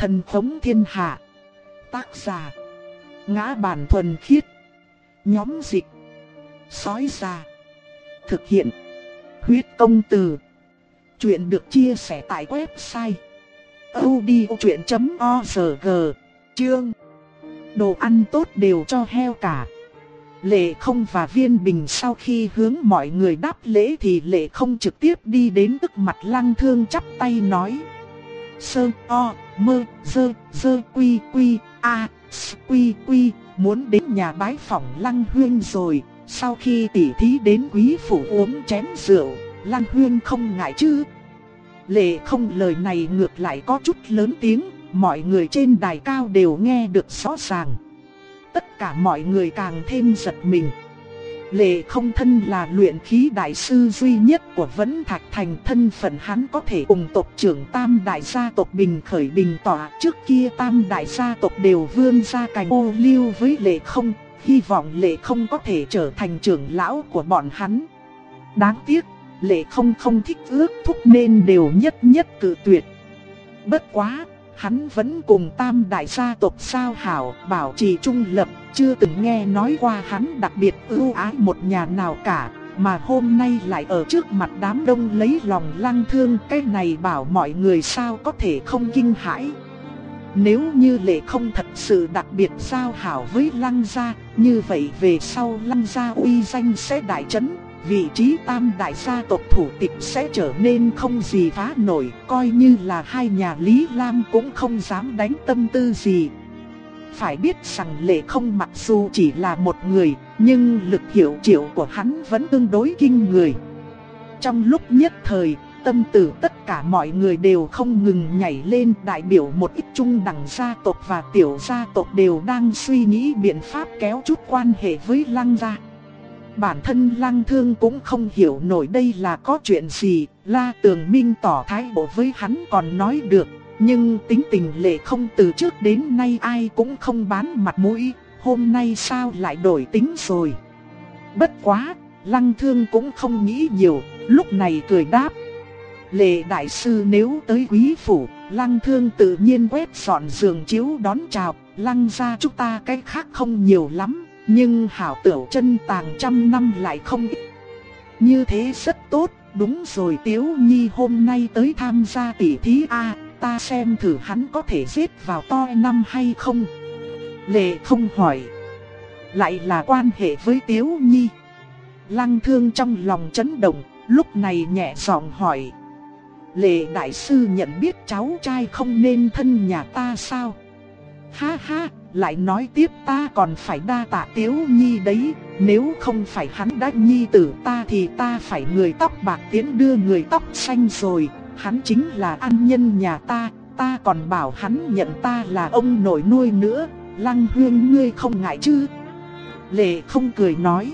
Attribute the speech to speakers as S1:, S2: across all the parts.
S1: Thần khống thiên hạ. Tác giả: Ngã Bản Thuần Khiết. Nhóm dịch: Sói Già. Thực hiện: Huyết Công Từ. Chuyện được chia sẻ tại website audiochuyện.org. Chương: Đồ ăn tốt đều cho heo cả. Lệ Không và Viên Bình sau khi hướng mọi người đáp lễ thì Lệ Không trực tiếp đi đến trước mặt Lăng Thương chắp tay nói: Sơ o mơ dơ quy quy a quy quy, muốn đến nhà bái phỏng Lăng Huyên rồi. Sau khi tỉ thí đến quý phủ uống chén rượu, Lăng Huyên không ngại chứ? Lệ Không lời này ngược lại có chút lớn tiếng, mọi người trên đài cao đều nghe được rõ ràng. Tất cả mọi người càng thêm giật mình. Lệ Không thân là luyện khí đại sư duy nhất của Vẫn Thạch Thành, thân phận hắn có thể cùng tộc trưởng Tam đại gia tộc Bình Khởi Bình Tỏa. Trước kia Tam đại gia tộc đều vươn ra cành ô liu với Lệ Không, hy vọng Lệ Không có thể trở thành trưởng lão của bọn hắn. Đáng tiếc, Lệ Không không thích ước thúc nên đều nhất nhất cự tuyệt. Bất quá, hắn vẫn cùng Tam đại gia tộc giao hảo, bảo trì trung lập, chưa từng nghe nói qua hắn đặc biệt ưu ái một nhà nào cả, mà hôm nay lại ở trước mặt đám đông lấy lòng Lăng Thương, cái này bảo mọi người sao có thể không kinh hãi. Nếu như Lệ Không thật sự đặc biệt giao hảo với Lăng gia, như vậy về sau Lăng gia uy danh sẽ đại chấn, vị trí Tam đại gia tộc thủ tịch sẽ trở nên không gì phá nổi, coi như là hai nhà Lý Lam cũng không dám đánh tâm tư gì. Phải biết rằng Lệ Không mặc dù chỉ là một người, nhưng lực hiệu triệu của hắn vẫn tương đối kinh người. Trong lúc nhất thời, tâm tư tất cả mọi người đều không ngừng nhảy lên, đại biểu một ít trung đẳng gia tộc và tiểu gia tộc đều đang suy nghĩ biện pháp kéo chút quan hệ với Lăng gia. Bản thân Lăng Thương cũng không hiểu nổi đây là có chuyện gì, La Tường Minh tỏ thái độ với hắn còn nói được, nhưng tính tình Lệ Không từ trước đến nay ai cũng không bán mặt mũi, hôm nay sao lại đổi tính rồi. Bất quá, Lăng Thương cũng không nghĩ nhiều, lúc này cười đáp: Lệ đại sư nếu tới quý phủ, Lăng Thương tự nhiên quét dọn giường chiếu đón chào. Lăng gia chúng ta cái khác không nhiều lắm, nhưng hảo tửu chân tàng trăm năm lại không ít. Như thế rất tốt. Đúng rồi, Tiếu Nhi hôm nay tới tham gia tỉ thí a, ta xem thử hắn có thể giết vào to năm hay không. Lệ Không hỏi: lại là quan hệ với Tiếu Nhi? Lăng Thương trong lòng chấn động, lúc này nhẹ giọng hỏi: Lệ đại sư nhận biết cháu trai không nên thân nhà ta sao? Ha ha, lại nói tiếp, ta còn phải đa tạ Tiếu Nhi đấy, nếu không phải hắn đã nhi tử ta thì ta phải người tóc bạc tiễn đưa người tóc xanh rồi. Hắn chính là ân nhân nhà ta còn bảo hắn nhận ta là ông nội nuôi nữa. Lăng Huyên ngươi không ngại chứ? Lệ Không cười nói: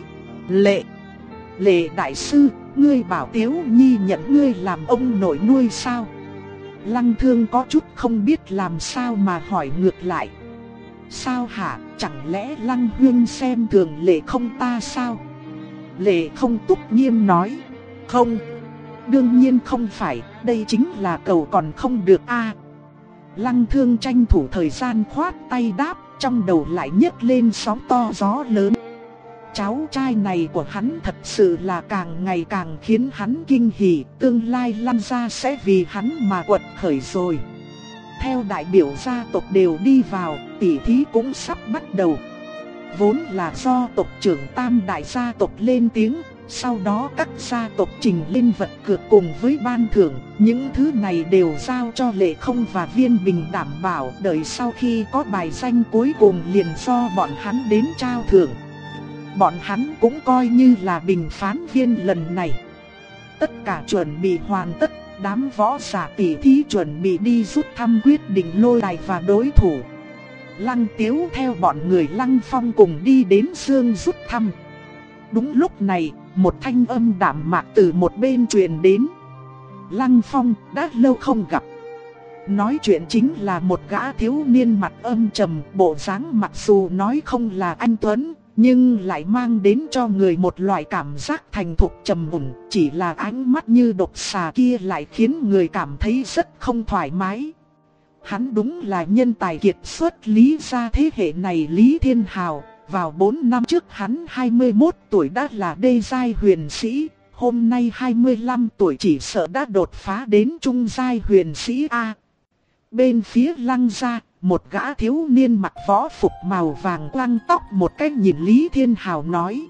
S1: Lệ đại sư, ngươi bảo Tiếu Nhi nhận ngươi làm ông nội nuôi sao? Lăng Thương có chút không biết làm sao mà hỏi ngược lại: Sao hả, chẳng lẽ Lăng Huyên xem thường Lệ Không ta sao? Lệ Không túc nghiêm nói: Không, đương nhiên không phải, đây chính là cầu còn không được a. Lăng Thương tranh thủ thời gian khoát tay đáp, trong đầu lại nhấc lên sóng to gió lớn. Cháu trai này của hắn thật sự là càng ngày càng khiến hắn kinh hỉ, tương lai Lăng gia sẽ vì hắn mà quật khởi rồi. Theo đại biểu gia tộc đều đi vào, tỉ thí cũng sắp bắt đầu. Vốn là do tộc trưởng Tam đại gia tộc lên tiếng, sau đó các gia tộc trình lên vật cược cùng với ban thưởng. Những thứ này đều giao cho Lệ Không và Viên Bình đảm bảo, đợi sau khi có bài danh cuối cùng liền do bọn hắn đến trao thưởng. Bọn hắn cũng coi như là bình phán viên lần này. Tất cả chuẩn bị hoàn tất, đám võ giả tỉ thí chuẩn bị đi rút thăm quyết định lôi đài và đối thủ. Lăng Tiếu theo bọn người Lăng Phong cùng đi đến sương rút thăm. Đúng lúc này, một thanh âm đạm mạc từ một bên truyền đến: Lăng Phong, đã lâu không gặp. Nói chuyện chính là một gã thiếu niên mặt âm trầm, bộ dáng mặc dù nói không là anh tuấn, nhưng lại mang đến cho người một loại cảm giác thành thục trầm ổn, chỉ là ánh mắt như độc xà kia lại khiến người cảm thấy rất không thoải mái. Hắn đúng là nhân tài kiệt xuất Lý gia thế hệ này. Lý Thiên Hào, vào 4 năm trước hắn 21 tuổi đã là đê giai huyền sĩ, hôm nay 25 tuổi chỉ sợ đã đột phá đến trung giai huyền sĩ A. Bên phía Lăng gia, một gã thiếu niên mặc võ phục màu vàng quăng tóc một cách nhìn Lý Thiên Hào nói: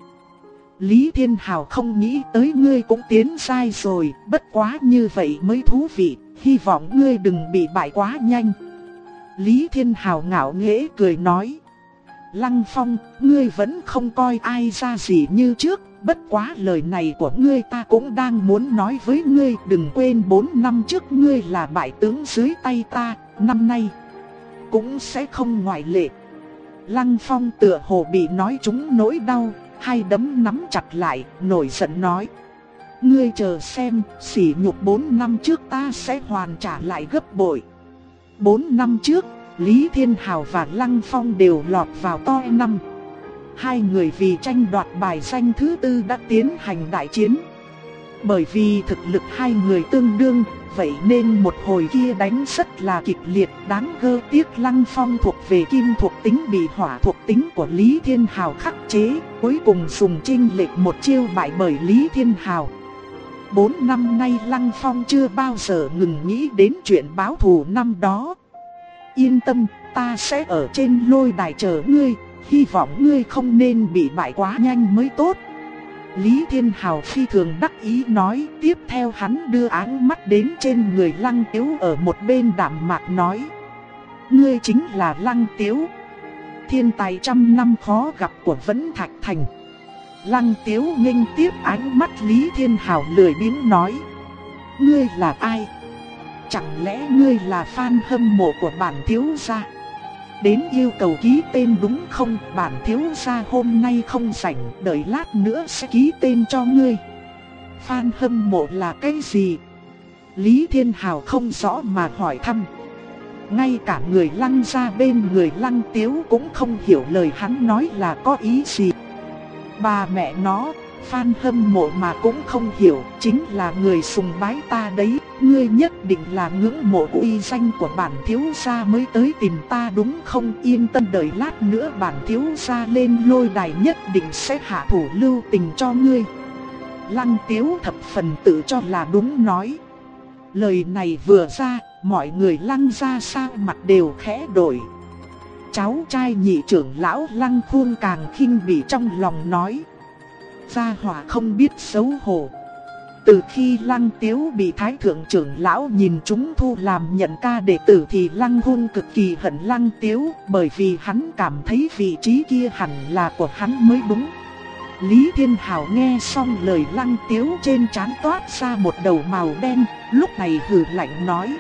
S1: Lý Thiên Hào, không nghĩ tới ngươi cũng tiến giai rồi, bất quá như vậy mới thú vị, hy vọng ngươi đừng bị bại quá nhanh. Lý Thiên Hào ngạo nghễ cười nói: Lăng Phong, ngươi vẫn không coi ai ra gì như trước, bất quá lời này của ngươi ta cũng đang muốn nói với ngươi, đừng quên 4 năm trước ngươi là bại tướng dưới tay ta, năm nay cũng sẽ không ngoại lệ. Lăng Phong tựa hồ bị nói trúng nỗi đau, hai đấm nắm chặt lại, nổi giận nói: Ngươi chờ xem, sỉ nhục 4 năm trước ta sẽ hoàn trả lại gấp bội. 4 năm trước, Lý Thiên Hào và Lăng Phong đều lọt vào top 5. Hai người vì tranh đoạt bài danh thứ 4 đã tiến hành đại chiến. Bởi vì thực lực hai người tương đương, vậy nên một hồi kia đánh rất là kịch liệt. Đáng gơ tiếc Lăng Phong thuộc về kim thuộc tính, bị hỏa thuộc tính của Lý Thiên Hào khắc chế, cuối cùng dùng chênh lệch một chiêu bại bởi Lý Thiên Hào. 4 năm nay Lăng Phong chưa bao giờ ngừng nghĩ đến chuyện báo thù năm đó. Yên tâm, ta sẽ ở trên lôi đài chờ ngươi, hy vọng ngươi không nên bị bại quá nhanh mới tốt. Lý Thiên Hào phi thường đắc ý nói. Tiếp theo hắn đưa ánh mắt đến trên người Lăng Tiếu ở một bên đạm mạc nói: Ngươi chính là Lăng Tiếu, thiên tài trăm năm khó gặp của Vẫn Thạch Thành. Lăng Tiếu nghênh tiếp ánh mắt Lý Thiên Hào, lười biếng nói: Ngươi là ai? Chẳng lẽ ngươi là fan hâm mộ của bản thiếu gia? Đến yêu cầu ký tên đúng không? Bản thiếu gia hôm nay không rảnh, đợi lát nữa sẽ ký tên cho ngươi. Fan hâm mộ là cái gì? Lý Thiên Hào không rõ mà hỏi thăm. Ngay cả người Lăng gia bên người Lăng Tiếu cũng không hiểu lời hắn nói là có ý gì. Bà mẹ nó, fan hâm mộ mà cũng không hiểu, chính là người sùng bái ta đấy. Ngươi nhất định là ngưỡng mộ uy danh của bản thiếu gia mới tới tìm ta đúng không? Yên tâm, đợi lát nữa bản thiếu gia lên lôi đài nhất định sẽ hạ thủ lưu tình cho ngươi. Lăng Tiếu thập phần tự cho là đúng nói. Lời này vừa ra, mọi người Lăng gia sao mặt đều khẽ đổi. Cháu trai nhị trưởng lão Lăng Khuôn càng khinh bỉ trong lòng nói: Gia hỏa không biết xấu hổ. Từ khi Lăng Tiếu bị Thái Thượng trưởng lão nhìn chúng thu làm nhận ca đệ tử thì Lăng Khuôn cực kỳ hận Lăng Tiếu, bởi vì hắn cảm thấy vị trí kia hẳn là của hắn mới đúng. Lý Thiên Hào nghe xong lời Lăng Tiếu, trên trán toát ra một đầu màu đen, lúc này hừ lạnh nói: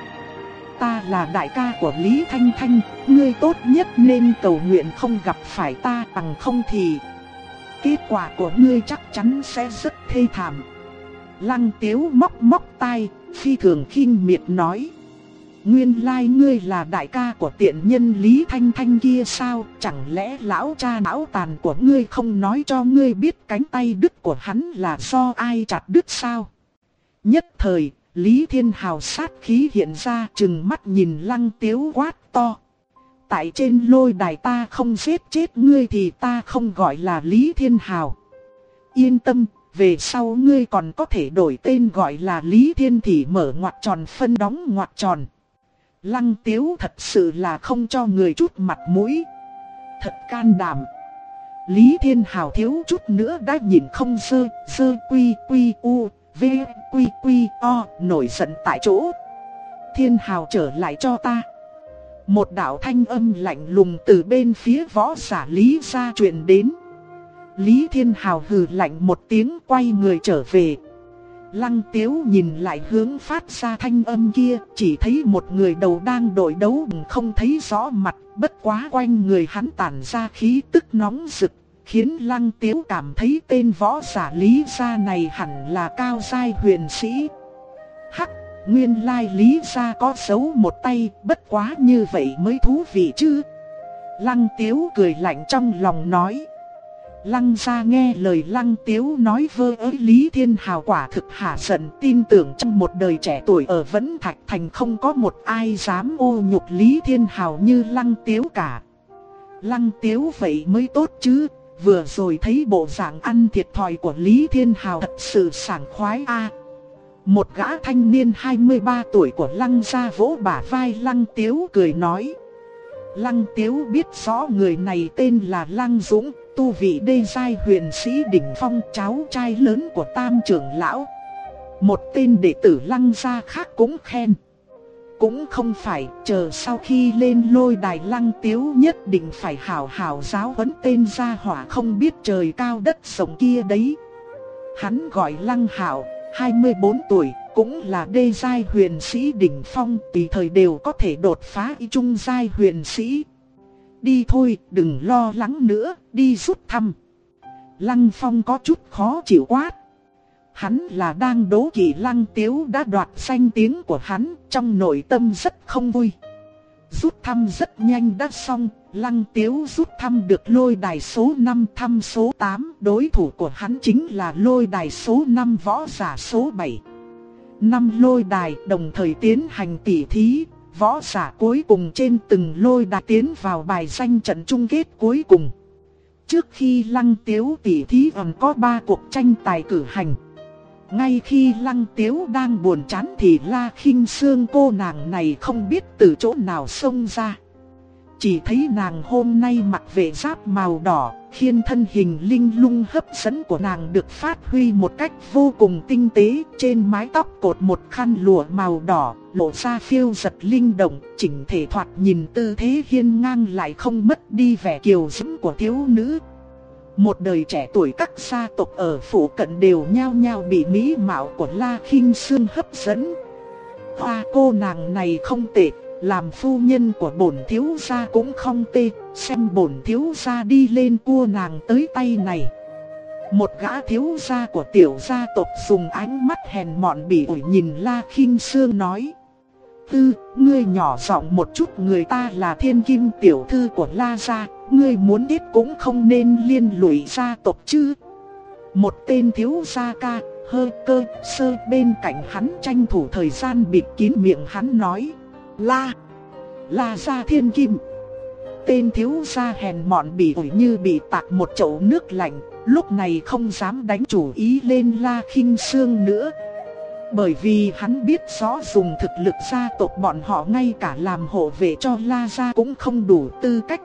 S1: Ta là đại ca của Lý Thanh Thanh, ngươi tốt nhất nên cầu nguyện không gặp phải ta, bằng không thì kết quả của ngươi chắc chắn sẽ rất thê thảm. Lăng Tiếu móc móc tai, phi thường khinh miệt nói: Nguyên lai ngươi là đại ca của tiện nhân Lý Thanh Thanh kia sao? Chẳng lẽ lão cha não tàn của ngươi không nói cho ngươi biết cánh tay đứt của hắn là do ai chặt đứt sao? Nhất thời, Lý Thiên Hào sát khí hiện ra, trừng mắt nhìn Lăng Tiếu quát to: Tại trên lôi đài ta không giết chết ngươi thì ta không gọi là Lý Thiên Hào. Yên tâm, về sau ngươi còn có thể đổi tên gọi là Lý Thiên Thị, mở ngoặc tròn phân đóng ngoặc tròn. Lăng Tiếu thật sự là không cho người chút mặt mũi. Thật can đảm. Lý Thiên Hào thiếu chút nữa đã nhìn không sơ quy quy u v quy quy o, nổi giận tại chỗ. Thiên Hào trở lại cho ta. Một đạo thanh âm lạnh lùng từ bên phía võ giả Lý gia truyền đến. Lý Thiên Hào hừ lạnh một tiếng, quay người trở về. Lăng Tiếu nhìn lại hướng phát ra thanh âm kia, chỉ thấy một người đầu đang đội đấu, không thấy rõ mặt, bất quá quanh người hắn tản ra khí tức nóng rực, khiến Lăng Tiếu cảm thấy tên võ giả Lý gia này hẳn là cao giai huyền sĩ. Hắc, nguyên lai Lý gia có giấu một tay, bất quá như vậy mới thú vị chứ. Lăng Tiếu cười lạnh trong lòng nói. Lăng gia nghe lời Lăng Tiếu nói vơ ới Lý Thiên Hào quả thực hả giận, tin tưởng trong một đời trẻ tuổi ở Vẫn Thạch Thành không có một ai dám ô nhục Lý Thiên Hào như Lăng Tiếu cả. Lăng Tiếu vậy mới tốt chứ, vừa rồi thấy bộ dạng ăn thiệt thòi của Lý Thiên Hào thật sự sảng khoái a. Một gã thanh niên 23 tuổi của Lăng gia vỗ bả vai Lăng Tiếu cười nói. Lăng Tiếu biết rõ người này tên là Lăng Dũng, tu vị đê giai huyền sĩ đỉnh phong, cháu trai lớn của Tam trưởng lão. Một tên đệ tử Lăng gia khác cũng khen. Cũng không phải, chờ sau khi lên lôi đài Lăng Tiếu nhất định phải hảo hảo giáo huấn tên gia hỏa không biết trời cao đất rộng kia đấy. Hắn gọi Lăng Hạo, 24 tuổi, cũng là đê giai huyền sĩ đỉnh phong, tùy thời đều có thể đột phá trung giai huyền sĩ. Đi thôi, đừng lo lắng nữa, đi rút thăm. Lăng Phong có chút khó chịu quát. Hắn là đang đố kỵ Lăng Tiếu đã đoạt danh tiếng của hắn, trong nội tâm rất không vui. Rút thăm rất nhanh đã xong, Lăng Tiếu rút thăm được lôi đài số 5 thăm số 8, đối thủ của hắn chính là lôi đài số 5 võ giả số 7. 5 lôi đài đồng thời tiến hành tỉ thí, võ giả cuối cùng trên từng lôi đài tiến vào bài danh trận chung kết cuối cùng. Trước khi Lăng Tiếu tỉ thí còn có 3 cuộc tranh tài cử hành. Ngay khi Lăng Tiếu đang buồn chán thì La Khinh Sương cô nàng này không biết từ chỗ nào xông ra. Chỉ thấy nàng hôm nay mặc vệ giáp màu đỏ, khiến thân hình linh lung hấp dẫn của nàng được phát huy một cách vô cùng tinh tế. Trên mái tóc cột một khăn lụa màu đỏ, lộ ra phiêu giật linh động, chỉnh thể thoạt nhìn tư thế hiên ngang lại không mất đi vẻ kiều diễm của thiếu nữ. Một đời trẻ tuổi các gia tộc ở phủ cận đều nhao nhao bị mỹ mạo của La Khinh Sương hấp dẫn. Hoa cô nàng này không tệ, làm phu nhân của bổn thiếu gia cũng không tệ, xem bổn thiếu gia đi lên cua nàng tới tay này. Một gã thiếu gia của tiểu gia tộc dùng ánh mắt hèn mọn bỉ ổi nhìn La Khinh Sương nói. Tư, ngươi nhỏ giọng một chút, người ta là thiên kim tiểu thư của La gia, ngươi muốn biết cũng không nên liên lụy gia tộc chứ. Một tên thiếu gia ca, Hơ Cơ Sơ bên cạnh hắn tranh thủ thời gian bịt kín miệng hắn nói. La gia thiên kim. Tên thiếu gia hèn mọn bỉ ổi như bị tạt một chậu nước lạnh, lúc này không dám đánh chủ ý lên La Khinh Sương nữa. Bởi vì hắn biết rõ dùng thực lực gia tộc bọn họ ngay cả làm hộ vệ cho La gia cũng không đủ tư cách.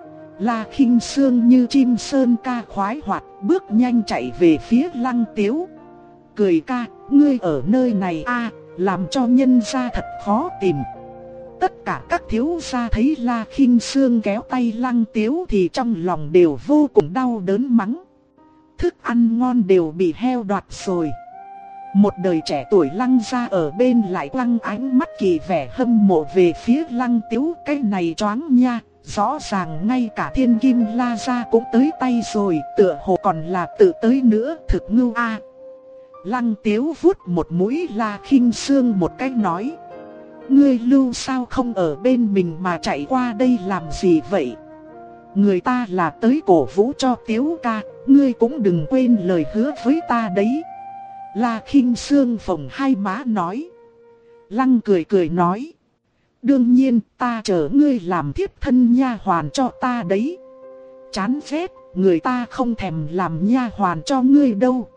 S1: La Khinh Sương như chim sơn ca khoái hoạt, bước nhanh chạy về phía Lăng Tiếu. Cười ca, ngươi ở nơi này làm cho nhân gia thật khó tìm. Tất cả các thiếu gia thấy La Khinh Sương kéo tay Lăng Tiếu thì trong lòng đều vô cùng đau đớn mắng. Thức ăn ngon đều bị heo đoạt rồi. Một đời trẻ tuổi Lăng gia ở bên lại quăng ánh mắt kỳ vẻ hâm mộ về phía Lăng Tiếu. Cái này choáng nha, rõ ràng ngay cả thiên kim La gia cũng tới tay rồi, tựa hồ còn là tự tới nữa, thực ngưu a. Lăng Tiếu vuốt một mũi La Khinh Sương một cái nói. Ngươi lưu sao không ở bên mình mà chạy qua đây làm gì vậy? Người ta là tới cổ vũ cho Tiếu ca, ngươi cũng đừng quên lời hứa với ta đấy. La Khinh Sương phồng hai má nói. Lăng cười cười nói. Đương nhiên ta chờ ngươi làm thiếp thân nha hoàn cho ta đấy. Chán ghét, người ta không thèm làm nha hoàn cho ngươi đâu.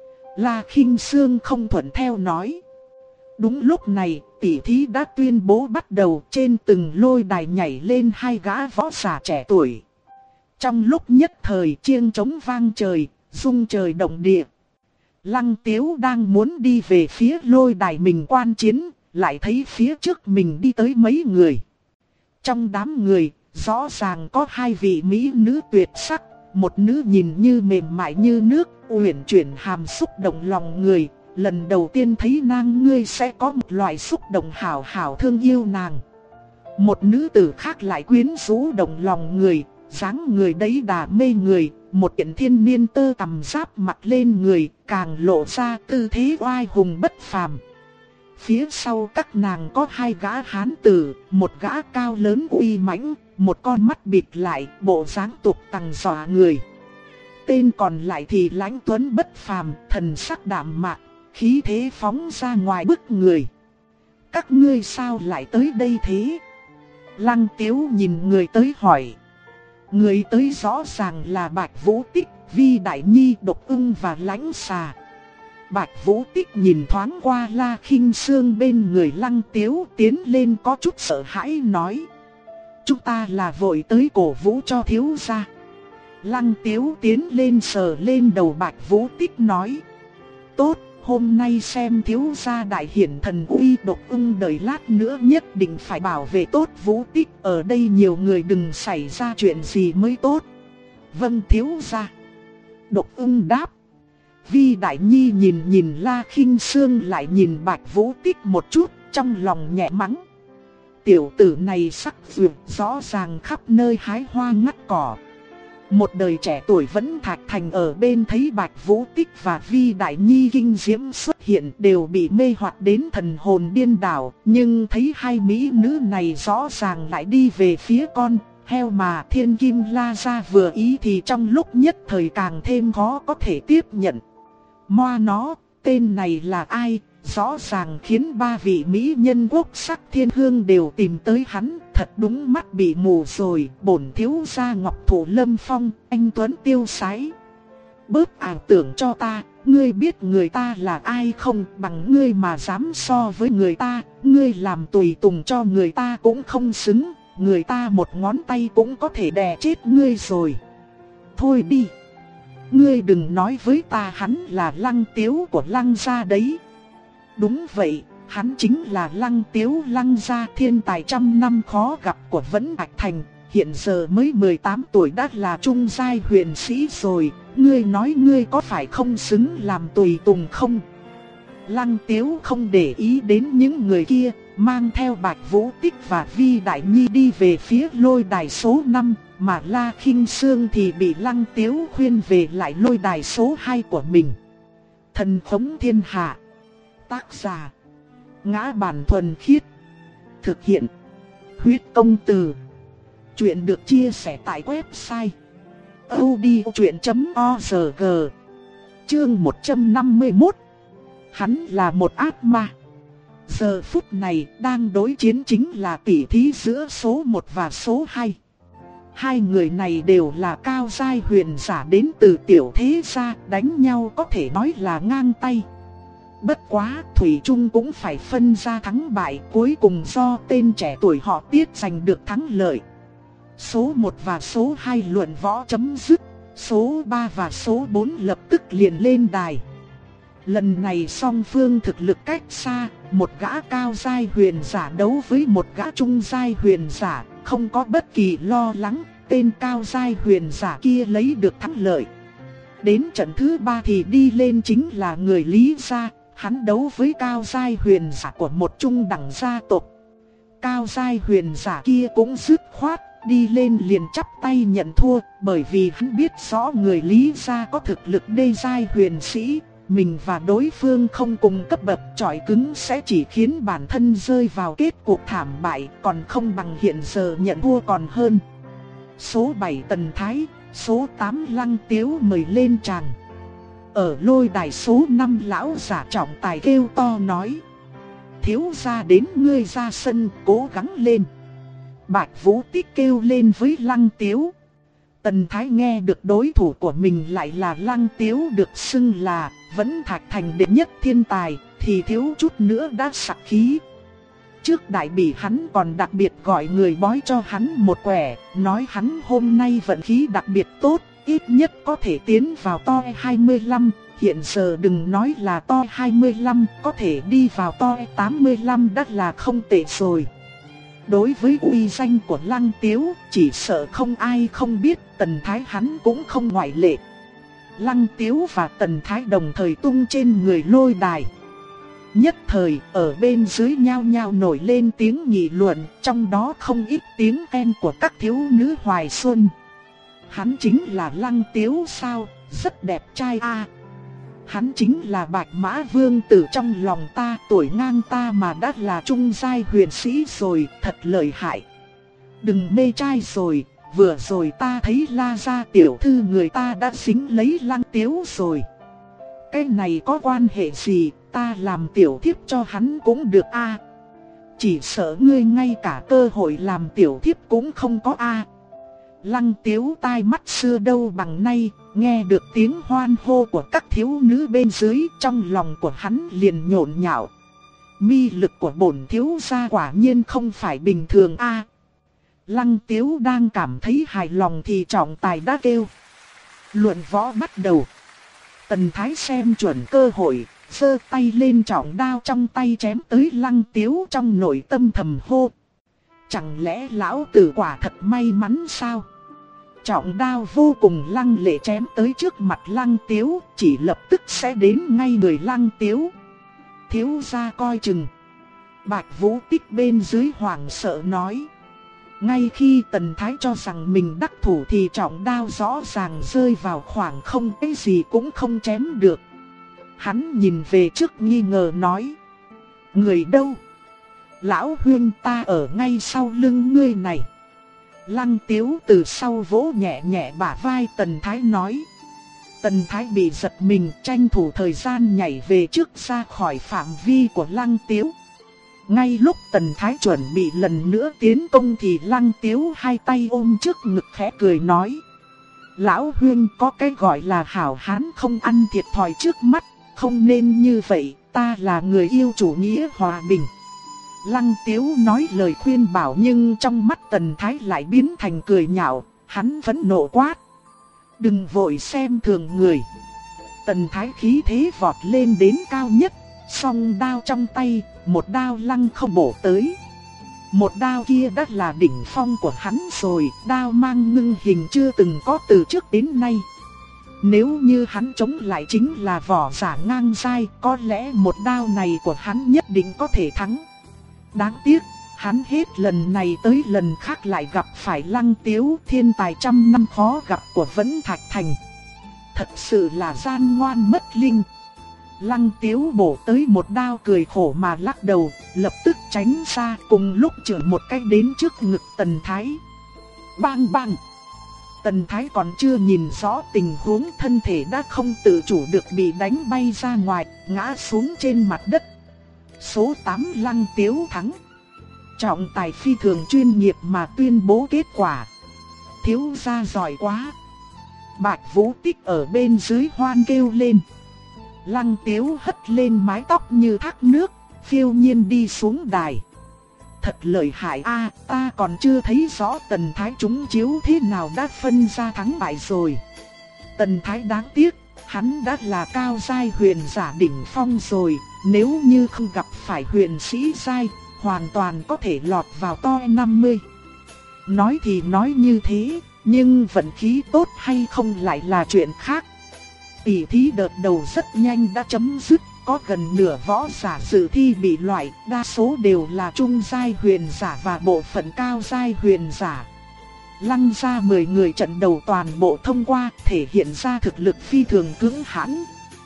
S1: La Khinh Sương không thuận theo nói. Đúng lúc này, tỷ thí đã tuyên bố bắt đầu, trên từng lôi đài nhảy lên 2 gã võ giả trẻ tuổi. Trong lúc nhất thời chiêng trống vang trời, rung trời động địa. Lăng Tiếu đang muốn đi về phía lôi đài mình quan chiến, lại thấy phía trước mình đi tới mấy người. Trong đám người, rõ ràng có 2 vị mỹ nữ tuyệt sắc, một nữ nhìn như mềm mại như nước, uyển chuyển hàm xúc động lòng người. Lần đầu tiên thấy nàng ngươi sẽ có một loại xúc động hảo hảo thương yêu nàng. Một nữ tử khác lại quyến rũ động lòng người, dáng người đấy đà mê người, một kiện thiên niên tơ tằm giáp mặt lên người, càng lộ ra tư thế oai hùng bất phàm. Phía sau các nàng có 2 gã hán tử, một gã cao lớn uy mãnh, một con mắt bịt lại, bộ dáng tục tằng dọa người. tên còn lại thì lãnh tuấn bất phàm, thần sắc đạm mạc, khí thế phóng ra ngoài bức người. Các ngươi sao lại tới đây thế? Lăng Tiếu nhìn người tới hỏi. Người tới rõ ràng là Bạch Vũ Tích, Vi Đại Nhi, Độc Ưng và Lãnh Xà. Bạch Vũ Tích nhìn thoáng qua La Khinh Sương bên người Lăng Tiếu, tiến lên có chút sợ hãi nói. Chúng ta là vội tới cổ vũ cho thiếu gia. Lăng Tiếu tiến lên sờ lên đầu Bạch Vũ Tích nói. Tốt, hôm nay xem thiếu gia đại hiển thần uy. Độc Ưng đợi lát nữa nhất định phải bảo vệ tốt Vũ Tích. Ở đây nhiều người đừng xảy ra chuyện gì mới tốt. Vâng thiếu gia. Độc Ưng đáp. Vi Đại Nhi nhìn La Khinh Sương lại nhìn Bạch Vũ Tích một chút, trong lòng nhẹ mắng. Tiểu tử này sắc duyệt rõ ràng khắp nơi hái hoa ngắt cỏ. Một đời trẻ tuổi vẫn Thạch Thành ở bên thấy Bạch Vũ Tích và Vi Đại Nhi kinh diễm xuất hiện đều bị mê hoặc đến thần hồn điên đảo. Nhưng thấy hai mỹ nữ này rõ ràng lại đi về phía con heo mà Thiên Kim La Gia vừa ý thì trong lúc nhất thời càng thêm khó có thể tiếp nhận. Moa nó, tên này là ai? Rõ ràng khiến ba vị mỹ nhân quốc sắc thiên hương đều tìm tới hắn, thật đúng mắt bị mù rồi. Bổn thiếu gia Ngọc Thụ Lâm Phong, anh tuấn tiêu sái. Bớt ảo tưởng cho ta, ngươi biết người ta là ai không? Bằng ngươi mà dám so với người ta, ngươi làm tùy tùng cho người ta cũng không xứng. Người ta một ngón tay cũng có thể đè chết ngươi rồi. Thôi đi. Ngươi đừng nói với ta hắn là Lăng Tiếu của Lăng gia đấy. Đúng vậy, hắn chính là Lăng Tiếu Lăng gia thiên tài trăm năm khó gặp của Vẫn Bạch Thành. Hiện giờ mới 18 tuổi đã là trung giai huyền sĩ rồi. Ngươi nói ngươi có phải không xứng làm tùy tùng không? Lăng Tiếu không để ý đến những người kia, mang theo Bạch Vũ Tích và Vi Đại Nhi đi về phía lôi đài số 5. Mà La Khinh Sương thì bị Lăng Tiếu khuyên về lại lôi đài số 2 của mình. Thần khống thiên hạ. Tác giả Ngã Bản Thuần Khiết. Thực hiện Huyết Công Từ. Chuyện được chia sẻ tại website audiochuyện.org. Chương 151. Hắn là một ác ma. Giờ phút này đang đối chiến chính là tỷ thí giữa số 1 và số 2. Hai người này đều là cao giai huyền giả đến từ tiểu thế gia, đánh nhau có thể nói là ngang tay. Bất quá thủy chung cũng phải phân ra thắng bại, cuối cùng do tên trẻ tuổi họ Tiết giành được thắng lợi. Số 1 và số 2 luận võ chấm dứt, số 3 và số 4 lập tức liền lên đài. Lần này song phương thực lực cách xa, một gã cao giai huyền giả đấu với một gã trung giai huyền giả, không có bất kỳ lo lắng, tên cao giai huyền giả kia lấy được thắng lợi. Đến trận thứ 3 thì đi lên chính là người Lý gia, hắn đấu với cao giai huyền giả của một trung đẳng gia tộc. Cao giai huyền giả kia cũng dứt khoát, đi lên liền chắp tay nhận thua, bởi vì hắn biết rõ người Lý gia có thực lực đê giai huyền sĩ. Mình và đối phương không cùng cấp bậc, chọi cứng sẽ chỉ khiến bản thân rơi vào kết cục thảm bại, còn không bằng hiện giờ nhận thua còn hơn. Số 7 Tần Thái, số 8 Lăng Tiếu mời lên tràng. Ở lôi đài số 5 lão giả trọng tài kêu to nói. Thiếu gia đến, ngươi ra sân, cố gắng lên. Bạch Vũ Tích kêu lên với Lăng Tiếu. Tần Thái nghe được đối thủ của mình lại là Lăng Tiếu được xưng là Vẫn Thạch Thành đệ nhất thiên tài, thì thiếu chút nữa đã sặc khí. Trước đại bỉ hắn còn đặc biệt gọi người bói cho hắn một quẻ, nói hắn hôm nay vận khí đặc biệt tốt, ít nhất có thể tiến vào toe 25, hiện giờ đừng nói là toe 25, có thể đi vào toe 85 đã là không tệ rồi. Đối với uy danh của Lăng Tiếu, chỉ sợ không ai không biết, Tần Thái hắn cũng không ngoại lệ. Lăng Tiếu và Tần Thái đồng thời tung trên người lôi đài. Nhất thời, ở bên dưới nhao nhao nổi lên tiếng nghị luận, trong đó không ít tiếng khen của các thiếu nữ hoài xuân. Hắn chính là Lăng Tiếu sao, rất đẹp trai a. Hắn chính là Bạch Mã Vương tử trong lòng ta, tuổi ngang ta mà đã là trung giai huyền sĩ rồi, thật lợi hại. Đừng mê trai rồi, vừa rồi ta thấy La gia tiểu thư người ta đã dính lấy Lăng Tiếu rồi. Cái này có quan hệ gì, ta làm tiểu thiếp cho hắn cũng được a. Chỉ sợ ngươi ngay cả cơ hội làm tiểu thiếp cũng không có a. Lăng Tiếu tai mắt xưa đâu bằng nay, nghe được tiếng hoan hô của các thiếu nữ bên dưới, trong lòng của hắn liền nhộn nhạo. Mi lực của bổn thiếu gia quả nhiên không phải bình thường a. Lăng Tiếu đang cảm thấy hài lòng thì trọng tài đã kêu. Luận võ bắt đầu. Tần Thái xem chuẩn cơ hội, giơ tay lên trọng đao trong tay chém tới Lăng Tiếu, trong nội tâm thầm hô. Chẳng lẽ lão tử quả thật may mắn sao? Trọng đao vô cùng lăng lệ chém tới trước mặt Lăng Tiếu, chỉ lập tức sẽ đến ngay người Lăng Tiếu. Thiếu gia coi chừng. Bạch Vũ Tích bên dưới hoảng sợ nói. Ngay khi Tần Thái cho rằng mình đắc thủ thì trọng đao rõ ràng rơi vào khoảng không, cái gì cũng không chém được. Hắn nhìn về trước nghi ngờ nói. Người đâu? Lão huynh, ta ở ngay sau lưng ngươi này. Lăng Tiếu từ sau vỗ nhẹ nhẹ bả vai Tần Thái nói. Tần Thái bị giật mình, tranh thủ thời gian nhảy về trước ra khỏi phạm vi của Lăng Tiếu. Ngay lúc Tần Thái chuẩn bị lần nữa tiến công thì Lăng Tiếu hai tay ôm trước ngực khẽ cười nói. Lão huynh, có cái gọi là hảo hán không ăn thiệt thòi trước mắt, không nên như vậy, ta là người yêu chủ nghĩa hòa bình. Lăng Tiếu nói lời khuyên bảo nhưng trong mắt Tần Thái lại biến thành cười nhạo, hắn vẫn nộ quát. Đừng vội xem thường người. Tần Thái khí thế vọt lên đến cao nhất, song đao trong tay, một đao lăng không bổ tới. Một đao kia đã là đỉnh phong của hắn rồi, đao mang ngưng hình chưa từng có từ trước đến nay. Nếu như hắn chống lại chính là võ giả ngang giai, có lẽ một đao này của hắn nhất định có thể thắng. Đáng tiếc, hắn hết lần này tới lần khác lại gặp phải Lăng Tiếu, thiên tài trăm năm khó gặp của Vẫn Thạch Thành. Thật sự là gian ngoan mất linh. Lăng Tiếu bổ tới một đao cười khổ mà lắc đầu, lập tức tránh ra, cùng lúc chưởng một cái đến trước ngực Tần Thái. Bang bang! Tần Thái còn chưa nhìn rõ tình huống, thân thể đã không tự chủ được bị đánh bay ra ngoài, ngã xuống trên mặt đất. Số 8 Lăng Tiếu thắng. Trọng tài phi thường chuyên nghiệp mà tuyên bố kết quả. Thiếu gia giỏi quá. Bạch Vũ Tích ở bên dưới hoan kêu lên. Lăng Tiếu hất lên mái tóc như thác nước, phiêu nhiên đi xuống đài. Thật lợi hại a, ta còn chưa thấy rõ Tần Thái trúng chiếu thế nào đã phân ra thắng bại rồi. Tần Thái đáng tiếc, hắn đã là cao giai huyền giả đỉnh phong rồi, nếu như không gặp phải huyền sĩ giai, hoàn toàn có thể lọt vào top 50. Nói thì nói như thế, nhưng vận khí tốt hay không lại là chuyện khác. Tỷ thí đợt đầu rất nhanh đã chấm dứt, có gần nửa võ giả dự thi bị loại, đa số đều là trung giai huyền giả và bộ phận cao giai huyền giả. Lăng ra 10 người trận đầu toàn bộ thông qua, thể hiện ra thực lực phi thường cứng hãn.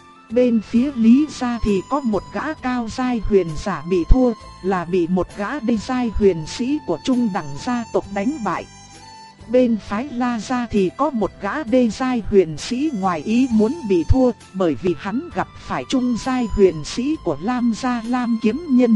S1: Bên phía Lý gia thì có một gã cao giai huyền giả bị thua, là bị một gã đê giai huyền sĩ của trung đẳng gia tộc đánh bại. Bên phái La gia thì có một gã đê giai huyền sĩ ngoài ý muốn bị thua, bởi vì hắn gặp phải trung giai huyền sĩ của Lam gia Lam Kiếm Nhân.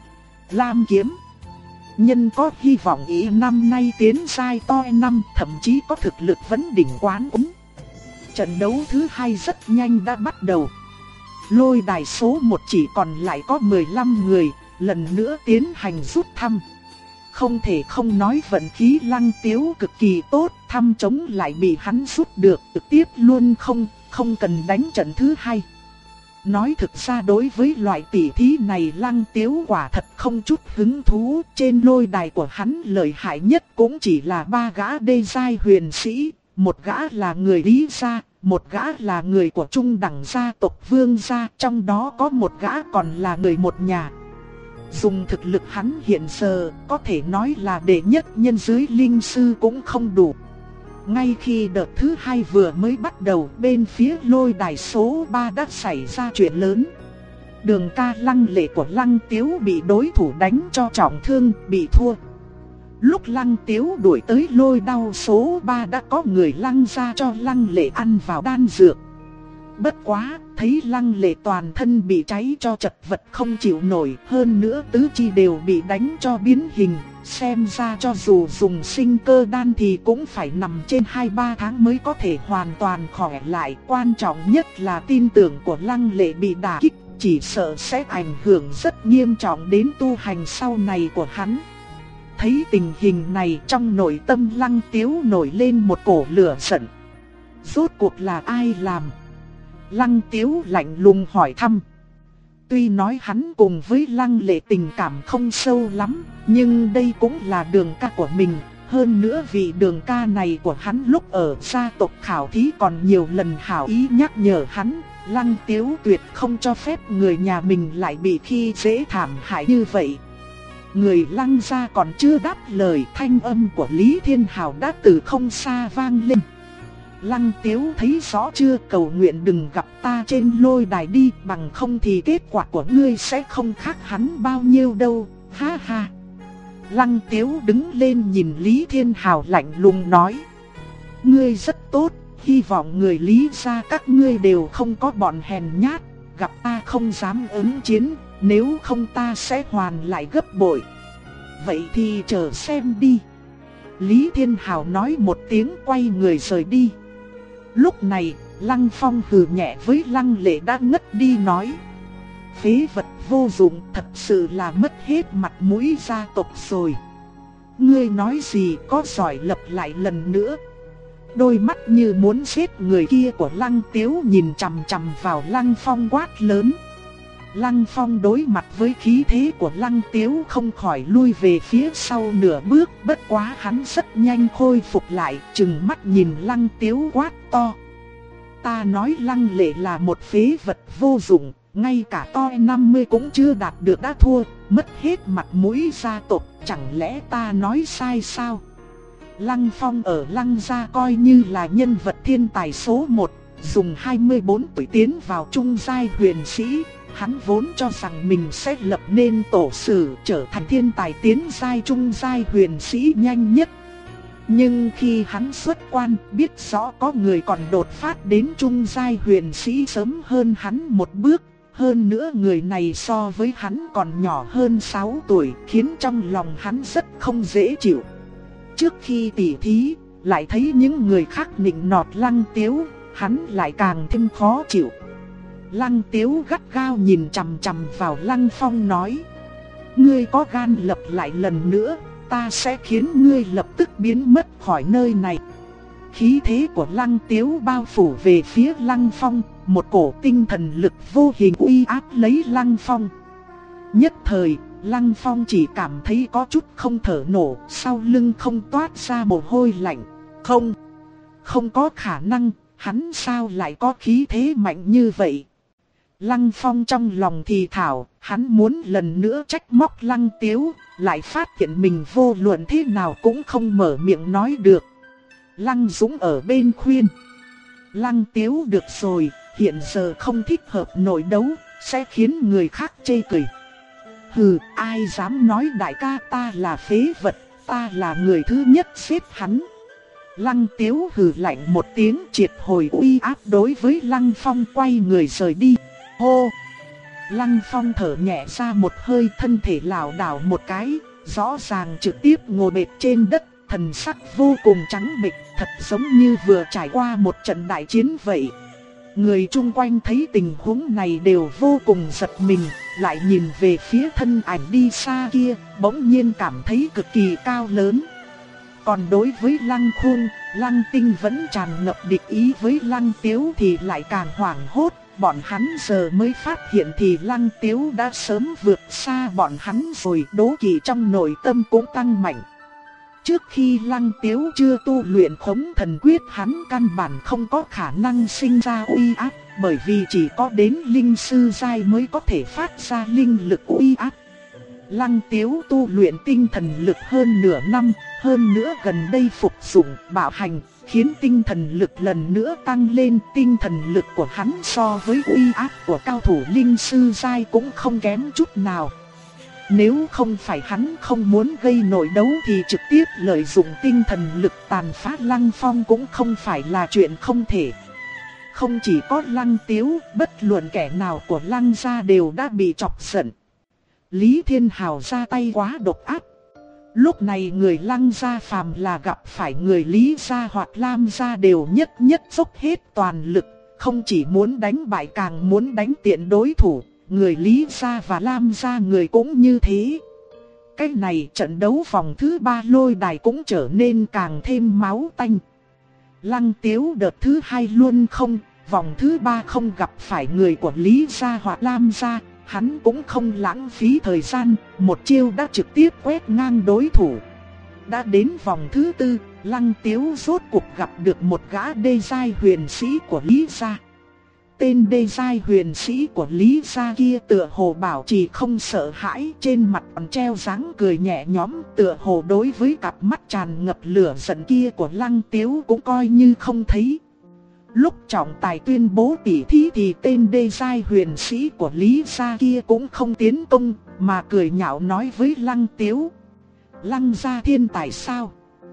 S1: Lam Kiếm Nhân có hy vọng ý năm nay tiến giai toi năm, thậm chí có thực lực vấn đỉnh quán úng. Trận đấu thứ hai rất nhanh đã bắt đầu. Lôi đài số 1 chỉ còn lại có 15 người, lần nữa tiến hành rút thăm. Không thể không nói vận khí Lăng Tiếu cực kỳ tốt, thăm chống lại bị hắn rút được, trực tiếp luôn không cần đánh trận thứ hai. Nói thực ra đối với loại tỷ thí này Lăng Tiếu quả thật không chút hứng thú, trên lôi đài của hắn lợi hại nhất cũng chỉ là 3 gã đê giai huyền sĩ, một gã là người Lý gia, một gã là người của trung đẳng gia tộc Vương gia, trong đó có một gã còn là người một nhà. Dùng thực lực hắn hiện giờ, có thể nói là đệ nhất nhân dưới linh sư cũng không đủ. Ngay khi đợt thứ hai vừa mới bắt đầu, bên phía lôi đài số 3 đã xảy ra chuyện lớn. Đường ca lăng lệ của Lăng Tiếu bị đối thủ đánh cho trọng thương, bị thua. Lúc Lăng Tiếu đuổi tới Lôi Đao số 3 đã có người Lăng ra cho Lăng Lệ ăn vào đan dược. Bất quá, thấy Lăng Lệ toàn thân bị cháy cho chật vật không chịu nổi, hơn nữa tứ chi đều bị đánh cho biến hình, xem ra cho dù dùng sinh cơ đan thì cũng phải nằm trên 2-3 tháng mới có thể hoàn toàn khỏe lại. Quan trọng nhất là tin tưởng của Lăng Lệ bị đả kích, chỉ sợ sẽ ảnh hưởng rất nghiêm trọng đến tu hành sau này của hắn. Thấy tình hình này, trong nội tâm Lăng Tiếu nổi lên một cổ lửa giận. Rốt cuộc là ai làm? Lăng Tiếu lạnh lùng hỏi thăm. Tuy nói hắn cùng với Lăng Lệ tình cảm không sâu lắm, nhưng đây cũng là đường ca của mình. Hơn nữa vị đường ca này của hắn lúc ở gia tộc khảo thí còn nhiều lần hảo ý nhắc nhở hắn. Lăng Tiếu tuyệt không cho phép người nhà mình lại bị khi dễ thảm hại như vậy. Người Lăng gia còn chưa đáp lời, thanh âm của Lý Thiên Hào đã từ không xa vang lên. Lăng Tiếu thấy rõ chưa, cầu nguyện đừng gặp ta trên lôi đài đi, bằng không thì kết quả của ngươi sẽ không khác hắn bao nhiêu đâu, ha ha. Lăng Tiếu đứng lên nhìn Lý Thiên Hào lạnh lùng nói. Ngươi rất tốt, hy vọng người Lý gia các ngươi đều không có bọn hèn nhát, gặp ta không dám ứng chiến, nếu không ta sẽ hoàn lại gấp bội. Vậy thì chờ xem đi. Lý Thiên Hào nói một tiếng quay người rời đi. Lúc này, Lăng Phong hừ nhẹ với Lăng Lệ đã ngất đi nói. Phế vật vô dụng, thật sự là mất hết mặt mũi gia tộc rồi. Ngươi nói gì, có giỏi lặp lại lần nữa. Đôi mắt như muốn giết người kia của Lăng Tiếu nhìn chằm chằm vào Lăng Phong quát lớn. Lăng Phong đối mặt với khí thế của Lăng Tiếu không khỏi lui về phía sau nửa bước, bất quá hắn rất nhanh khôi phục lại, trừng mắt nhìn Lăng Tiếu quát to. Ta nói Lăng Lệ là một phế vật vô dụng, ngay cả toi 50 cũng chưa đạt được đã thua, mất hết mặt mũi gia tộc, chẳng lẽ ta nói sai sao? Lăng Phong ở Lăng gia coi như là nhân vật thiên tài số 1, dùng 24 tuổi tiến vào trung giai huyền sĩ. Hắn vốn cho rằng mình sẽ lập nên tổ sử, trở thành thiên tài tiến giai trung giai huyền sĩ nhanh nhất. Nhưng khi hắn xuất quan, biết rõ có người còn đột phát đến trung giai huyền sĩ sớm hơn hắn một bước. Hơn nữa người này so với hắn còn nhỏ hơn 6 tuổi, khiến trong lòng hắn rất không dễ chịu. Trước khi tỉ thí, lại thấy những người khác nịnh nọt Lăng Tiếu, hắn lại càng thêm khó chịu. Lăng Tiếu gắt gao nhìn chằm chằm vào Lăng Phong nói. Ngươi có gan lập lại lần nữa, ta sẽ khiến ngươi lập tức biến mất khỏi nơi này. Khí thế của Lăng Tiếu bao phủ về phía Lăng Phong, một cổ tinh thần lực vô hình uy áp lấy Lăng Phong. Nhất thời, Lăng Phong chỉ cảm thấy có chút không thở nổi, sau lưng không toát ra mồ hôi lạnh. Không có khả năng, hắn sao lại có khí thế mạnh như vậy? Lăng Phong trong lòng thì thảo, hắn muốn lần nữa trách móc Lăng Tiếu, lại phát hiện mình vô luận thế nào cũng không mở miệng nói được. Lăng Dũng ở bên khuyên. Lăng Tiếu được rồi, hiện giờ không thích hợp nội đấu, sẽ khiến người khác chê cười. Hừ, ai dám nói đại ca ta là phế vật, ta là người thứ nhất giết hắn. Lăng Tiếu hừ lạnh một tiếng triệt hồi uy áp đối với Lăng Phong, quay người rời đi. Hô! Lăng Phong thở nhẹ ra một hơi, thân thể lảo đảo một cái, rõ ràng trực tiếp ngồi bệt trên đất, thần sắc vô cùng trắng bệch, thật giống như vừa trải qua một trận đại chiến vậy. Người chung quanh thấy tình huống này đều vô cùng giật mình, lại nhìn về phía thân ảnh đi xa kia, bỗng nhiên cảm thấy cực kỳ cao lớn. Còn đối với Lăng Khôn, Lăng Tinh vẫn tràn ngập địch ý với Lăng Tiếu thì lại càng hoảng hốt. Bọn hắn giờ mới phát hiện thì Lăng Tiếu đã sớm vượt xa bọn hắn rồi, đố kỵ trong nội tâm cũng tăng mạnh. Trước khi Lăng Tiếu chưa tu luyện Khống Thần Quyết, hắn căn bản không có khả năng sinh ra uy áp, bởi vì chỉ có đến linh sư giai mới có thể phát ra linh lực uy áp. Lăng Tiếu tu luyện tinh thần lực hơn nửa năm, hơn nữa gần đây phục dụng bảo hành, khiến tinh thần lực lần nữa tăng lên. Tinh thần lực của hắn so với uy áp của cao thủ linh sư giai cũng không kém chút nào. Nếu không phải hắn không muốn gây nội đấu thì trực tiếp lợi dụng tinh thần lực tàn phá Lăng Phong cũng không phải là chuyện không thể. Không chỉ có Lăng Tiếu, bất luận kẻ nào của Lăng gia đều đã bị chọc giận. Lý Thiên Hào ra tay quá độc ác. Lúc này người Lăng gia phàm là gặp phải người Lý gia hoặc Lam gia đều nhất dốc hết toàn lực, không chỉ muốn đánh bại càng muốn đánh tiện đối thủ, người Lý gia và Lam gia người cũng như thế. Cái này trận đấu vòng thứ 3 lôi đài cũng trở nên càng thêm máu tanh. Lăng Tiếu đợt thứ 2 luôn không, vòng thứ 3 không gặp phải người của Lý gia hoặc Lam gia, hắn cũng không lãng phí thời gian, một chiêu đã trực tiếp quét ngang đối thủ. Đã đến vòng thứ 4, Lăng Tiếu rốt cuộc gặp được một gã đê giai huyền sĩ của Lý gia. Tên đê giai huyền sĩ của Lý gia kia tựa hồ bảo trì không sợ hãi, trên mặt còn treo dáng cười nhẹ nhõm, tựa hồ đối với cặp mắt tràn ngập lửa giận kia của Lăng Tiếu cũng coi như không thấy. Lúc trọng tài tuyên bố tỉ thí thì tên đê giai huyền sĩ của Lý gia kia cũng không tiến công, mà cười nhạo nói với Lăng Tiếu: Lăng gia thiên tài sao?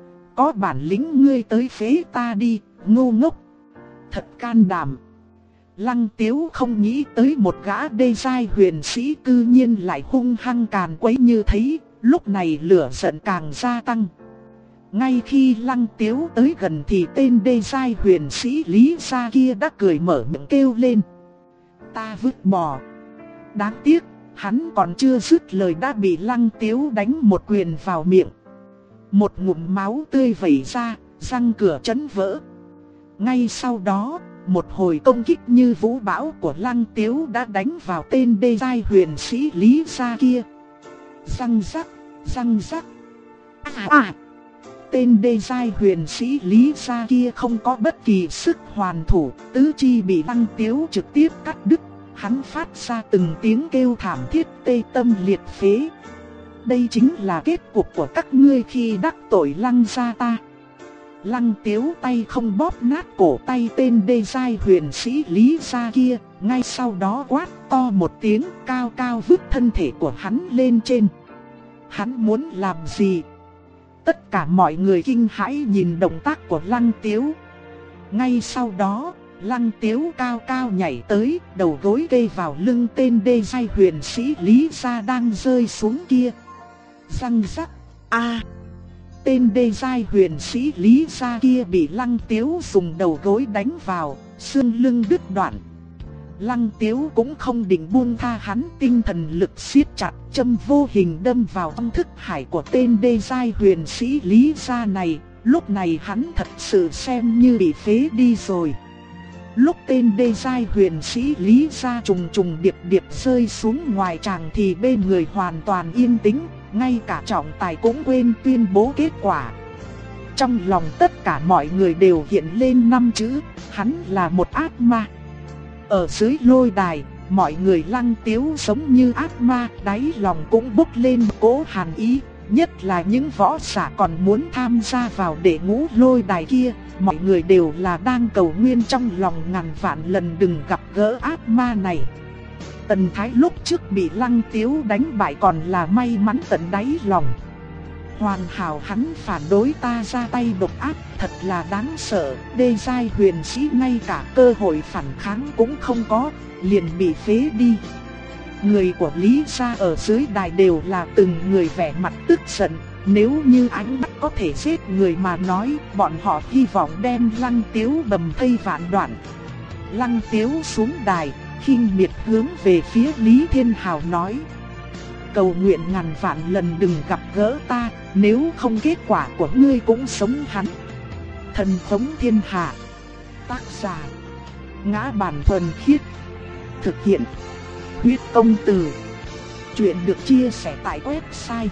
S1: Có bản lĩnh ngươi tới phế ta đi, ngu ngốc. Thật can đảm. Lăng Tiếu không nghĩ tới một gã đê giai huyền sĩ cư nhiên lại hung hăng càn quấy như thế, lúc này lửa giận càng gia tăng. Ngay khi Lăng Tiếu tới gần thì tên đê giai huyền sĩ Lý gia kia đã cười mở miệng kêu lên: ta vứt bỏ. Đáng tiếc, hắn còn chưa dứt lời đã bị Lăng Tiếu đánh một quyền vào miệng. Một ngụm máu tươi vẩy ra, răng cửa chấn vỡ. Ngay sau đó, một hồi công kích như vũ bão của Lăng Tiếu đã đánh vào tên đê giai huyền sĩ Lý gia kia. Răng rắc, răng rắc. Tên đê giai huyền sĩ Lý gia kia không có bất kỳ sức hoàn thủ, tứ chi bị Lăng Tiếu trực tiếp cắt đứt. Hắn phát ra từng tiếng kêu thảm thiết tê tâm liệt phế. Đây chính là kết cục của các ngươi khi đắc tội Lăng gia ta. Lăng Tiếu tay không bóp nát cổ tay tên đê giai huyền sĩ Lý gia kia, ngay sau đó quát to một tiếng, cao cao vứt thân thể của hắn lên trên. Hắn muốn làm gì? Tất cả mọi người kinh hãi nhìn động tác của Lăng Tiếu. Ngay sau đó, Lăng Tiếu cao cao nhảy tới, đầu gối kê vào lưng tên đê giai huyền sĩ Lý gia đang rơi xuống kia. Răng rắc, tên đê giai huyền sĩ Lý gia kia bị Lăng Tiếu dùng đầu gối đánh vào, xương lưng đứt đoạn. Lăng Tiếu cũng không định buông tha hắn, tinh thần lực siết chặt, châm vô hình đâm vào trong thức hải của tên đê giai huyền sĩ Lý gia này. Lúc này hắn thật sự xem như bị phế đi rồi. Lúc tên đê giai huyền sĩ Lý gia trùng trùng điệp điệp rơi xuống ngoài tràng thì bên người hoàn toàn yên tĩnh, ngay cả trọng tài cũng quên tuyên bố kết quả. Trong lòng tất cả mọi người đều hiện lên 5 chữ: hắn là một ác ma. Ở dưới lôi đài, mọi người Lăng Tiếu giống như ác ma, đáy lòng cũng bốc lên cỗ hàn ý. Nhất là những võ giả còn muốn tham gia vào đệ ngũ lôi đài kia, mọi người đều là đang cầu nguyện trong lòng ngàn vạn lần đừng gặp gỡ ác ma này. Tần Thái lúc trước bị Lăng Tiếu đánh bại còn là may mắn tận đáy lòng. Hoàn hảo hắn phản đối ta ra tay độc ác, thật là đáng sợ. Đê giai huyền sĩ ngay cả cơ hội phản kháng cũng không có, liền bị phế đi. Người của Lý gia ở dưới đài đều là từng người vẻ mặt tức giận. Nếu như ánh mắt có thể giết người mà nói, bọn họ hy vọng đem Lăng Tiếu bầm thây vạn đoạn. Lăng Tiếu xuống đài, khinh miệt hướng về phía Lý Thiên Hào nói: cầu nguyện ngàn vạn lần đừng gặp gỡ ta, nếu không kết quả của ngươi cũng sống hắn. Thần thống thiên hạ. Tác giả: Ngã Bản Thuần Khiết. Thực hiện: Huyết Công Từ. Chuyện được chia sẻ tại website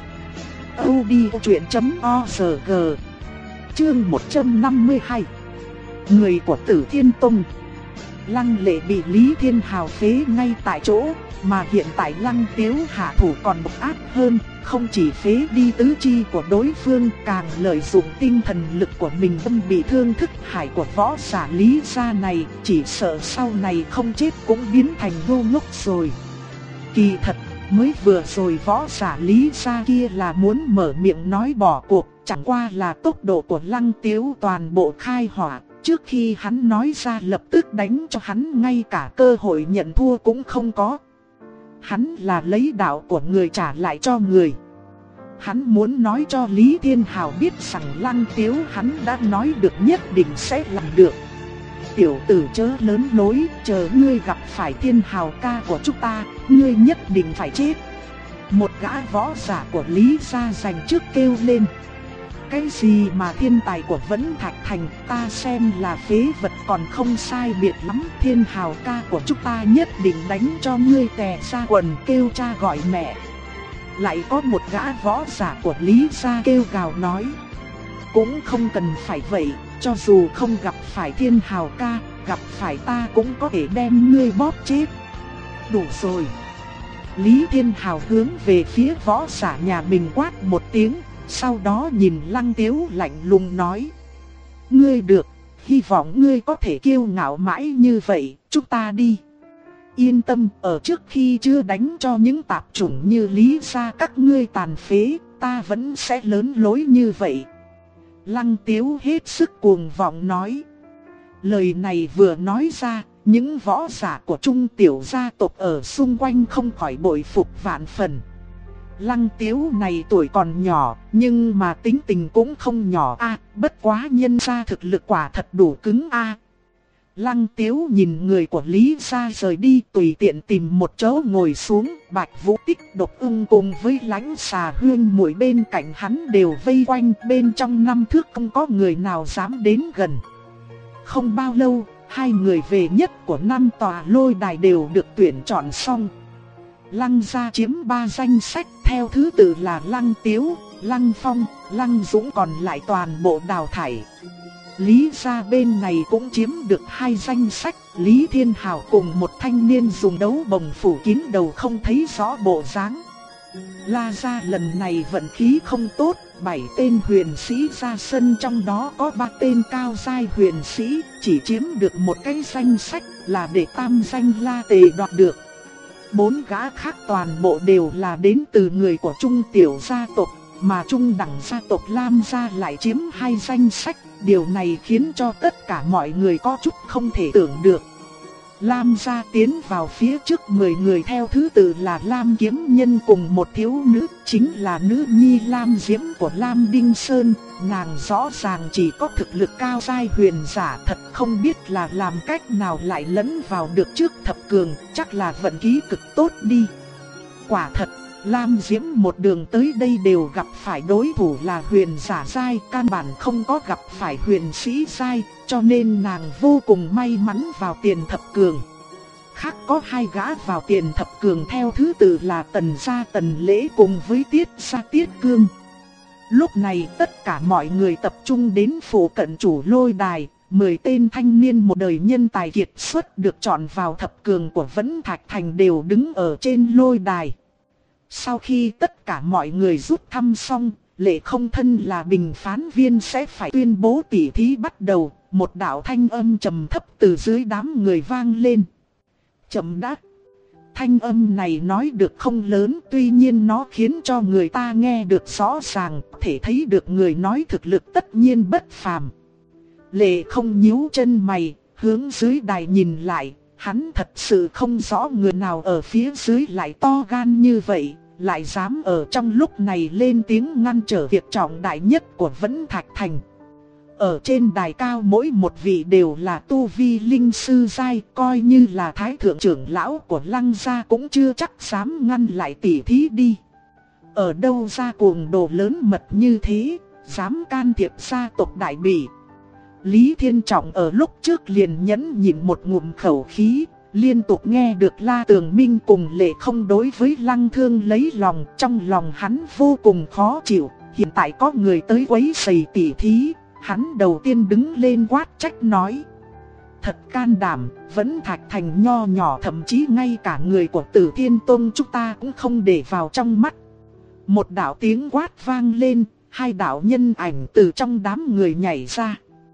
S1: audiochuyện.org. Chương 152. Người của Tử Thiên Tông. Lăng Lệ bị Lý Thiên Hào phế ngay tại chỗ, mà hiện tại Lăng Tiếu hạ thủ còn độc ác hơn, không chỉ phế đi tứ chi của đối phương, càng lợi dụng tinh thần lực của mình đâm bị thương thức hải của võ giả Lý gia này, chỉ sợ sau này không chết cũng biến thành ngu ngốc rồi. Kỳ thật, Mới vừa rồi võ giả Lý gia kia là muốn mở miệng nói bỏ cuộc, chẳng qua là tốc độ của Lăng Tiếu toàn bộ khai hỏa. Trước khi hắn nói ra lập tức đánh cho hắn ngay cả cơ hội nhận thua cũng không có. Hắn là lấy đạo của người trả lại cho người. Hắn muốn nói cho Lý Thiên Hào biết rằng Lăng Tiếu hắn đã nói được nhất định sẽ làm được. Tiểu tử chớ lớn lối, chờ ngươi gặp phải Thiên Hào ca của chúng ta, ngươi nhất định phải chết. Một gã võ giả của Lý gia giành trước kêu lên. Cái gì mà thiên tài của Vẫn Thạch Thành, ta xem là phế vật còn không sai biệt lắm. Thiên Hào ca của chúng ta nhất định đánh cho ngươi tè ra quần, kêu cha gọi mẹ. Lại có một gã võ giả của Lý gia kêu gào nói. Cũng không cần phải vậy, cho dù không gặp phải Thiên Hào ca, gặp phải ta cũng có thể đem ngươi bóp chết. Đủ rồi. Lý Thiên Hào hướng về phía võ giả nhà mình quát một tiếng, sau đó nhìn Lăng Tiếu lạnh lùng nói. Ngươi được, hy vọng ngươi có thể kiêu ngạo mãi như vậy, chúng ta đi. Yên tâm, ở trước khi chưa đánh cho những tạp chủng như Lý gia các ngươi tàn phế, ta vẫn sẽ lớn lối như vậy. Lăng Tiếu hết sức cuồng vọng nói. Lời này vừa nói ra, những võ giả của trung tiểu gia tộc ở xung quanh không khỏi bội phục vạn phần. Lăng Tiếu này tuổi còn nhỏ, nhưng mà tính tình cũng không nhỏ a, bất quá nhân ra thực lực quả thật đủ cứng a. Lăng Tiếu nhìn người của Lý gia rời đi, tùy tiện tìm một chỗ ngồi xuống. Bạch Vũ Tích, Độc Ưng cùng với Lãnh Xà Huyên muội bên cạnh hắn đều vây quanh, bên trong 5 thước không có người nào dám đến gần. Không bao lâu, 2 người về nhất của 5 tòa lôi đài đều được tuyển chọn xong. Lăng gia chiếm 3 danh sách, theo thứ tự là Lăng Tiếu, Lăng Phong, Lăng Dũng, còn lại toàn bộ đào thải. Lý gia bên này cũng chiếm được 2 danh sách, Lý Thiên Hào cùng một thanh niên dùng đấu bồng phủ kín đầu không thấy rõ bộ dáng. La gia lần này vận khí không tốt, 7 tên huyền sĩ ra sân, trong đó có 3 tên cao giai huyền sĩ, chỉ chiếm được một cái danh sách là để tam danh La Tề đoạt được. 4 gã khác toàn bộ đều là đến từ người của trung tiểu gia tộc, mà trung đẳng gia tộc Lam gia lại chiếm 2 danh sách. Điều này khiến cho tất cả mọi người có chút không thể tưởng được. Lam gia tiến vào phía trước 10 người theo thứ tự là Lam Kiếm Nhân cùng một thiếu nữ, chính là nữ nhi Lam Diễm của Lam Đinh Sơn. Nàng rõ ràng chỉ có thực lực cao giai huyền giả, thật không biết là làm cách nào lại lẫn vào được trước thập cường, chắc là vận khí cực tốt đi. Quả thật, Lam Diễm một đường tới đây đều gặp phải đối thủ là huyền giả giai, căn bản không có gặp phải huyền sĩ giai, cho nên nàng vô cùng may mắn vào tiền thập cường. Khác có 2 gã vào tiền thập cường theo thứ tự là Tần gia Tần Lễ cùng với Tiết gia Tiết Cương. Lúc này tất cả mọi người tập trung đến phụ cận chủ lôi đài, 10 tên thanh niên một đời nhân tài kiệt xuất được chọn vào thập cường của Vẫn Thạch Thành đều đứng ở trên lôi đài. Sau khi tất cả mọi người rút thăm xong, Lệ Không Thân là bình phán viên sẽ phải tuyên bố tỉ thí bắt đầu. Một đạo thanh âm trầm thấp từ dưới đám người vang lên. Chậm đã. Thanh âm này nói được không lớn, tuy nhiên nó khiến cho người ta nghe được rõ ràng, thể thấy được người nói thực lực tất nhiên bất phàm. Lệ Không nhíu chân mày, hướng dưới đài nhìn lại. Hắn thật sự không rõ người nào ở phía dưới lại to gan như vậy, lại dám ở trong lúc này lên tiếng ngăn trở việc trọng đại nhất của Vẫn Thạch Thành. Ở trên đài cao mỗi một vị đều là tu vi linh sư giai, coi như là thái thượng trưởng lão của Lăng gia cũng chưa chắc dám ngăn lại tỉ thí đi. Ở đâu ra cuồng đồ lớn mật như thế, dám can thiệp gia tộc Đại Bỉ. Lý Thiên Trọng ở lúc trước liền nhẫn nhịn một ngụm khẩu khí, liên tục nghe được La Tường Minh cùng Lệ Không đối với Lăng Thương lấy lòng, trong lòng hắn vô cùng khó chịu. Hiện tại có người tới quấy rầy tỉ thí, hắn đầu tiên đứng lên quát trách nói. Thật can đảm, Vẫn Thạch Thành nho nhỏ, thậm chí ngay cả người của Tử Thiên Tông chúng ta cũng không để vào trong mắt. Một đạo tiếng quát vang lên, 2 đạo nhân ảnh từ trong đám người nhảy ra.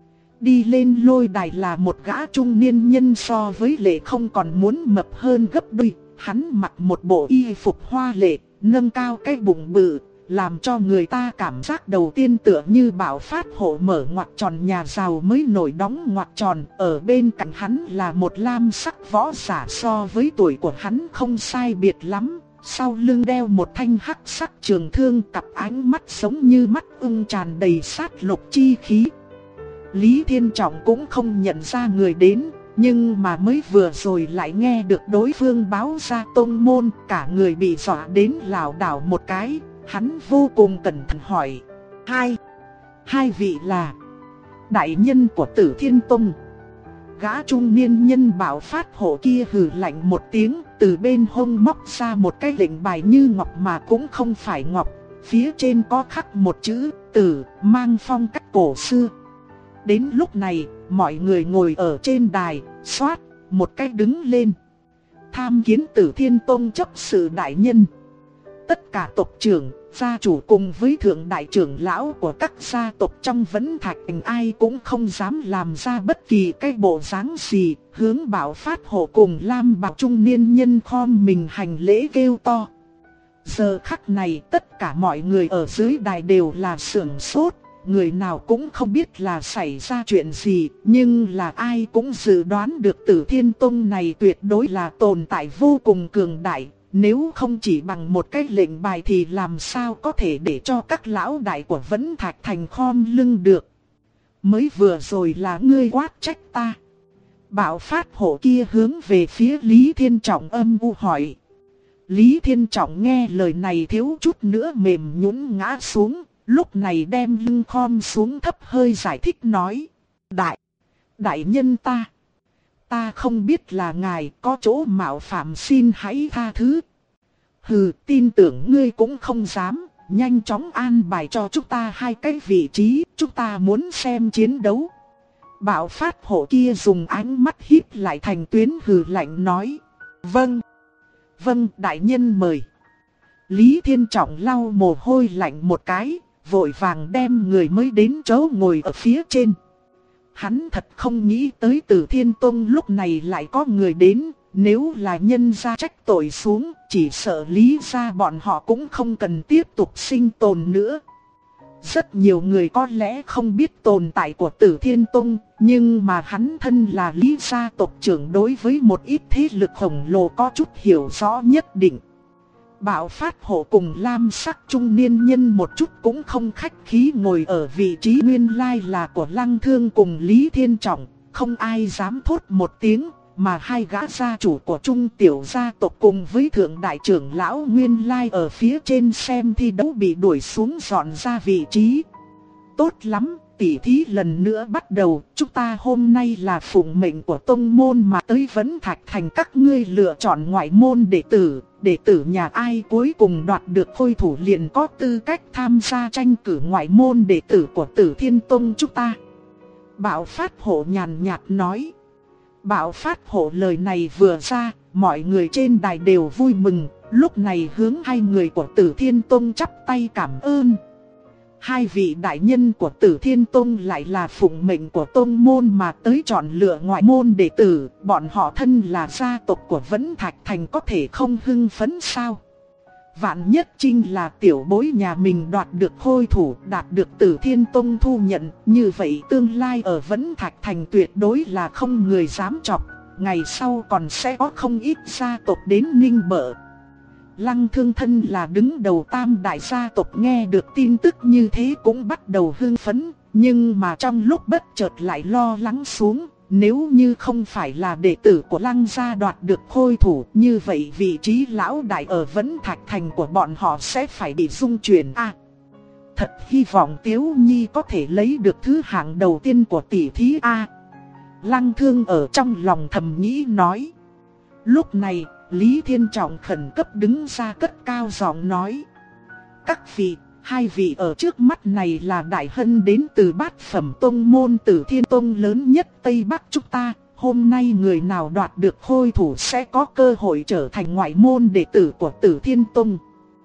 S1: Đi lên lôi đài là một gã trung niên nhân so với Lệ Không còn muốn mập hơn gấp đôi, Hắn mặc một bộ y phục hoa lệ, nâng cao cái bụng bự, làm cho người ta cảm giác đầu tiên tựa như Bảo Phát Hộ mở ngoặc tròn nhà giàu mới nổi đóng ngoặc tròn. Ở bên cạnh hắn là một lam sắc võ giả so với tuổi của hắn không sai biệt lắm. Sau lưng đeo một thanh hắc sắc trường thương, cặp ánh mắt giống như mắt ưng tràn đầy sát lục chi khí. Lý Thiên Trọng cũng không nhận ra người đến, nhưng mà mới vừa rồi lại nghe được đối phương báo ra tông môn, cả người bị dọa đến lảo đảo một cái. Hắn vô cùng cẩn thận hỏi: Hai vị là đại nhân của Tử Thiên Tông. Gã trung niên nhân Bảo Phát Hộ kia hừ lạnh một tiếng, từ bên hông móc ra một cái lệnh bài như ngọc mà cũng không phải ngọc, phía trên có khắc một chữ Tử, mang phong cách cổ xưa. Đến lúc này, mọi người ngồi ở trên đài, xoát một cái đứng lên. Tham kiến Tử Thiên Tông chấp sự đại nhân. Tất cả tộc trưởng, gia chủ cùng với thượng đại trưởng lão của các gia tộc trong Vấn Thạch Thành ai cũng không dám làm ra bất kỳ cái bộ dáng gì, hướng Bảo Phát Hộ cùng Lam Bào trung niên nhân khom mình hành lễ kêu to. Giờ khắc này tất cả mọi người ở dưới đài đều là sửng sốt, người nào cũng không biết là xảy ra chuyện gì, nhưng là ai cũng dự đoán được Tử Thiên Tông này tuyệt đối là tồn tại vô cùng cường đại. Nếu không chỉ bằng một cái lệnh bài thì làm sao có thể để cho các lão đại của Vấn Thạch Thành khom lưng được. Mới vừa rồi là ngươi quát trách ta. Bảo Phát Hộ kia hướng về phía Lý Thiên Trọng âm u hỏi. Lý Thiên Trọng nghe lời này thiếu chút nữa mềm nhũn ngã xuống, lúc này đem lưng khom xuống thấp hơi giải thích nói. Đại nhân ta không biết là ngài, có chỗ mạo phạm xin hãy tha thứ. Hừ, tin tưởng ngươi cũng không dám, nhanh chóng an bài cho chúng ta hai cái vị trí, chúng ta muốn xem chiến đấu. Bảo Phát Hộ kia dùng ánh mắt híp lại thành tuyến hừ lạnh nói. Vâng, đại nhân mời. Lý Thiên Trọng lau mồ hôi lạnh một cái, vội vàng đem người mới đến chỗ ngồi ở phía trên. Hắn thật không nghĩ tới Tử Thiên Tông lúc này lại có người đến, nếu là nhân gia trách tội xuống, chỉ sợ Lý gia bọn họ cũng không cần tiếp tục sinh tồn nữa. Rất nhiều người có lẽ không biết tồn tại của Tử Thiên Tông, nhưng mà hắn thân là Lý gia tộc trưởng đối với một ít thế lực khổng lồ có chút hiểu rõ nhất định. Bảo Phát Hộ cùng lam sắc trung niên nhân một chút cũng không khách khí ngồi ở vị trí nguyên lai là của Lăng Thương cùng Lý Thiên Trọng, không ai dám thốt một tiếng, mà hai gã gia chủ của trung tiểu gia tộc cùng với thượng đại trưởng lão nguyên lai ở phía trên xem thi đấu bị đuổi xuống dọn ra vị trí. Tốt lắm, tỉ thí lần nữa bắt đầu, chúng ta hôm nay là phụng mệnh của tông môn mà tới Vấn Thạch Thành, các ngươi lựa chọn ngoại môn đệ tử nhà ai cuối cùng đoạt được khôi thủ liền có tư cách tham gia tranh cử ngoại môn đệ tử của Tử Thiên Tông chúng ta. Bảo Phát Hộ nhàn nhạt nói. Bảo Phát Hộ lời này vừa ra, mọi người trên đài đều vui mừng, lúc này hướng hai người của Tử Thiên Tông chắp tay cảm ơn. Hai vị đại nhân của Tử Thiên Tông lại là phụng mệnh của tông môn mà tới chọn lựa ngoại môn đệ tử, bọn họ thân là gia tộc của Vấn Thạch Thành có thể không hưng phấn sao? Vạn nhất Trinh là tiểu bối nhà mình đoạt được khôi thủ, đạt được Tử Thiên Tông thu nhận, như vậy tương lai ở Vấn Thạch Thành tuyệt đối là không người dám chọc, ngày sau còn sẽ có không ít gia tộc đến nịnh bợ. Lăng Thương thân là đứng đầu tam đại gia tộc nghe được tin tức như thế cũng bắt đầu hưng phấn, nhưng mà trong lúc bất chợt lại lo lắng xuống. Nếu như không phải là đệ tử của Lăng gia đoạt được khôi thủ, như vậy vị trí lão đại ở Vấn Thạch Thành của bọn họ sẽ phải bị rung chuyển thật hy vọng Tiếu Nhi có thể lấy được thứ hạng đầu tiên của tỷ thí Lăng Thương ở trong lòng thầm nghĩ nói. Lúc này, Lý Thiên Trọng khẩn cấp đứng ra cất cao giọng nói. Các vị, hai vị ở trước mắt này là đại hân đến từ bát phẩm tông môn Tử Thiên Tông lớn nhất Tây Bắc chúng ta. Hôm nay người nào đoạt được khôi thủ sẽ có cơ hội trở thành ngoại môn đệ tử của Tử Thiên Tông.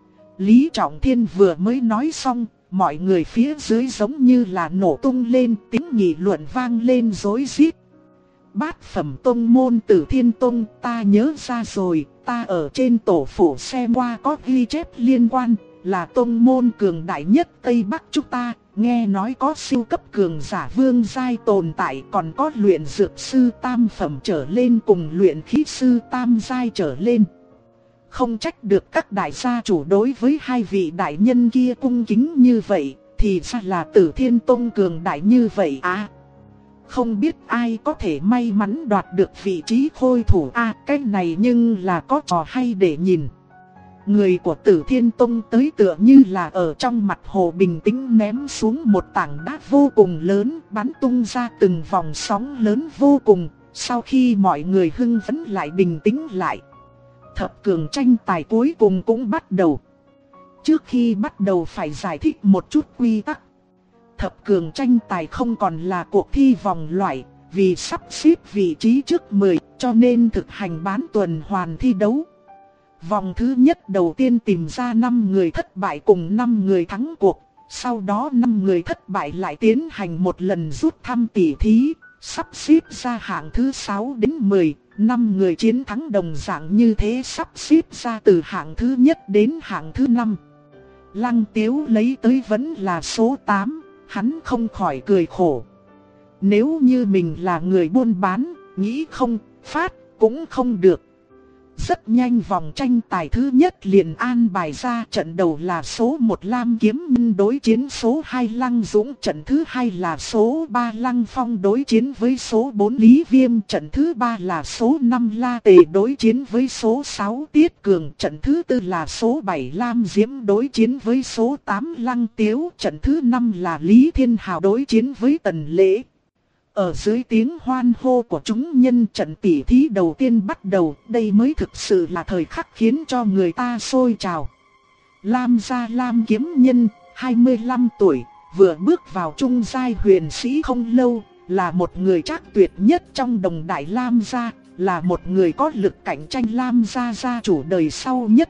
S1: Lý Trọng Thiên vừa mới nói xong, mọi người phía dưới giống như là nổ tung lên, tiếng nghị luận vang lên rối rít. Bát phẩm tông môn Tử Thiên Tông, ta nhớ ra rồi, ta ở trên tổ phủ xem qua có ghi chép liên quan, là tông môn cường đại nhất Tây Bắc chúng ta, nghe nói có siêu cấp cường giả vương giai tồn tại, còn có luyện dược sư tam phẩm trở lên cùng luyện khí sư tam giai trở lên. Không trách được các đại gia chủ đối với hai vị đại nhân kia cung kính như vậy, thì ra là Tử Thiên Tông cường đại như vậy à. Không biết ai có thể may mắn đoạt được vị trí khôi thủ à, cái này nhưng là có trò hay để nhìn. Người của Tử Thiên Tông tới tựa như là ở trong mặt hồ bình tĩnh ném xuống một tảng đá vô cùng lớn, bắn tung ra từng vòng sóng lớn vô cùng, sau khi mọi người hưng phấn lại bình tĩnh lại. Thập cường tranh tài cuối cùng cũng bắt đầu. Trước khi bắt đầu phải giải thích một chút quy tắc. Thập cường tranh tài không còn là cuộc thi vòng loại, vì sắp xếp vị trí trước 10 cho nên thực hành bán tuần hoàn thi đấu. Vòng thứ nhất đầu tiên tìm ra 5 người thất bại cùng 5 người thắng cuộc, sau đó 5 người thất bại lại tiến hành một lần rút thăm tỉ thí, sắp xếp ra hạng thứ 6 đến 10, 5 người chiến thắng đồng dạng như thế sắp xếp ra từ hạng thứ nhất đến hạng thứ 5. Lăng Tiếu lấy tới vẫn là số 8, hắn không khỏi cười khổ. Nếu như mình là người buôn bán, nghĩ không, phát cũng không được. Rất nhanh vòng tranh tài thứ nhất liền an bài ra, trận đầu là số 1 Lam Kiếm Minh đối chiến số 2 Lăng Dũng, trận thứ 2 là số 3 Lăng Phong đối chiến với số 4 Lý Viêm, trận thứ 3 là số 5 La Tề đối chiến với số 6 Tiết Cường, trận thứ 4 là số 7 Lam Diễm đối chiến với số 8 Lăng Tiếu, trận thứ 5 là Lý Thiên Hào đối chiến với Tần Lễ. Ở dưới tiếng hoan hô của chúng nhân, trận tỉ thí đầu tiên bắt đầu, đây mới thực sự là thời khắc khiến cho người ta sôi trào. Lam gia Lam Kiếm Nhân, 25 tuổi, vừa bước vào trung giai huyền sĩ không lâu, là một người trác tuyệt nhất trong đồng đại Lam gia, là một người có lực cạnh tranh Lam gia gia chủ đời sau nhất.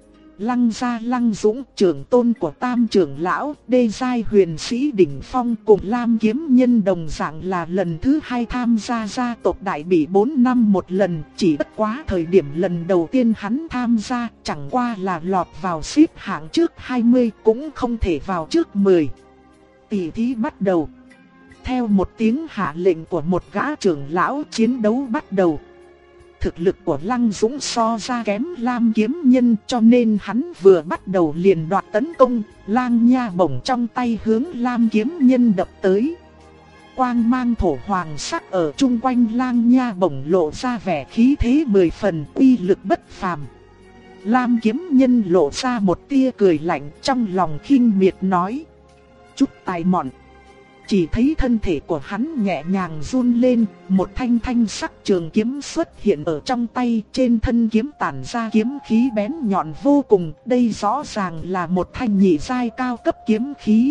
S1: Lăng gia Lăng Dũng, trưởng tôn của Tam trưởng lão, đê giai huyền sĩ đỉnh phong, cùng Lam Kiếm Nhân đồng dạng là lần thứ 2 tham gia gia tộc Đại Bỉ 4 năm một lần, chỉ bất quá thời điểm lần đầu tiên hắn tham gia, chẳng qua là lọt vào xếp hạng trước 20, cũng không thể vào trước 10. Tỷ thí bắt đầu. Theo một tiếng hạ lệnh của một gã trưởng lão, chiến đấu bắt đầu. Thực lực của Lăng Dũng so ra kém Lam Kiếm Nhân, cho nên hắn vừa bắt đầu liền đoạt tấn công, lang nha bổng trong tay hướng Lam Kiếm Nhân đập tới. Quang mang thổ hoàng sắc ở chung quanh lang nha bổng lộ ra vẻ khí thế 10 phần, uy lực bất phàm. Lam Kiếm Nhân lộ ra một tia cười lạnh, trong lòng khinh miệt nói: chút tài mọn. Chỉ thấy thân thể của hắn nhẹ nhàng run lên, một thanh thanh sắc trường kiếm xuất hiện ở trong tay, trên thân kiếm tản ra kiếm khí bén nhọn vô cùng, đây rõ ràng là một thanh nhị giai cao cấp kiếm khí.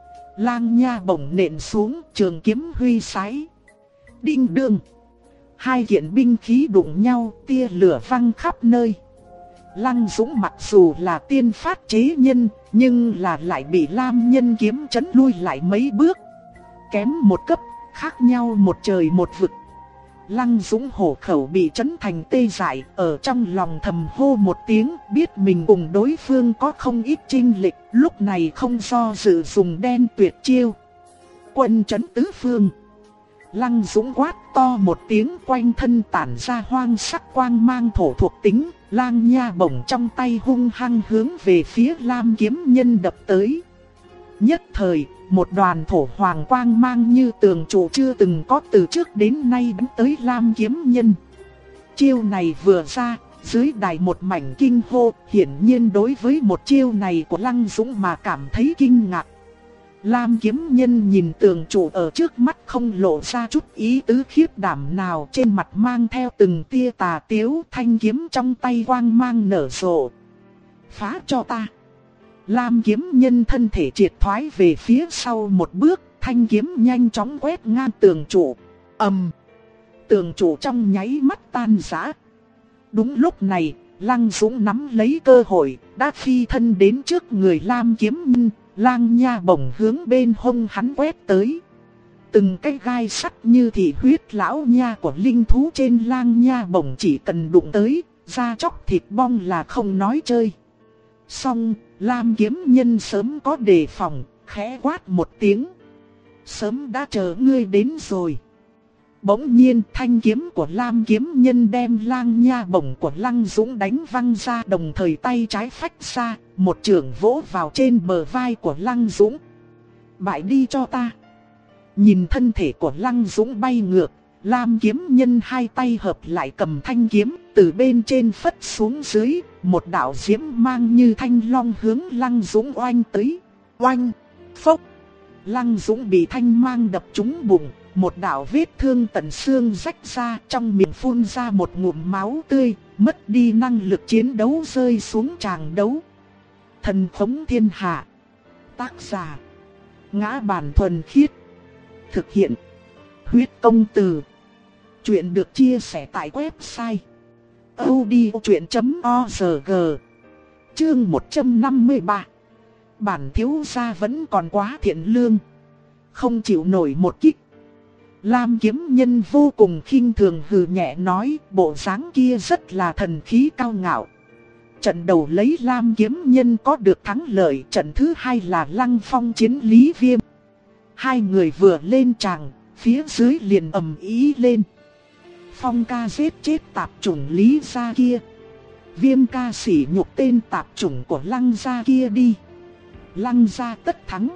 S1: Lang nha bổng nện xuống, trường kiếm huy sái. Đinh đương. Hai kiện binh khí đụng nhau, tia lửa văng khắp nơi. Lăng Dũng mặc dù là tiên phát chế nhân, nhưng là lại bị Lam Nhân kiếm chấn lui lại mấy bước. Kém một cấp, khác nhau một trời một vực. Lăng Dũng hổ khẩu bị chấn thành tê dại, ở trong lòng thầm hô một tiếng, biết mình cùng đối phương có không ít chênh lệch, lúc này không do dự dùng đen tuyệt chiêu. Quân chấn tứ phương. Lăng Dũng quát to một tiếng, quanh thân tản ra hoang sắc quang mang thổ thuộc tính, lang nha bổng trong tay hung hăng hướng về phía Lam Kiếm Nhân đập tới. Nhất thời, một đoàn thổ hoàng quang mang như tường trụ chưa từng có từ trước đến nay đánh tới Lam Kiếm Nhân. Chiêu này vừa ra, dưới đài một mảnh kinh hô, hiển nhiên đối với một chiêu này của Lăng Dũng mà cảm thấy kinh ngạc. Lam Kiếm Nhân nhìn tường trụ ở trước mắt không lộ ra chút ý tứ khiếp đảm nào, trên mặt mang theo từng tia tà tiếu, thanh kiếm trong tay quang mang nở rộ. Phá cho ta! Lam Kiếm Nhân thân thể triệt thoái về phía sau một bước, thanh kiếm nhanh chóng quét ngang tường trụ. Tường trụ trong nháy mắt tan rã. Đúng lúc này, Lăng Dũng nắm lấy cơ hội, đã phi thân đến trước người Lam Kiếm Nhân, lang nha bổng hướng bên hông hắn quét tới. Từng cái gai sắt như thị huyết lão nha của linh thú trên lang nha bổng chỉ cần đụng tới, da chóc thịt bong là không nói chơi. Xong, Lam kiếm nhân sớm có đề phòng, khẽ quát một tiếng. Sớm đã chờ ngươi đến rồi. Bỗng nhiên thanh kiếm của Lam kiếm nhân đem lang nha bổng của Lăng Dũng đánh văng ra, đồng thời tay trái phách ra, một chưởng vỗ vào trên bờ vai của Lăng Dũng. Bại đi cho ta. Nhìn thân thể của Lăng Dũng bay ngược, Lam kiếm nhân hai tay hợp lại cầm thanh kiếm, từ bên trên phất xuống dưới, một đạo diễm mang như thanh long hướng Lăng Dũng oanh tới. Oanh, phốc. Lăng Dũng bị thanh mang đập trúng bụng, một đạo vết thương tận xương rách ra, trong miệng phun ra một ngụm máu tươi, mất đi năng lực chiến đấu rơi xuống tràng đấu. Thần Khống Thiên Hạ. Tác giả: Ngã Bản Thuần Khiết. Thực hiện: Huyết Công Từ. Chuyện được chia sẻ tại website audiochuyện.org. Chương 153. Bản thiếu gia vẫn còn quá thiện lương, không chịu nổi một kích. Lam kiếm nhân vô cùng khinh thường hừ nhẹ nói, bộ dáng kia rất là thần khí cao ngạo. Trận đầu lấy Lam kiếm nhân có được thắng lợi, trận thứ hai là Lăng Phong chiến Lý Viêm. Hai người vừa lên tràng, phía dưới liền ầm ĩ lên. Phong ca giết chết tạp chủng Lý gia kia, Viêm ca sỉ nhục tên tạp chủng của Lăng gia kia đi. Lăng gia tất thắng,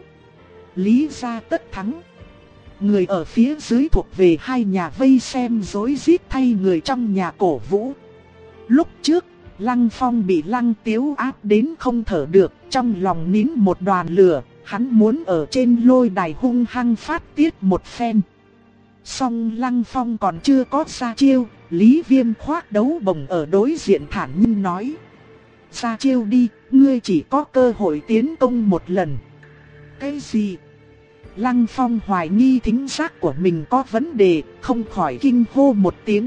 S1: Lý gia tất thắng. Người ở phía dưới thuộc về hai nhà vây xem rối rít thay người trong nhà cổ vũ. Lúc trước, Lăng Phong bị Lăng Tiếu áp đến không thở được, trong lòng nín một đoàn lửa, hắn muốn ở trên lôi đài hung hăng phát tiết một phen. Song Lăng Phong còn chưa có ra chiêu, Lý Viêm khoác đấu bổng ở đối diện thản nhiên nói. Ra chiêu đi, ngươi chỉ có cơ hội tiến công một lần. Cái gì? Lăng Phong hoài nghi thính giác của mình có vấn đề, không khỏi kinh hô một tiếng.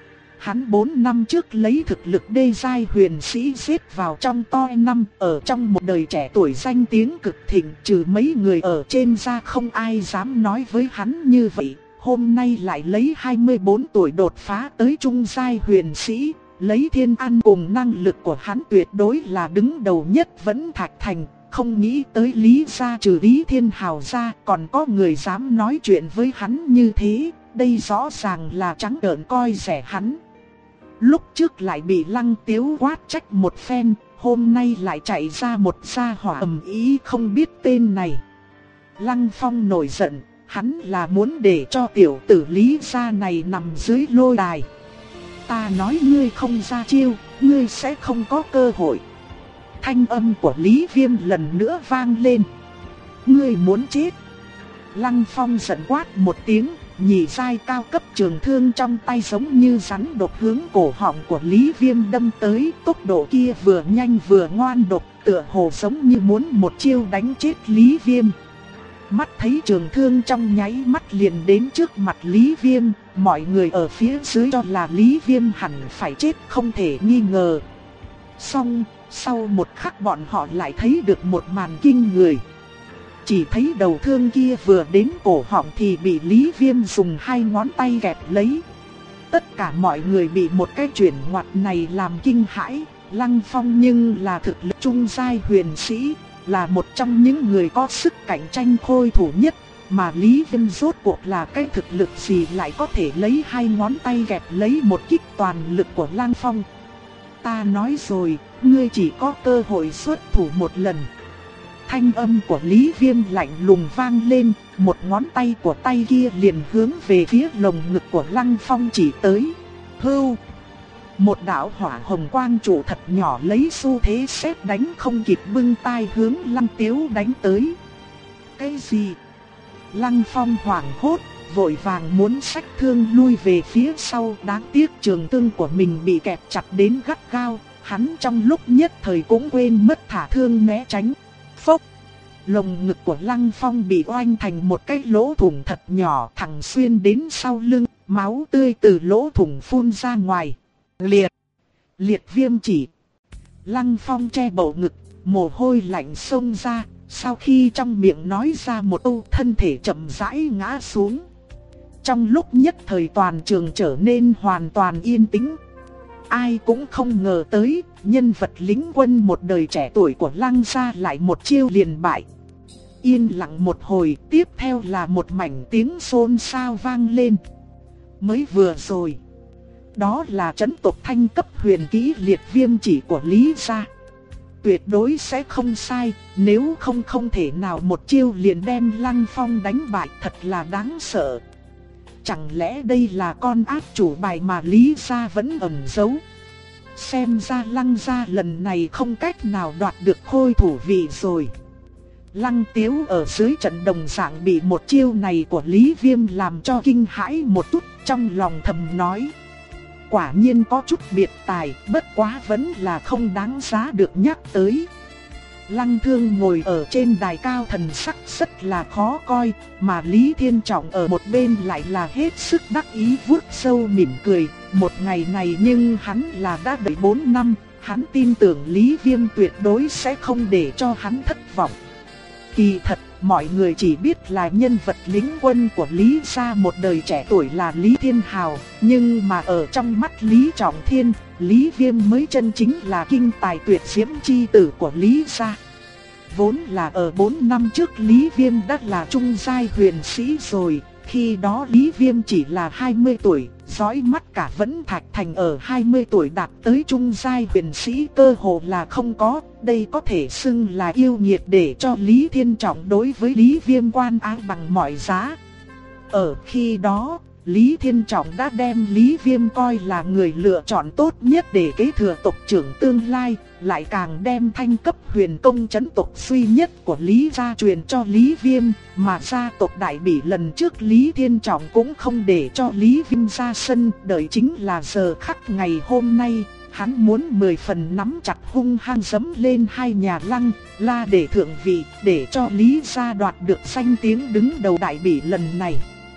S1: Hắn 4 năm trước lấy thực lực đê giai huyền sĩ xếp vào trong top 5, ở trong một đời trẻ tuổi danh tiếng cực thịnh, trừ mấy người ở trên ra không ai dám nói với hắn như vậy. Hôm nay lại lấy 24 tuổi đột phá tới trung giai huyền sĩ, lấy thiên an cùng năng lực của hắn tuyệt đối là đứng đầu nhất vẫn Thạch Thành. Không nghĩ tới Lý gia trừ Lý Thiên Hào ra còn có người dám nói chuyện với hắn như thế, đây rõ ràng là trắng trợn coi rẻ hắn. Lúc trước lại bị Lăng Tiếu quát trách một phen, hôm nay lại chạy ra một gia hỏa ầm ĩ không biết tên này. Lăng Phong nổi giận, hắn là muốn để cho tiểu tử Lý gia này nằm dưới lôi đài. Ta nói ngươi không ra chiêu, ngươi sẽ không có cơ hội. Thanh âm của Lý Viêm lần nữa vang lên. Ngươi muốn chết. Lăng Phong giận quát một tiếng, nhị giai cao cấp trường thương trong tay giống như rắn độc hướng cổ họng của Lý Viêm đâm tới. Tốc độ kia vừa nhanh vừa ngoan độc, tựa hồ giống như muốn một chiêu đánh chết Lý Viêm. Mắt thấy trường thương trong nháy mắt liền đến trước mặt Lý Viêm, mọi người ở phía dưới cho là Lý Viêm hẳn phải chết không thể nghi ngờ. Song, sau một khắc bọn họ lại thấy được một màn kinh người. Chỉ thấy đầu thương kia vừa đến cổ họng thì bị Lý Viêm dùng hai ngón tay kẹp lấy. Tất cả mọi người bị một cái chuyển ngoặt này làm kinh hãi. Lăng Phong nhưng là thực lực trung giai huyền sĩ, là một trong những người có sức cạnh tranh khôi thủ nhất. Mà Lý Viêm rốt cuộc là cái thực lực gì lại có thể lấy hai ngón tay kẹp lấy một kích toàn lực của Lăng Phong. Ta nói rồi, ngươi chỉ có cơ hội xuất thủ một lần. Thanh âm của Lý Viêm lạnh lùng vang lên, một ngón tay của tay kia liền hướng về phía lồng ngực của Lăng Phong chỉ tới. Hưu! Một đạo hỏa hồng quang trụ thật nhỏ lấy xu thế sét đánh không kịp bưng tay hướng Lăng Tiếu đánh tới. Cái gì? Lăng Phong hoảng hốt, vội vàng muốn xách thương lui về phía sau, đáng tiếc trường thương của mình bị kẹp chặt đến gắt gao, hắn trong lúc nhất thời cũng quên mất thả thương né tránh. Phốc! Lồng ngực của Lăng Phong bị oanh thành một cái lỗ thủng thật nhỏ thẳng xuyên đến sau lưng, máu tươi từ lỗ thủng phun ra ngoài. Liệt viêm chỉ. Lăng Phong che bầu ngực, mồ hôi lạnh xông ra, Sau khi trong miệng nói ra một câu, thân thể chậm rãi ngã xuống. Trong lúc nhất thời toàn trường trở nên hoàn toàn yên tĩnh. Ai cũng không ngờ tới, nhân vật lính quân một đời trẻ tuổi của Lăng gia lại một chiêu liền bại. Yên lặng một hồi, tiếp theo là một mảnh tiếng xôn xao vang lên. Mới vừa rồi, đó là trấn tộc thanh cấp huyền kỹ liệt viêm chỉ của Lý gia. Tuyệt đối sẽ không sai, nếu không thể nào một chiêu liền đem Lăng Phong đánh bại, thật là đáng sợ. Chẳng lẽ đây là con ác chủ bài mà Lý gia vẫn ẩn giấu? Xem ra Lăng gia lần này không cách nào đoạt được khôi thủ vị rồi. Lăng Tiếu ở dưới trận đồng dạng bị một chiêu này của Lý Viêm làm cho kinh hãi một chút, trong lòng thầm nói. Quả nhiên có chút biệt tài, bất quá vẫn là không đáng giá được nhắc tới. Lăng Thương ngồi ở trên đài cao, thần sắc rất là khó coi, mà Lý Thiên Trọng ở một bên lại là hết sức đắc ý vuốt râu mỉm cười. Một ngày này nhưng hắn là đã đợi 4 năm, hắn tin tưởng Lý Viêm tuyệt đối sẽ không để cho hắn thất vọng. Kỳ thật, mọi người chỉ biết là nhân vật lính quân của Lý gia một đời trẻ tuổi là Lý Thiên Hào, nhưng mà ở trong mắt Lý Trọng Thiên, Lý Viêm mới chân chính là kinh tài tuyệt diễm chi tử của Lý gia. Vốn là ở 4 năm trước Lý Viêm đã là trung giai huyền sĩ rồi, khi đó Lý Viêm chỉ là 20 tuổi, dõi mắt cả Vẫn Thạch Thành ở 20 tuổi đạt tới trung giai huyền sĩ cơ hồ là không có, đây có thể xưng là yêu nghiệt để cho Lý Thiên Trọng đối với Lý Viêm quan ái bằng mọi giá. Ở khi đó, Lý Thiên Trọng đã đem Lý Viêm coi là người lựa chọn tốt nhất để kế thừa tộc trưởng tương lai, lại càng đem thanh cấp huyền công trấn tộc duy nhất của Lý gia truyền cho Lý Viêm, mà gia tộc Đại Bỉ lần trước Lý Thiên Trọng cũng không để cho Lý Viêm ra sân, đợi chính là giờ khắc ngày hôm nay, hắn muốn 10 phần nắm chặt hung hăng giẫm lên hai nhà Lăng, La để thượng vị, để cho Lý gia đoạt được danh tiếng đứng đầu Đại Bỉ lần này.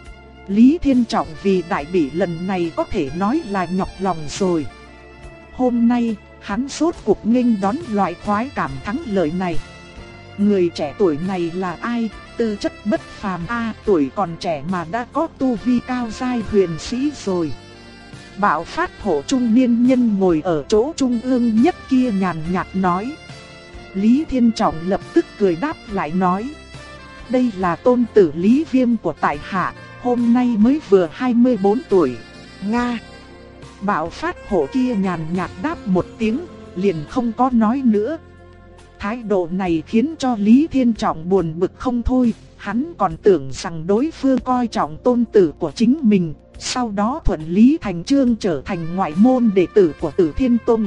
S1: Lý Thiên Trọng vì Đại Bỉ lần này có thể nói là nhọc lòng rồi. Hôm nay, hắn rốt cuộc nghênh đón loại khoái cảm thắng lợi này. Người trẻ tuổi này là ai? Tư chất bất phàm a, tuổi còn trẻ mà đã có tu vi cao giai huyền sĩ rồi. Bạo Phát Hổ trung niên nhân ngồi ở chỗ trung ương nhất kia nhàn nhạt nói. Lý Thiên Trọng lập tức cười đáp lại nói. Đây là tôn tử Lý Viêm của tại hạ, hôm nay mới vừa 24 tuổi. Nga. Bạo Phát Hổ kia nhàn nhạt đáp một tiếng, liền không có nói nữa. Thái độ này khiến cho Lý Thiên Trọng buồn bực không thôi, hắn còn tưởng rằng đối phương coi trọng tôn tử của chính mình, sau đó thuận lý thành chương trở thành ngoại môn đệ tử của Tử Thiên Tông.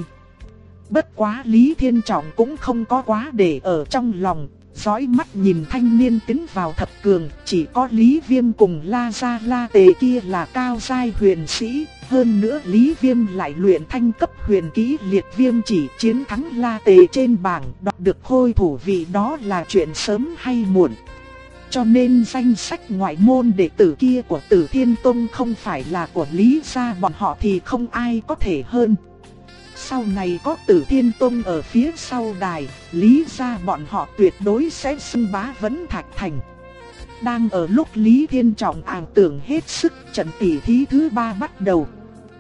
S1: Bất quá Lý Thiên Trọng cũng không có quá để ở trong lòng, dõi mắt nhìn thanh niên tiến vào thập cường, chỉ có Lý Viêm cùng La Gia La Tề kia là cao giai huyền sĩ, hơn nữa Lý Viêm lại luyện thanh cấp huyền kỹ liệt viêm chỉ, chiến thắng La Tề trên bảng, đoạt được khôi thủ vị, đó là chuyện sớm hay muộn. Cho nên danh sách ngoại môn đệ tử kia của Tử Thiên Tông không phải là của Lý gia bọn họ thì không ai có thể hơn. Sau này có Tử Thiên Tông ở phía sau đài, Lý gia bọn họ tuyệt đối sẽ xưng bá Vẫn Thạch Thành. Đang ở lúc Lý Thiên Trọng ảo tưởng hết sức, trận tỷ thí thứ 3 bắt đầu.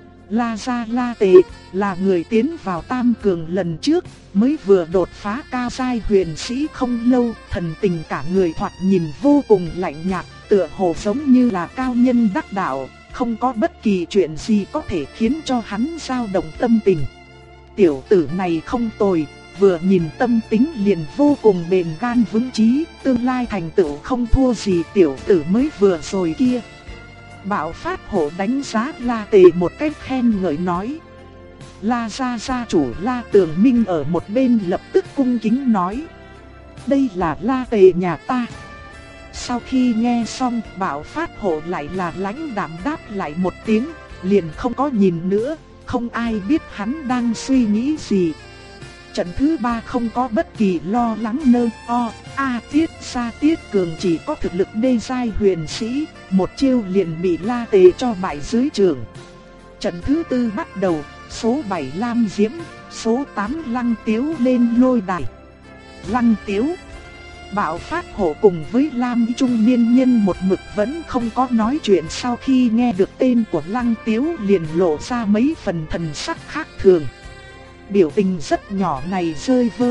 S1: La Gia La Tề là người tiến vào tam cường lần trước, mới vừa đột phá cao giai huyền sĩ không lâu, thần tình cả người thoạt nhìn vô cùng lạnh nhạt, tựa hồ giống như là cao nhân đắc đạo, không có bất kỳ chuyện gì có thể khiến cho hắn dao động tâm tình. Tiểu tử này không tồi, vừa nhìn tâm tính liền vô cùng bền gan vững chí, tương lai thành tựu không thua gì tiểu tử mới vừa rồi kia. Bạo Phát Hổ đánh giá La Tề một cách khen ngợi nói. La Gia gia chủ La Tường Minh ở một bên lập tức cung kính nói. Đây là La Tề nhà ta. Sau khi nghe xong, Bạo Phát Hổ lại là lãnh đạm đáp lại một tiếng, liền không có nhìn nữa, không ai biết hắn đang suy nghĩ gì. Trận thứ 3 không có bất kỳ lo lắng nơ o, Tiết Sa Tiết Cường chỉ có thực lực đê giai huyền sĩ, một chiêu liền bị La Tề cho bại dưới trường. Trận thứ 4 bắt đầu, số 7 Lam Diễm, số 8 Lăng Tiếu lên lôi đài. Lăng Tiếu, Bạo Phát Hổ cùng với Lam Y trung niên nhân một mực vẫn không có nói chuyện, sau khi nghe được tên của Lăng Tiếu liền lộ ra mấy phần thần sắc khác thường. Biểu tình rất nhỏ này rơi vơ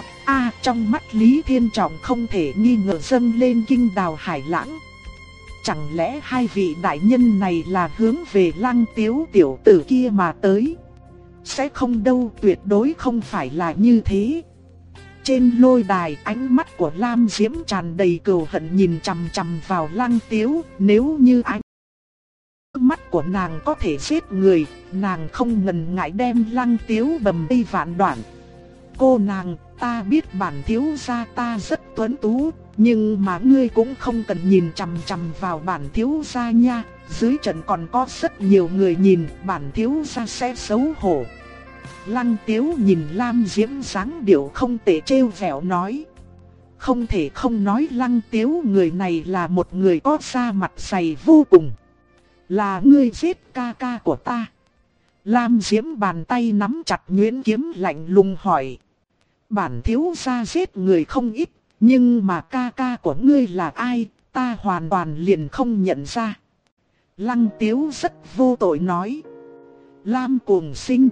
S1: trong mắt Lý Thiên Trọng không thể nghi ngờ dâng lên kinh đào hải lãng. Chẳng lẽ hai vị đại nhân này là hướng về Lăng Tiếu tiểu tử kia mà tới? Sẽ không đâu, tuyệt đối không phải là như thế. Trên lôi đài, ánh mắt của Lam Diễm tràn đầy cừu hận nhìn chằm chằm vào Lăng Tiếu. Nếu như ánh mắt của nàng có thể giết người, nàng không ngần ngại đem Lăng Tiếu bầm thây vạn đoạn. Cô nàng, ta biết bản thiếu gia ta rất tuấn tú, nhưng mà ngươi cũng không cần nhìn chằm chằm vào bản thiếu gia nha. Dưới trận còn có rất nhiều người nhìn, bản thiếu gia sẽ xấu hổ. Lăng Tiếu nhìn Lam Diễm dáng điệu không tệ trêu vẻo nói. Không thể không nói Lăng Tiếu người này là một người có da mặt dày vô cùng. Là ngươi giết ca ca của ta. Lam Diễm bàn tay nắm chặt nhuyễn kiếm lạnh lùng hỏi. Bản thiếu gia giết người không ít, nhưng mà ca ca của ngươi là ai, ta hoàn toàn liền không nhận ra. Lăng Tiếu rất vô tội nói. Lam Cuồng Sinh.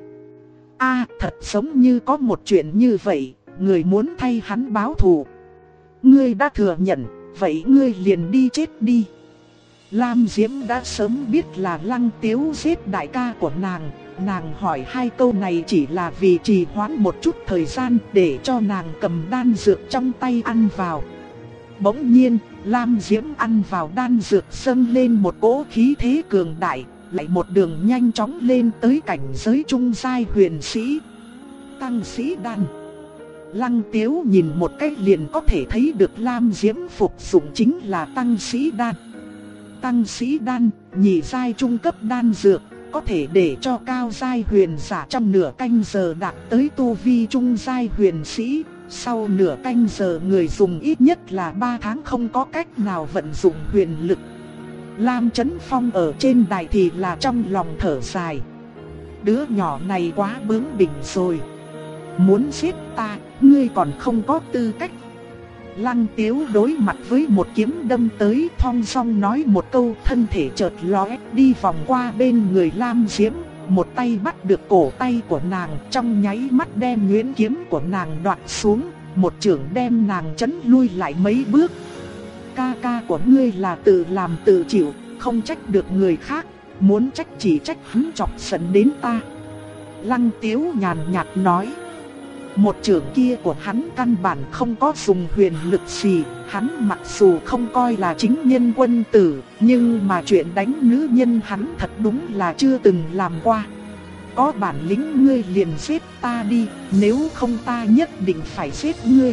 S1: Thật giống như có một chuyện như vậy, người muốn thay hắn báo thù. Ngươi đã thừa nhận, vậy ngươi liền đi chết đi. Lam Diễm đã sớm biết là Lăng Tiếu giết đại ca của nàng. Nàng hỏi hai câu này chỉ là vì trì hoãn một chút thời gian để cho nàng cầm đan dược trong tay ăn vào. Bỗng nhiên, Lam Diễm ăn vào đan dược dâng lên một cỗ khí thế cường đại, lại một đường nhanh chóng lên tới cảnh giới trung giai huyền sĩ. Tăng sĩ đan. Lăng Tiếu nhìn một cách liền có thể thấy được Lam Diễm phục dụng chính là tăng sĩ đan. Tăng sĩ đan, nhị giai trung cấp đan dược, có thể để cho cao giai huyền giả trong nửa canh giờ đạt tới tu vi trung giai huyền sĩ. Sau nửa canh giờ người dùng ít nhất là 3 tháng không có cách nào vận dụng huyền lực. Lam Chấn Phong ở trên đài thì là trong lòng thở dài. Đứa nhỏ này quá bướng bỉnh rồi. Muốn giết ta, ngươi còn không có tư cách. Lăng Tiếu đối mặt với một kiếm đâm tới, thong dong nói một câu, thân thể chợt lóe đi vòng qua bên người Lam Diễm, một tay bắt được cổ tay của nàng, trong nháy mắt đem nhuyễn kiếm của nàng đoạt xuống, một chưởng đem nàng chấn lui lại mấy bước. Ca ca của ngươi là tự làm tự chịu, không trách được người khác, muốn trách chỉ trách hắn chọc giận đến ta. Lăng Tiếu nhàn nhạt nói. Một chưởng kia của hắn căn bản không có dùng huyền lực gì, hắn mặc dù không coi là chính nhân quân tử, nhưng mà chuyện đánh nữ nhân hắn thật đúng là chưa từng làm qua. Có bản lĩnh ngươi liền giết ta đi, nếu không ta nhất định phải giết ngươi.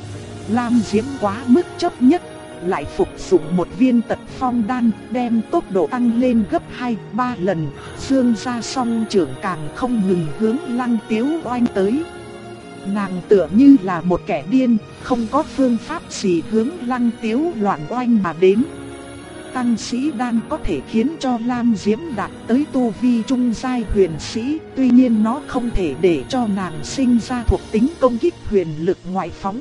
S1: Lam Diễm quá mức chấp nhất, lại phục dụng một viên Tật Phong đan, đem tốc độ tăng lên gấp 2-3 lần, xương ra song trưởng càng không ngừng hướng Lăng Tiếu oanh tới. Nàng tựa như là một kẻ điên, không có phương pháp gì hướng Lăng Tiếu loạn oanh mà đến. Tăng sĩ đan có thể khiến cho Lam Diễm đạt tới tu vi trung giai huyền sĩ, tuy nhiên nó không thể để cho nàng sinh ra thuộc tính công kích huyền lực ngoại phóng.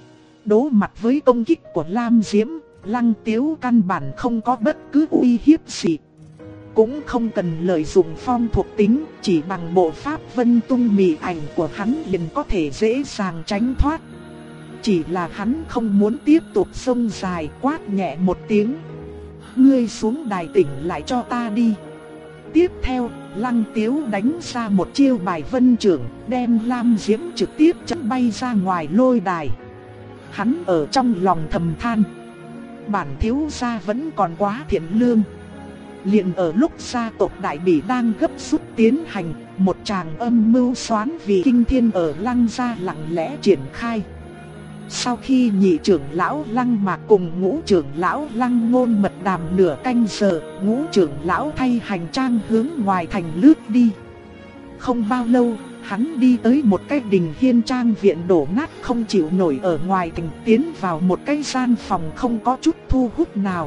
S1: Đối mặt với công kích của Lam Diễm, Lăng Tiếu căn bản không có bất cứ uy hiếp gì. Cũng không cần lợi dụng phong thuộc tính, chỉ bằng bộ pháp vân tung mị ảnh của hắn liền có thể dễ dàng tránh thoát. Chỉ là hắn không muốn tiếp tục xông dài, quát nhẹ một tiếng. Ngươi xuống đài tỉnh lại cho ta đi. Tiếp theo, Lăng Tiếu đánh ra một chiêu bài vân trưởng, đem Lam Diễm trực tiếp chấn bay ra ngoài lôi đài. Hắn ở trong lòng thầm than. Bản thiếu gia vẫn còn quá thiện lương. Liền ở lúc gia tộc Đại Bỉ đang gấp rút tiến hành, một tràng âm mưu xoán vì kinh thiên ở Lăng gia lặng lẽ triển khai. Sau khi nhị trưởng lão Lăng Mạc cùng ngũ trưởng lão Lăng Ngôn mật đàm nửa canh giờ, ngũ trưởng lão thay hành trang hướng ngoài thành lướt đi. Không bao lâu, hắn đi tới một cái đình hiên trang viện đổ nát không chịu nổi ở ngoài thành, tiến vào một cái gian phòng không có chút thu hút nào.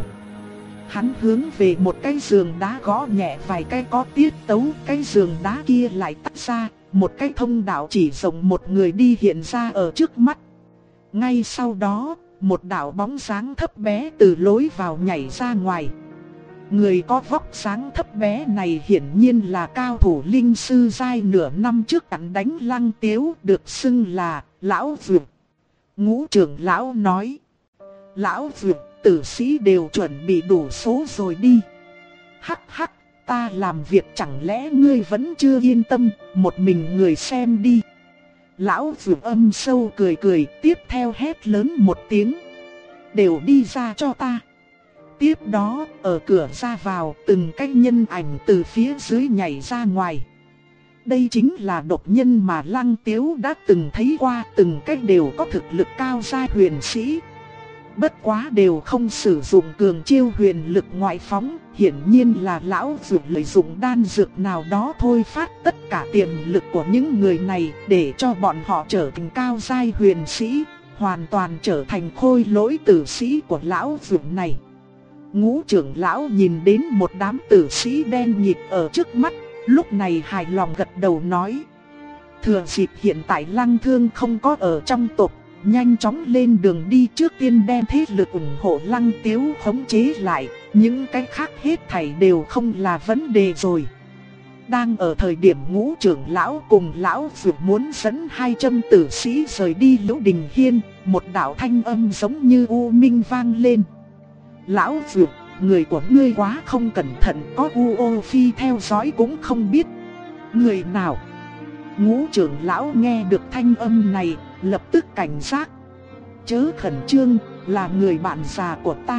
S1: Hắn hướng về một cái giường đá gõ nhẹ vài cái có tiết tấu, cái giường đá kia lại tách ra, một cái thông đạo chỉ rộng một người đi hiện ra ở trước mắt. Ngay sau đó, một đạo bóng dáng thấp bé từ lối vào nhảy ra ngoài. Người có vóc dáng thấp bé này hiển nhiên là cao thủ linh sư giai nửa năm trước cắn đánh Lăng Tiếu, được xưng là Lão Vượt. Ngũ trưởng lão nói: Lão Vượt, tử sĩ đều chuẩn bị đủ số rồi đi. Hắc hắc, ta làm việc chẳng lẽ ngươi vẫn chưa yên tâm, một mình người xem đi. Lão Vượt âm sâu cười cười, tiếp theo hét lớn một tiếng: đều đi ra cho ta. Tiếp đó, ở cửa ra vào, từng cái nhân ảnh từ phía dưới nhảy ra ngoài. Đây chính là độc nhân mà Lăng Tiếu đã từng thấy qua, từng cái đều có thực lực cao giai huyền sĩ. Bất quá đều không sử dụng cường chiêu huyền lực ngoại phóng, hiển nhiên là lão Vượt lợi dụng đan dược nào đó thôi phát tất cả tiềm lực của những người này để cho bọn họ trở thành cao giai huyền sĩ, hoàn toàn trở thành khôi lỗi tử sĩ của lão Vượt này. Ngũ trưởng lão nhìn đến một đám tử sĩ đen nhịt ở trước mắt, lúc này hài lòng gật đầu nói: thừa dịp hiện tại Lăng Thương không có ở trong tộc, nhanh chóng lên đường đi, trước tiên đem thế lực ủng hộ Lăng Tiếu khống chế lại, những cái khác hết thảy đều không là vấn đề rồi. Đang ở thời điểm ngũ trưởng lão cùng lão Vượt muốn dẫn 200 tử sĩ rời đi Liễu Đình Hiên, một đạo thanh âm giống như u minh vang lên: Lão Vượt, người của ngươi quá không cẩn thận, có U Ô Phi theo dõi cũng không biết. Người nào? Ngũ trưởng lão nghe được thanh âm này, lập tức cảnh giác. Chớ khẩn trương, là người bạn già của ta.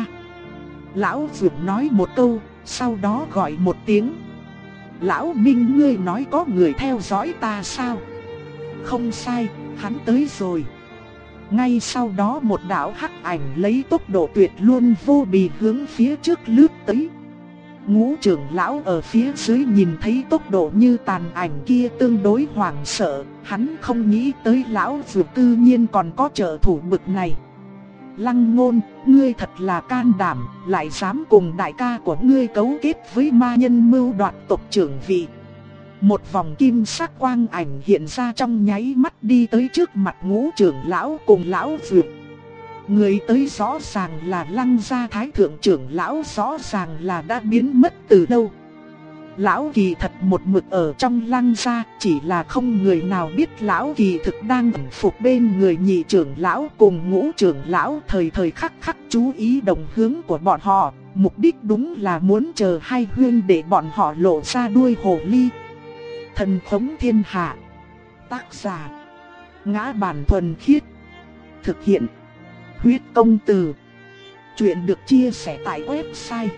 S1: Lão Vượt nói một câu, sau đó gọi một tiếng: Lão Minh, ngươi nói có người theo dõi ta sao? Không sai, hắn tới rồi. Ngay sau đó một đạo hắc ảnh lấy tốc độ tuyệt luân vô bì hướng phía trước lướt tới. Ngũ trưởng lão ở phía dưới nhìn thấy tốc độ như tàn ảnh kia tương đối hoảng sợ, hắn không nghĩ tới lão Vượt cư nhiên còn có trợ thủ bực này. Lăng Ngôn, ngươi thật là can đảm, lại dám cùng đại ca của ngươi cấu kết với ma nhân mưu đoạt tộc trưởng vị. Một vòng kim sắc quang ảnh hiện ra trong nháy mắt đi tới trước mặt ngũ trưởng lão cùng lão Vượt. Người tới rõ ràng là Lăng gia thái thượng trưởng lão, rõ ràng là đã biến mất từ lâu. Lão kỳ thật một mực ở trong Lăng gia, chỉ là không người nào biết lão kỳ thực đang ẩn phục bên người nhị trưởng lão cùng ngũ trưởng lão, thời thời khắc khắc chú ý đồng hướng của bọn họ, mục đích đúng là muốn chờ hai huynh để bọn họ lộ ra đuôi hồ ly. Thần khống thiên hạ. Tác giả: Ngã Bản Thuần Khiết. Thực hiện: Huyết Công Từ. Chuyện được chia sẻ tại website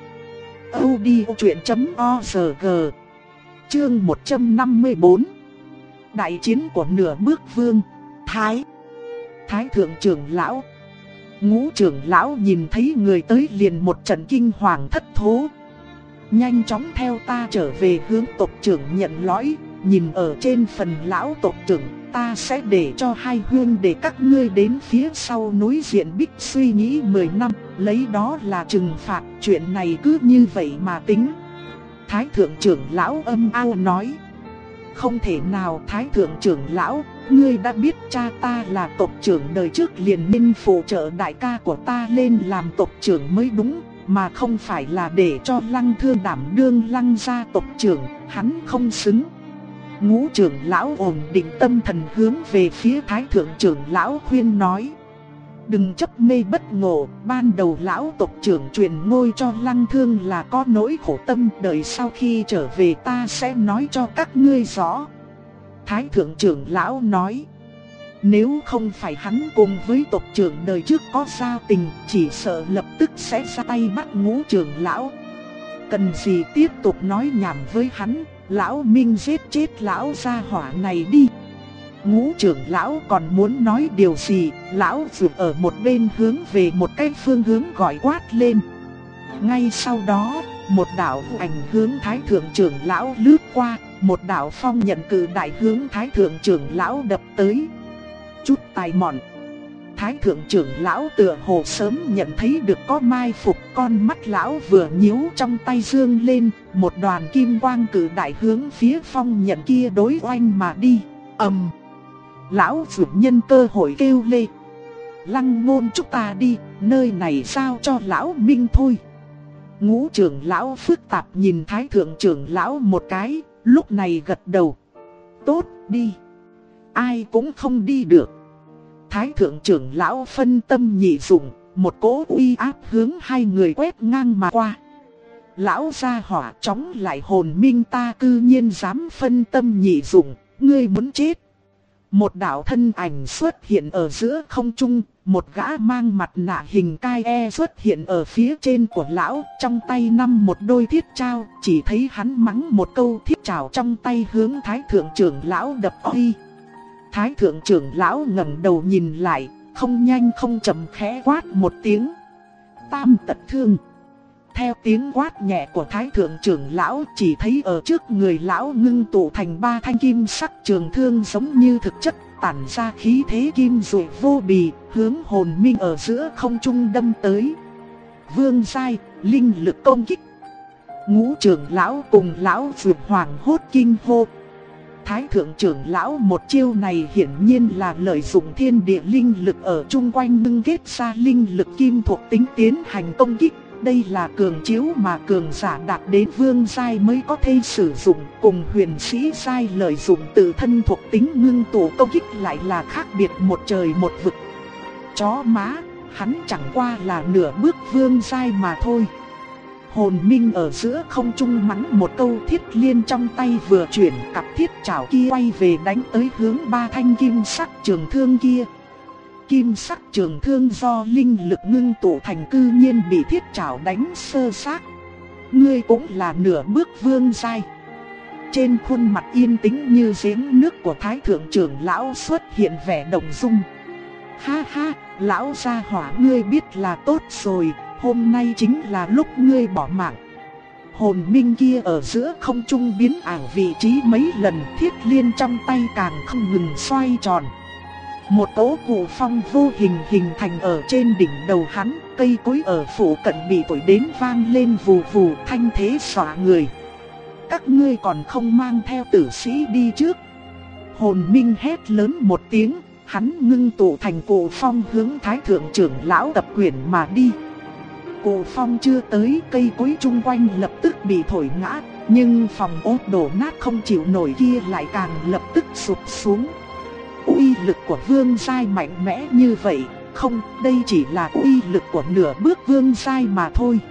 S1: audiochuyện.org. Chương 154. Đại chiến của nửa bước vương. Thái thượng trưởng lão. Ngũ trưởng lão nhìn thấy người tới liền một trận kinh hoàng thất thố. Nhanh chóng theo ta trở về hướng tộc trưởng nhận lõi. Nhìn ở trên phần lão tộc trưởng, ta sẽ để cho hai huynh để các ngươi đến phía sau núi Diện Bích suy nghĩ 10 năm, lấy đó là trừng phạt, chuyện này cứ như vậy mà tính. Thái thượng trưởng lão âm ao nói: không thể nào Thái thượng trưởng lão, ngươi đã biết cha ta là tộc trưởng đời trước liền nên phụ trợ đại ca của ta lên làm tộc trưởng mới đúng, mà không phải là để cho Lăng Thương đảm đương Lăng gia tộc trưởng, hắn không xứng. Ngũ trưởng lão ổn định tâm thần hướng về phía thái thượng trưởng lão khuyên nói: đừng chấp mê bất ngộ, ban đầu lão tộc trưởng truyền ngôi cho Lăng Thương là có nỗi khổ tâm, đợi sau khi trở về ta sẽ nói cho các ngươi rõ. Thái thượng trưởng lão nói: nếu không phải hắn cùng với tộc trưởng đời trước có giao tình, chỉ sợ lập tức sẽ ra tay bắt ngũ trưởng lão. Cần gì tiếp tục nói nhảm với hắn, lão Minh giết chết lão gia hỏa này đi. Ngũ trưởng lão còn muốn nói điều gì, lão Vượt ở một bên hướng về một cái phương hướng gọi quát lên. Ngay sau đó, một đạo ảnh hướng thái thượng trưởng lão lướt qua, một đạo phong nhận cự đại hướng thái thượng trưởng lão đập tới. Chút tài mọn. Thái thượng trưởng lão tựa hồ sớm nhận thấy được có mai phục, con mắt lão vừa nhíu trong tay dương lên, một đoàn kim quang cự đại hướng phía phong nhận kia đối oanh mà đi. Lão Vượt nhân cơ hội kêu lên: Lăng Ngôn chúng ta đi, nơi này giao cho lão Minh thôi. Ngũ trưởng lão phức tạp nhìn Thái thượng trưởng lão một cái, lúc này gật đầu. Tốt, đi. Ai cũng không đi được. Thái thượng trưởng lão phân tâm nhị dụng, một cỗ uy áp hướng hai người quét ngang mà qua. Lão gia hỏa chóng lại hồn minh ta cư nhiên dám phân tâm nhị dụng, ngươi muốn chết. Một đạo thân ảnh xuất hiện ở giữa không trung, một gã mang mặt nạ hình cai xuất hiện ở phía trên của lão, trong tay nắm một đôi thiết trao, chỉ thấy hắn mắng một câu thiết trảo trong tay hướng Thái thượng trưởng lão đập oy. Thái thượng trưởng lão ngẩng đầu nhìn lại, không nhanh không chậm khẽ quát một tiếng. Tam tật thương. Theo tiếng quát nhẹ của Thái thượng trưởng lão, chỉ thấy ở trước người lão ngưng tụ thành ba thanh kim sắc trường thương giống như thực chất, tản ra khí thế kim dụ vô bì, hướng hồn minh ở giữa không trung đâm tới. Vương giai, linh lực công kích. Ngũ trưởng lão cùng lão vượt hoàng hốt kinh hô. Thái thượng trưởng lão một chiêu này hiển nhiên là lợi dụng thiên địa linh lực ở chung quanh ngưng kết ra linh lực kim thuộc tính tiến hành công kích. Đây là cường chiếu mà cường giả đạt đến vương giai mới có thể sử dụng, cùng huyền sĩ giai lợi dụng tự thân thuộc tính ngưng tụ công kích lại là khác biệt một trời một vực. Chó má, hắn chẳng qua là nửa bước vương giai mà thôi. Hồn minh ở giữa không trung mắng một câu, thiết liên trong tay vừa chuyển, cặp thiết chảo kia quay về đánh tới hướng ba thanh kim sắc trường thương kia. Kim sắc trường thương do linh lực ngưng tụ thành cư nhiên bị thiết chảo đánh sơ xác. Ngươi cũng là nửa bước vương giai. Trên khuôn mặt yên tĩnh như giếng nước của Thái thượng trưởng lão xuất hiện vẻ động dung. Ha ha, lão gia hỏa ngươi biết là tốt rồi, hôm nay chính là lúc ngươi bỏ mạng. Hồn minh kia ở giữa không trung biến ảo vị trí mấy lần, thiết liên trong tay càng không ngừng xoay tròn. Một cỗ cụ phong vô hình hình thành ở trên đỉnh đầu hắn, cây cối ở phủ cận bị thổi đến vang lên vù vù, thanh thế xóa người. Các ngươi còn không mang theo tử sĩ đi trước. Hồn minh hét lớn một tiếng, hắn ngưng tụ thành cụ phong hướng Thái thượng trưởng lão tập quyền mà đi. Cụ phong chưa tới, cây cối chung quanh lập tức bị thổi ngã, nhưng phòng ốt đổ nát không chịu nổi kia lại càng lập tức sụp xuống. Uy lực của vương giai mạnh mẽ như vậy, không, đây chỉ là uy lực của nửa bước vương giai mà thôi.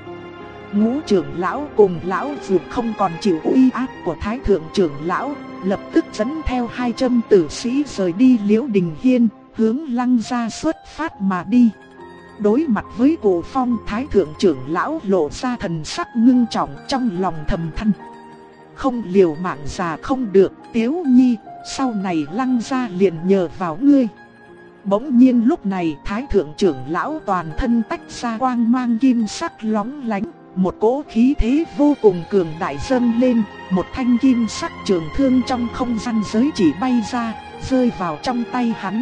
S1: Ngũ trưởng lão cùng lão vượt không còn chịu uy áp của Thái thượng trưởng lão, lập tức dẫn theo 200 tử sĩ rời đi Liễu Đình Hiên, hướng Lăng gia xuất phát mà đi. Đối mặt với cụ phong, Thái thượng trưởng lão lộ ra thần sắc ngưng trọng, trong lòng thầm than. Không liều mạng già không được, Tiếu Nhi, sau này Lăng gia liền nhờ vào ngươi. Bỗng nhiên lúc này Thái thượng trưởng lão toàn thân tách ra quang mang kim sắc lóng lánh, một cỗ khí thế vô cùng cường đại dâng lên, một thanh kim sắc trường thương trong không gian giới chỉ bay ra, rơi vào trong tay hắn.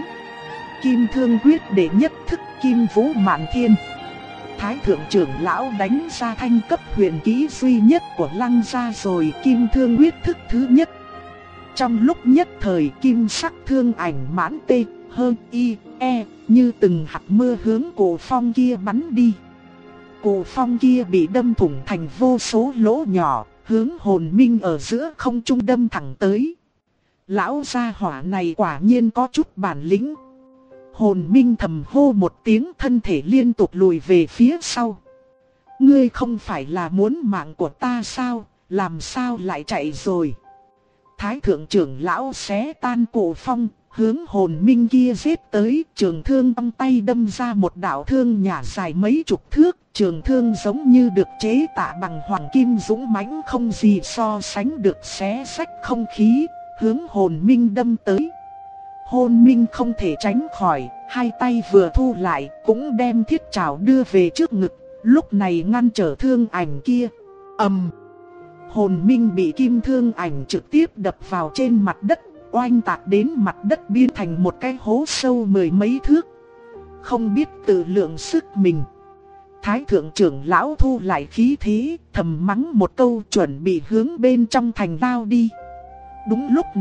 S1: Kim thương quyết đệ nhất thức Kim Vũ Mạn Thiên. Thái thượng trưởng lão đánh ra thanh cấp huyền kỹ duy nhất của Lăng gia rồi, Kim thương quyết thức thứ nhất. Trong lúc nhất thời kim sắc thương ảnh mãn tê, hơn y, e, như từng hạt mưa hướng cổ phong kia bắn đi. Cổ phong kia bị đâm thủng thành vô số lỗ nhỏ, hướng hồn minh ở giữa không trung đâm thẳng tới. Lão gia hỏa này quả nhiên có chút bản lĩnh. Hồn minh thầm hô một tiếng, thân thể liên tục lùi về phía sau. Ngươi không phải là muốn mạng của ta sao, làm sao lại chạy rồi? Thái thượng trưởng lão xé tan cổ phong, hướng hồn minh kia giết tới, trường thương trong tay đâm ra một đạo thương nhả dài mấy chục thước, trường thương giống như được chế tạo bằng hoàng kim dũng mãnh không gì so sánh được, xé rách không khí, hướng hồn minh đâm tới. Hồn minh không thể tránh khỏi, hai tay vừa thu lại, cũng đem thiết trảo đưa về trước ngực, lúc này ngăn trở thương ảnh kia. Hồn minh bị kim thương ảnh trực tiếp đập vào trên mặt đất, oanh tạc đến mặt đất biến thành một cái hố sâu mười mấy thước. Không biết tự lượng sức mình, Thái thượng trưởng lão thu lại khí thế, thầm mắng một câu chuẩn bị hướng bên trong thành lao đi. Đúng lúc này,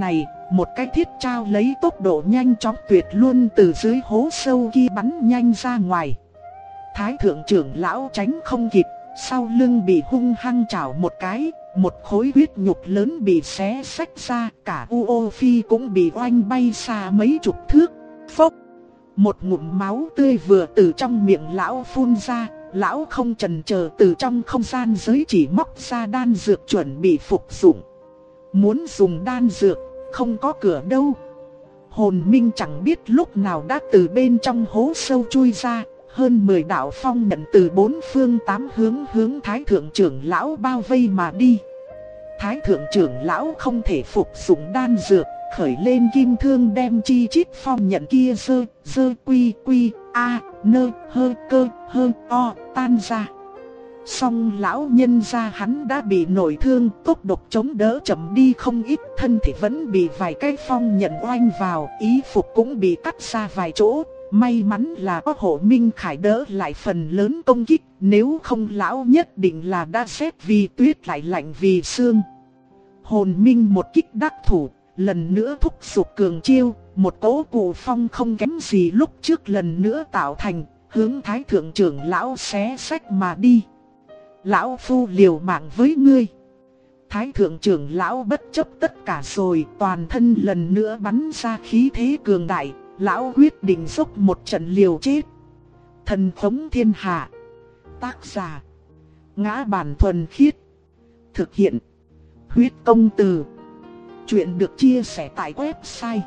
S1: một cái thiết trao lấy tốc độ nhanh chóng tuyệt luôn từ dưới hố sâu kia bắn nhanh ra ngoài. Thái thượng trưởng lão tránh không kịp, sau lưng bị hung hăng chảo một cái, một khối huyết nhục lớn bị xé xách ra, cả Uo Phi cũng bị oanh bay xa mấy chục thước. Phốc! Một ngụm máu tươi vừa từ trong miệng lão phun ra, lão không chần chờ từ trong không gian giới chỉ móc ra đan dược chuẩn bị phục dụng. Muốn dùng đan dược, không có cửa đâu. Hồn Minh chẳng biết lúc nào đã từ bên trong hố sâu chui ra, hơn 10 đạo phong nhận từ bốn phương tám hướng Thái thượng trưởng lão bao vây mà đi. Thái thượng trưởng lão không thể phục dụng đan dược, khởi lên kim thương đem chi chít phong nhận kia dơ quy a nơ hơ cơ hơ o tan ra. Song lão nhân gia hắn đã bị nội thương, tốc độ chống đỡ chậm đi không ít, thân thể vẫn bị vài cái phong nhận oanh vào, ý phục cũng bị cắt ra vài chỗ. May mắn là có Hộ Minh Khải đỡ lại phần lớn công kích, nếu không lão nhất định là đã rét vì tuyết lại lạnh vì sương. Hồn Minh một kích đắc thủ, lần nữa thúc giục cường chiêu, một cỗ cụ phong không kém gì lúc trước lần nữa tạo thành, hướng Thái thượng trưởng lão xé xách mà đi. Lão phu liều mạng với ngươi. Thái thượng trưởng lão bất chấp tất cả rồi, toàn thân lần nữa bắn ra khí thế cường đại. Lão quyết định dốc một trận liều chết. Thần khống thiên hạ. Tác giả: Ngã Bản Thuần Khiết. Thực hiện: Huyết Công Từ. Chuyện được chia sẻ tại website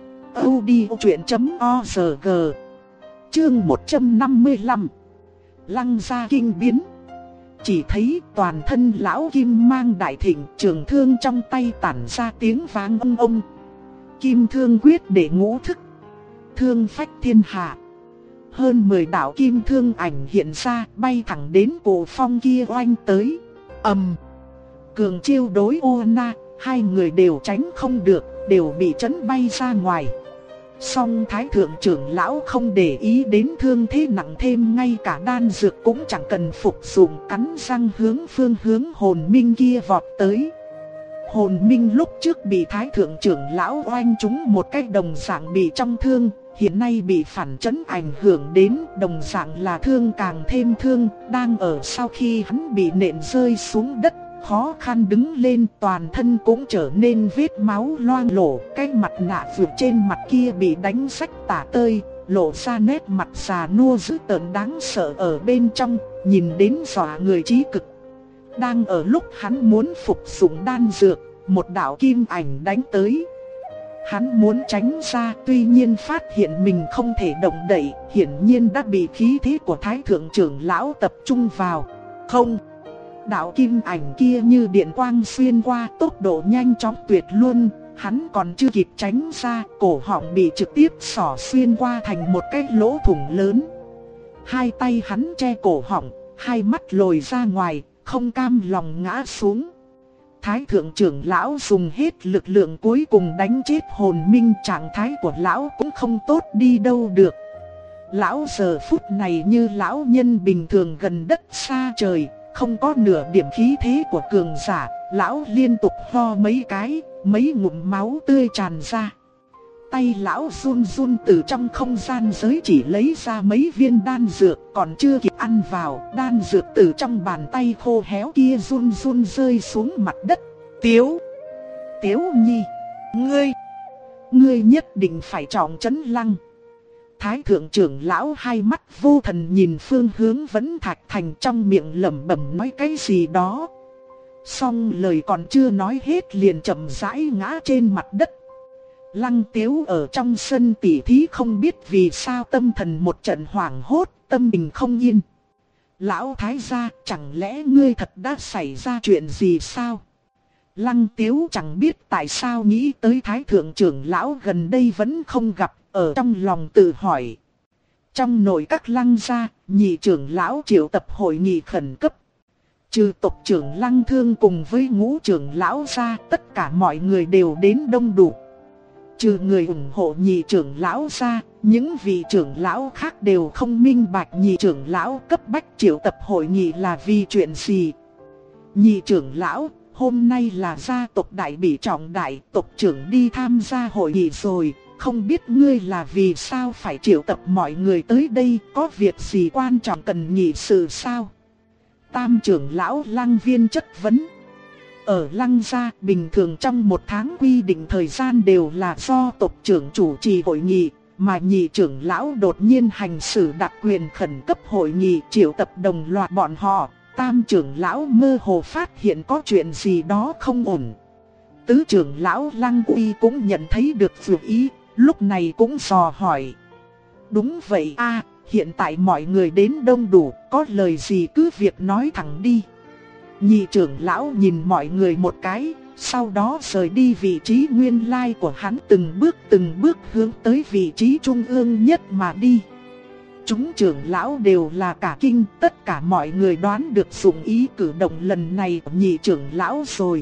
S1: audiochuyện.org. Chương 155. Lăng gia kinh biến. Chỉ thấy toàn thân lão kim mang đại thịnh, trường thương trong tay tản ra tiếng vang ông ông. Kim thương quyết để ngũ thức, thương phách thiên hạ. Hơn 10 đạo kim thương ảnh hiện ra, bay thẳng đến cổ phong kia oanh tới. Cường chiêu đối ô na, hai người đều tránh không được, đều bị chấn bay ra ngoài. Song Thái thượng trưởng lão không để ý đến thương thế nặng, thêm ngay cả đan dược cũng chẳng cần phục dụng, cắn răng hướng Hồn Minh kia vọt tới. Hồn Minh lúc trước bị Thái thượng trưởng lão oanh trúng một cái đồng dạng bị trong thương, hiện nay bị phản chấn ảnh hưởng đến, đồng dạng là thương càng thêm thương, đang ở sau khi hắn bị nện rơi xuống đất, khó khăn đứng lên, toàn thân cũng trở nên vết máu loang lổ, cái mặt nạ vượt trên mặt kia bị đánh rách tả tơi, lộ ra nét mặt già nua dữ tợn đáng sợ ở bên trong, nhìn đến dọa người chí cực. Đang ở lúc hắn muốn phục dụng đan dược, một đạo kim ảnh đánh tới. Hắn muốn tránh ra, tuy nhiên phát hiện mình không thể động đậy, hiển nhiên đã bị khí thế của Thái thượng trưởng lão tập trung vào. Không, đạo kim ảnh kia như điện quang xuyên qua, tốc độ nhanh chóng tuyệt luôn, hắn còn chưa kịp tránh ra, cổ họng bị trực tiếp xỏ xuyên qua thành một cái lỗ thủng lớn. Hai tay hắn che cổ họng, hai mắt lồi ra ngoài, không cam lòng ngã xuống. Thái thượng trưởng lão dùng hết lực lượng cuối cùng đánh chết Hồn Minh, trạng thái của lão cũng không tốt đi đâu được. Lão giờ phút này như lão nhân bình thường gần đất xa trời, không có nửa điểm khí thế của cường giả, lão liên tục ho mấy cái, mấy ngụm máu tươi tràn ra. Tay lão run run từ trong không gian giới chỉ lấy ra mấy viên đan dược, còn chưa kịp ăn vào, đan dược từ trong bàn tay khô héo kia run run rơi xuống mặt đất. Tiếu Nhi, ngươi nhất định phải trọng trấn Lăng. Thái thượng trưởng lão hai mắt vô thần nhìn phương hướng Vẫn Thạch Thành, trong miệng lẩm bẩm nói cái gì đó. Xong lời còn chưa nói hết liền chậm rãi ngã trên mặt đất. Lăng Tiếu ở trong sân tỉ thí không biết vì sao tâm thần một trận hoảng hốt, tâm bình không yên. Lão Thái gia, chẳng lẽ ngươi thật đã xảy ra chuyện gì sao? Lăng Tiếu chẳng biết tại sao nghĩ tới Thái thượng trưởng lão gần đây vẫn không gặp, ở trong lòng tự hỏi. Trong nội các Lăng gia, nhị trưởng lão triệu tập hội nghị khẩn cấp. Trừ tộc trưởng Lăng Thương cùng với ngũ trưởng lão ra, tất cả mọi người đều đến đông đủ. Trừ người ủng hộ nhị trưởng lão ra, những vị trưởng lão khác đều không minh bạch nhị trưởng lão cấp bách triệu tập hội nghị là vì chuyện gì. Nhị trưởng lão, hôm nay là gia tộc đại bỉ trọng đại, tộc trưởng đi tham gia hội nghị rồi, không biết ngươi là vì sao phải triệu tập mọi người tới đây, có việc gì quan trọng cần nghị sự sao? Tam trưởng lão Lăng Viên chất vấn. Ở Lăng gia, bình thường trong một tháng quy định thời gian đều là do tộc trưởng chủ trì hội nghị, mà nhị trưởng lão đột nhiên hành xử đặc quyền khẩn cấp hội nghị triệu tập đồng loạt bọn họ. Tam trưởng lão mơ hồ phát hiện có chuyện gì đó không ổn. Tứ trưởng lão Lăng Uy cũng nhận thấy được dụng ý, lúc này cũng dò hỏi. Đúng vậy a, hiện tại mọi người đến đông đủ, có lời gì cứ việc nói thẳng đi. Nhị trưởng lão nhìn mọi người một cái, sau đó rời đi vị trí nguyên lai của hắn, từng bước hướng tới vị trí trung ương nhất mà đi. Chúng trưởng lão đều là cả kinh, tất cả mọi người đoán được dụng ý cử động lần này của nhị trưởng lão rồi.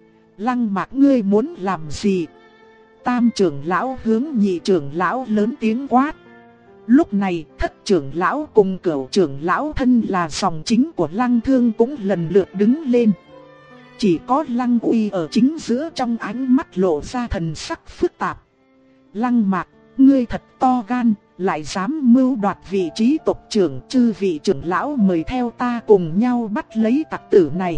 S1: Lăng Mạc, ngươi muốn làm gì? Tam trưởng lão hướng nhị trưởng lão lớn tiếng quát. Lúc này thất trưởng lão cùng cửu trưởng lão thân là dòng chính của Lăng Thương cũng lần lượt đứng lên. Chỉ có Lăng Uy ở chính giữa, trong ánh mắt lộ ra thần sắc phức tạp. Lăng Mạc, ngươi thật to gan, lại dám mưu đoạt vị trí tộc trưởng, chư vị trưởng lão mời theo ta cùng nhau bắt lấy tặc tử này.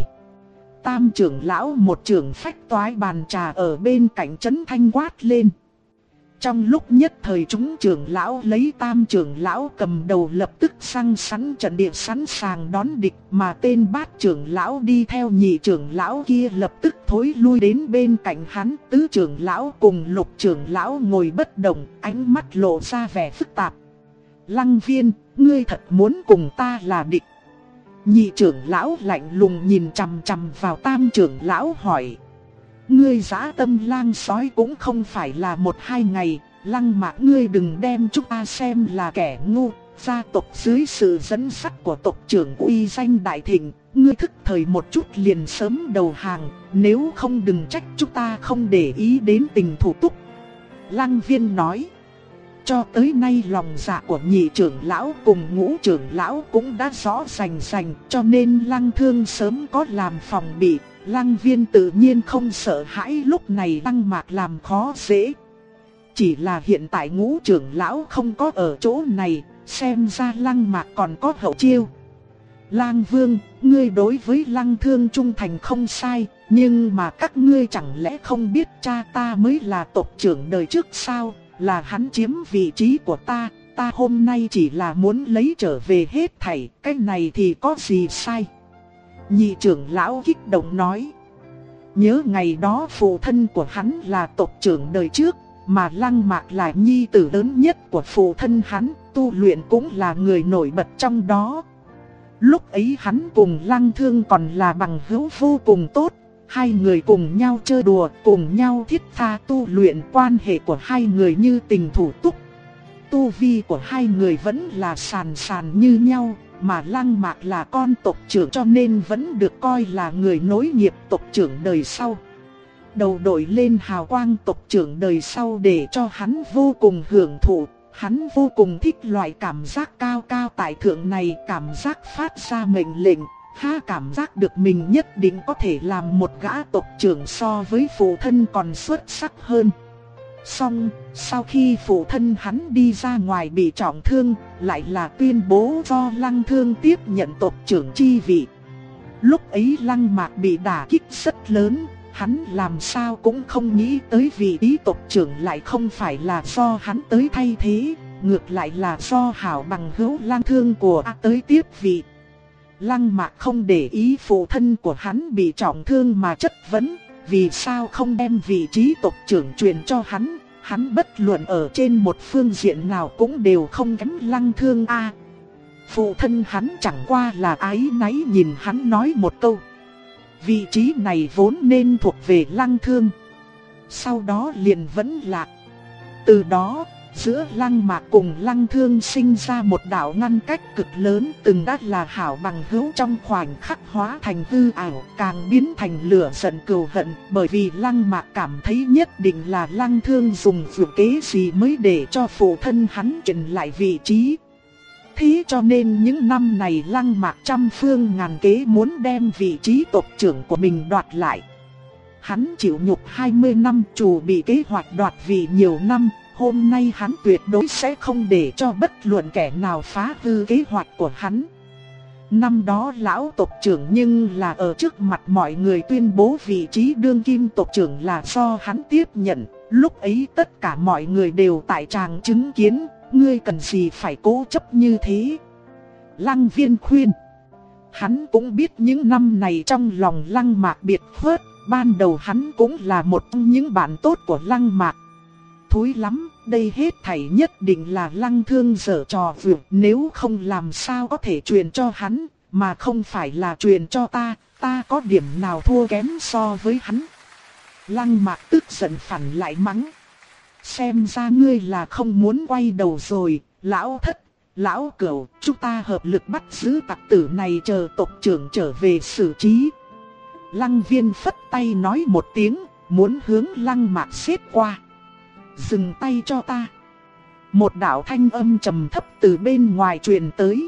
S1: Tam trưởng lão một trưởng phách toái bàn trà ở bên cạnh trấn thanh quát lên. Trong lúc nhất thời chúng trưởng lão lấy tam trưởng lão cầm đầu lập tức sẵn sắn trận địa sẵn sàng đón địch, mà tên bát trưởng lão đi theo nhị trưởng lão kia lập tức thối lui đến bên cạnh hắn. Tứ trưởng lão cùng lục trưởng lão ngồi bất động, ánh mắt lộ ra vẻ phức tạp. Lăng Viên, ngươi thật muốn cùng ta là địch? Nhị trưởng lão lạnh lùng nhìn chằm chằm vào tam trưởng lão hỏi. Ngươi dã tâm lang sói cũng không phải là một hai ngày, Lăng Mạc, ngươi đừng đem chúng ta xem là kẻ ngu. Gia tộc dưới sự dẫn dắt của tộc trưởng uy danh đại thịnh, ngươi thức thời một chút liền sớm đầu hàng, nếu không đừng trách chúng ta không để ý đến tình thủ túc. Lăng Viên nói. Cho tới nay lòng dạ của nhị trưởng lão cùng ngũ trưởng lão cũng đã rõ rành, cho nên Lăng Thương sớm có làm phòng bị. Lăng Viên tự nhiên không sợ hãi lúc này Lăng Mạc làm khó dễ. Chỉ là hiện tại ngũ trưởng lão không có ở chỗ này, xem ra Lăng Mạc còn có hậu chiêu. Lang Vương, ngươi đối với Lăng Thương trung thành không sai, nhưng mà các ngươi chẳng lẽ không biết cha ta mới là tộc trưởng đời trước sao? Là hắn chiếm vị trí của ta hôm nay chỉ là muốn lấy trở về hết thảy, cái này thì có gì sai? Nhị trưởng lão kích động nói. Nhớ ngày đó phụ thân của hắn là tộc trưởng đời trước, mà Lăng Mạc là nhi tử lớn nhất của phụ thân hắn, tu luyện cũng là người nổi bật trong đó. Lúc ấy hắn cùng Lăng Thương còn là bằng hữu vô cùng tốt, hai người cùng nhau chơi đùa, cùng nhau thiết tha tu luyện, quan hệ của hai người như tình thủ túc. Tu vi của hai người vẫn là sàn sàn như nhau, mà Lăng Mạc là con tộc trưởng cho nên vẫn được coi là người nối nghiệp tộc trưởng đời sau. Đầu đội lên hào quang tộc trưởng đời sau để cho hắn vô cùng hưởng thụ, hắn vô cùng thích loại cảm giác cao cao tại thượng này, cảm giác phát ra mệnh lệnh. Cảm giác được mình nhất định có thể làm một gã tộc trưởng so với phụ thân còn xuất sắc hơn. Xong, sau khi phụ thân hắn đi ra ngoài bị trọng thương, lại là tuyên bố do Lăng Thương tiếp nhận tộc trưởng chi vị. Lúc ấy Lăng Mạc bị đả kích rất lớn, hắn làm sao cũng không nghĩ tới vị trí tộc trưởng lại không phải là do hắn tới thay thế, ngược lại là do hảo bằng hữu Lăng Thương của tới tiếp vị. Lăng Mạc không để ý phụ thân của hắn bị trọng thương mà chất vấn, vì sao không đem vị trí tộc trưởng truyền cho hắn, hắn bất luận ở trên một phương diện nào cũng đều không kém Lăng Thương a. Phụ thân hắn chẳng qua là áy náy nhìn hắn nói một câu. Vị trí này vốn nên thuộc về Lăng Thương. Sau đó liền vẫn lạc. Từ đó, giữa Lăng Mạc cùng Lăng Thương sinh ra một đạo ngăn cách cực lớn, từng đã là hảo bằng hữu trong khoảnh khắc hóa thành hư ảo, càng biến thành lửa giận cừu hận, bởi vì Lăng Mạc cảm thấy nhất định là Lăng Thương dùng vượt kế gì mới để cho phụ thân hắn truyền lại vị trí. Thế cho nên những năm này Lăng Mạc trăm phương ngàn kế muốn đem vị trí tộc trưởng của mình đoạt lại. Hắn chịu nhục 20 năm, chủ bị kế hoạch đoạt vị nhiều năm, hôm nay hắn tuyệt đối sẽ không để cho bất luận kẻ nào phá hư kế hoạch của hắn. Năm đó lão tộc trưởng nhưng là ở trước mặt mọi người tuyên bố vị trí đương kim tộc trưởng là do hắn tiếp nhận, lúc ấy tất cả mọi người đều tại tràng chứng kiến, ngươi cần gì phải cố chấp như thế. Lăng Viên khuyên. Hắn cũng biết những năm này trong lòng Lăng Mạc biệt khuất, ban đầu hắn cũng là một trong những bạn tốt của Lăng Mạc. Thối lắm, đây hết thảy nhất định là Lăng Thương giở trò vượt, nếu không làm sao có thể truyền cho hắn, mà không phải là truyền cho ta, ta có điểm nào thua kém so với hắn. Lăng Mạc tức giận phản lại mắng. Xem ra ngươi là không muốn quay đầu rồi, lão thất, lão cửu, chúng ta hợp lực bắt giữ tặc tử này chờ tộc trưởng trở về xử trí. Lăng Viên phất tay nói một tiếng, muốn hướng Lăng Mạc xếp qua. Dừng tay cho ta. Một đạo thanh âm trầm thấp từ bên ngoài truyền tới.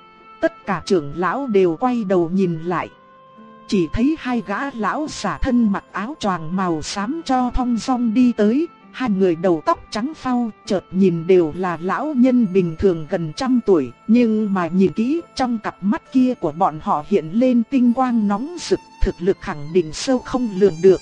S1: Tất cả trưởng lão đều quay đầu nhìn lại. Chỉ thấy hai gã lão giả thân mặc áo choàng màu xám cho thong dong đi tới. Hai người đầu tóc trắng phau, chợt nhìn đều là lão nhân bình thường gần 100 tuổi. Nhưng mà nhìn kỹ, trong cặp mắt kia của bọn họ hiện lên tinh quang nóng rực, thực lực khẳng định sâu không lường được.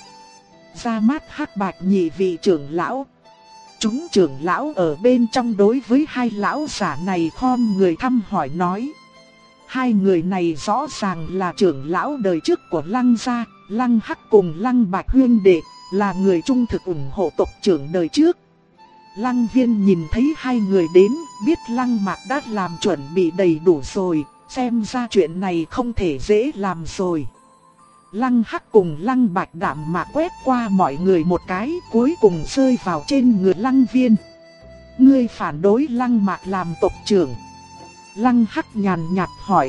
S1: Ra mắt Hắc Bạch nhị vị trưởng lão. Chúng trưởng lão ở bên trong đối với hai lão giả này khom người thăm hỏi nói. Hai người này rõ ràng là trưởng lão đời trước của Lăng gia, Lăng Hắc cùng Lăng Bạch huynh đệ, là người trung thực ủng hộ tộc trưởng đời trước. Lăng Viên nhìn thấy hai người đến, biết Lăng Mạc đã làm chuẩn bị đầy đủ rồi, xem ra chuyện này không thể dễ làm rồi. Lăng Hắc cùng Lăng Bạch đạm mạc quét qua mọi người một cái, cuối cùng rơi vào trên người Lăng Viên. Ngươi phản đối Lăng Mạc làm tộc trưởng. Lăng Hắc nhàn nhạt hỏi.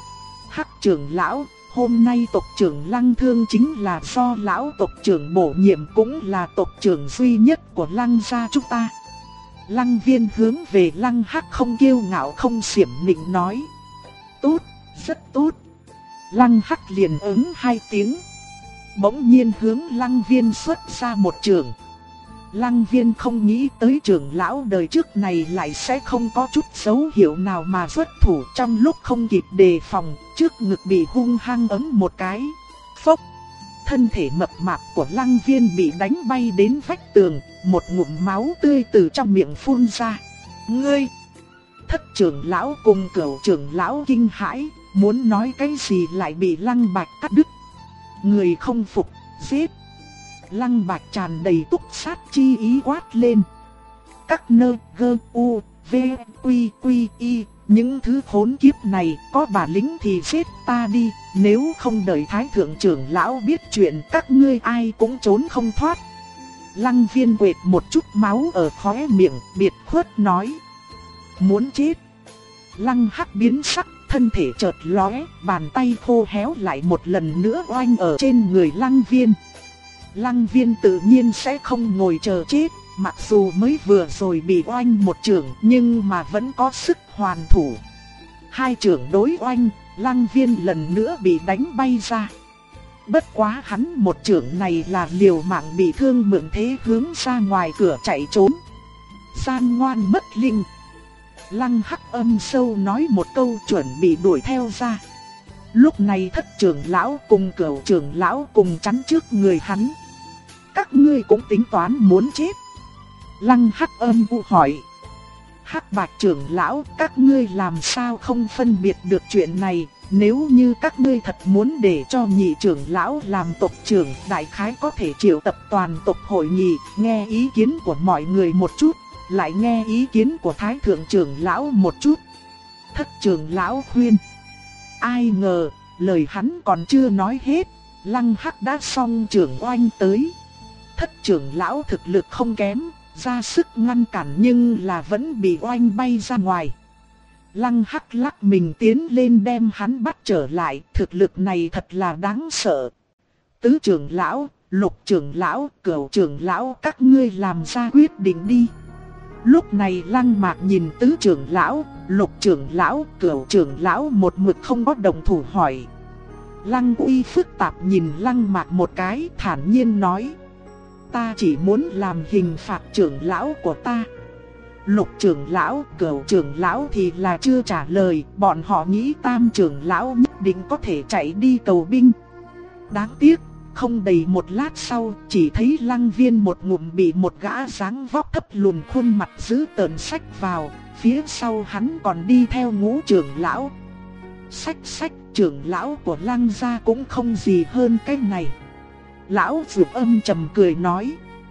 S1: Hắc trưởng lão, hôm nay tộc trưởng Lăng Thương chính là do lão tộc trưởng bổ nhiệm, cũng là tộc trưởng duy nhất của Lăng gia chúng ta. Lăng Viên hướng về Lăng Hắc không kiêu ngạo không xiểm nịnh nói. Tốt, rất tốt. Lăng Hắc liền ứng hai tiếng. Bỗng nhiên hướng Lăng Viên xuất ra một trường. Lăng Viên không nghĩ tới trưởng lão đời trước này lại sẽ không có chút dấu hiệu nào mà xuất thủ, trong lúc không kịp đề phòng, trước ngực bị hung hăng ấm một cái. Phốc! Thân thể mập mạp của Lăng Viên bị đánh bay đến vách tường, một ngụm máu tươi từ trong miệng phun ra. Ngươi! Thất trưởng lão cùng cửu trưởng lão kinh hãi, muốn nói cái gì lại bị Lăng Bạch cắt đứt. Người không phục, giết! Lăng Bạch tràn đầy túc sát chi ý quát lên. Các nơ gơ u v quy quy y, những thứ khốn kiếp này, có bản lĩnh thì giết ta đi, nếu không đợi Thái thượng trưởng lão biết chuyện các ngươi ai cũng trốn không thoát. Lăng Viên quệt một chút máu ở khóe miệng, biệt khuất nói. Muốn chết. Lăng Hắc biến sắc, thân thể chợt lóe, bàn tay khô héo lại một lần nữa oanh ở trên người Lăng Viên. Lăng Viên tự nhiên sẽ không ngồi chờ chết, mặc dù mới vừa rồi bị oanh một chưởng nhưng mà vẫn có sức hoàn thủ. Hai chưởng đối oanh, Lăng Viên lần nữa bị đánh bay ra. Bất quá hắn một chưởng này là liều mạng bị thương mượn thế hướng ra ngoài cửa chạy trốn. Gian ngoan mất linh. Lăng Hắc âm sâu nói một câu chuẩn bị đuổi theo ra. Lúc này thất trưởng lão cùng cửu trưởng lão cùng chắn trước người hắn. Các ngươi cũng tính toán muốn chết. Lăng Hắc âm u hỏi. Hắc Bạch trưởng lão, các ngươi làm sao không phân biệt được chuyện này? Nếu như các ngươi thật muốn để cho nhị trưởng lão làm tộc trưởng, đại khái có thể triệu tập toàn tộc hội nghị, nghe ý kiến của mọi người một chút, lại nghe ý kiến của Thái thượng trưởng lão một chút. Thất trưởng lão khuyên. Ai ngờ, lời hắn còn chưa nói hết, Lăng Hắc đã song trưởng oanh tới. Thất trưởng lão thực lực không kém, ra sức ngăn cản nhưng là vẫn bị oanh bay ra ngoài. Lăng Hắc lắc mình tiến lên đem hắn bắt trở lại, thực lực này thật là đáng sợ. Tứ trưởng lão, lục trưởng lão, cửu trưởng lão, các ngươi làm ra quyết định đi. Lúc này Lăng Mạc nhìn tứ trưởng lão, lục trưởng lão, cửu trưởng lão một mực không có động thủ hỏi. Lăng Uy phức tạp nhìn Lăng Mạc một cái, thản nhiên nói: ta chỉ muốn làm hình phạt trưởng lão của ta. Lục trưởng lão, cửu trưởng lão thì là chưa trả lời, bọn họ nghĩ tam trưởng lão nhất định có thể chạy đi cầu binh. Đáng tiếc, không đầy một lát sau, chỉ thấy Lăng Viên một ngụm bị một gã dáng vóc thấp lùn khuôn mặt dữ tợn xách vào, phía sau hắn còn đi theo ngũ trưởng lão. Xách trưởng lão của Lăng gia cũng không gì hơn cái này. Lão Dược âm trầm cười nói: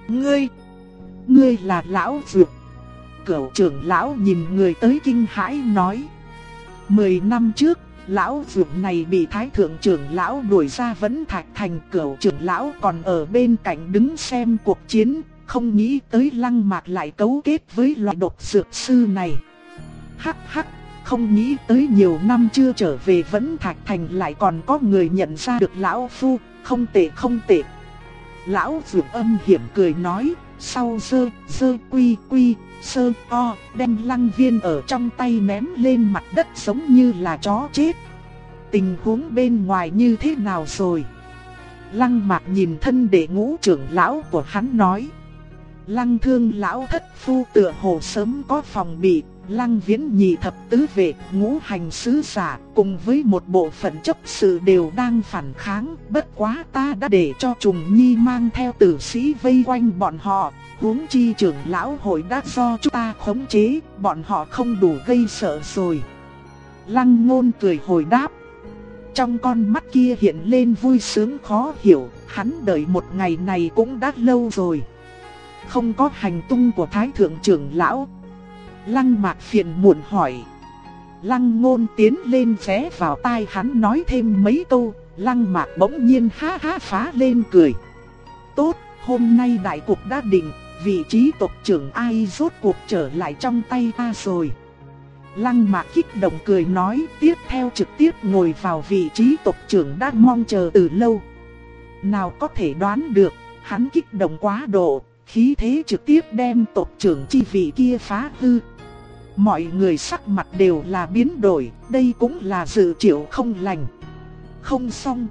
S1: Ngươi là Lão Dược. Cửu trưởng lão nhìn người tới kinh hãi nói: 10 năm trước, Lão Dược này bị Thái thượng trưởng lão đuổi ra Vấn Thạch Thành. Cửu trưởng lão còn ở bên cạnh đứng xem cuộc chiến, không nghĩ tới Lăng Mạc lại cấu kết với loại độc dược sư này. Hắc, không nghĩ tới nhiều năm chưa trở về Vấn Thạch Thành lại còn có người nhận ra được Lão Phu, không tệ. Lão Dược âm hiểm cười nói, sau dơ quy sơ o, đem Lăng Viên ở trong tay ném lên mặt đất giống như là chó chết. Tình huống bên ngoài như thế nào rồi? Lăng Mạc nhìn thân đệ ngũ trưởng lão của hắn nói. Lăng Thương lão thất phu tựa hồ sớm có phòng bị. Lăng Viễn nhị thập tứ vệ, ngũ hành sứ giả cùng với một bộ phận chấp sự đều đang phản kháng. Bất quá ta đã để cho Trùng Nhi mang theo tử sĩ vây quanh bọn họ. Huống chi trưởng lão hội đã do chúng ta khống chế, bọn họ không đủ gây sợ rồi. Lăng Ngôn cười hồi đáp. Trong con mắt kia hiện lên vui sướng khó hiểu, hắn đợi một ngày này cũng đã lâu rồi. Không có hành tung của Thái thượng trưởng lão. Lăng Mạc phiền muộn hỏi. Lăng Ngôn tiến lên ghé vào tai hắn nói thêm mấy câu. Lăng Mạc bỗng nhiên ha ha phá lên cười. Tốt, hôm nay đại cục đã định, vị trí tộc trưởng ai rốt cuộc trở lại trong tay ta rồi. Lăng Mạc kích động cười nói, tiếp theo trực tiếp ngồi vào vị trí tộc trưởng đã mong chờ từ lâu. Nào có thể đoán được, hắn kích động quá độ, khí thế trực tiếp đem tộc trưởng chi vị kia phá hư. Mọi người sắc mặt đều là biến đổi, đây cũng là dự triệu không lành. Không xong,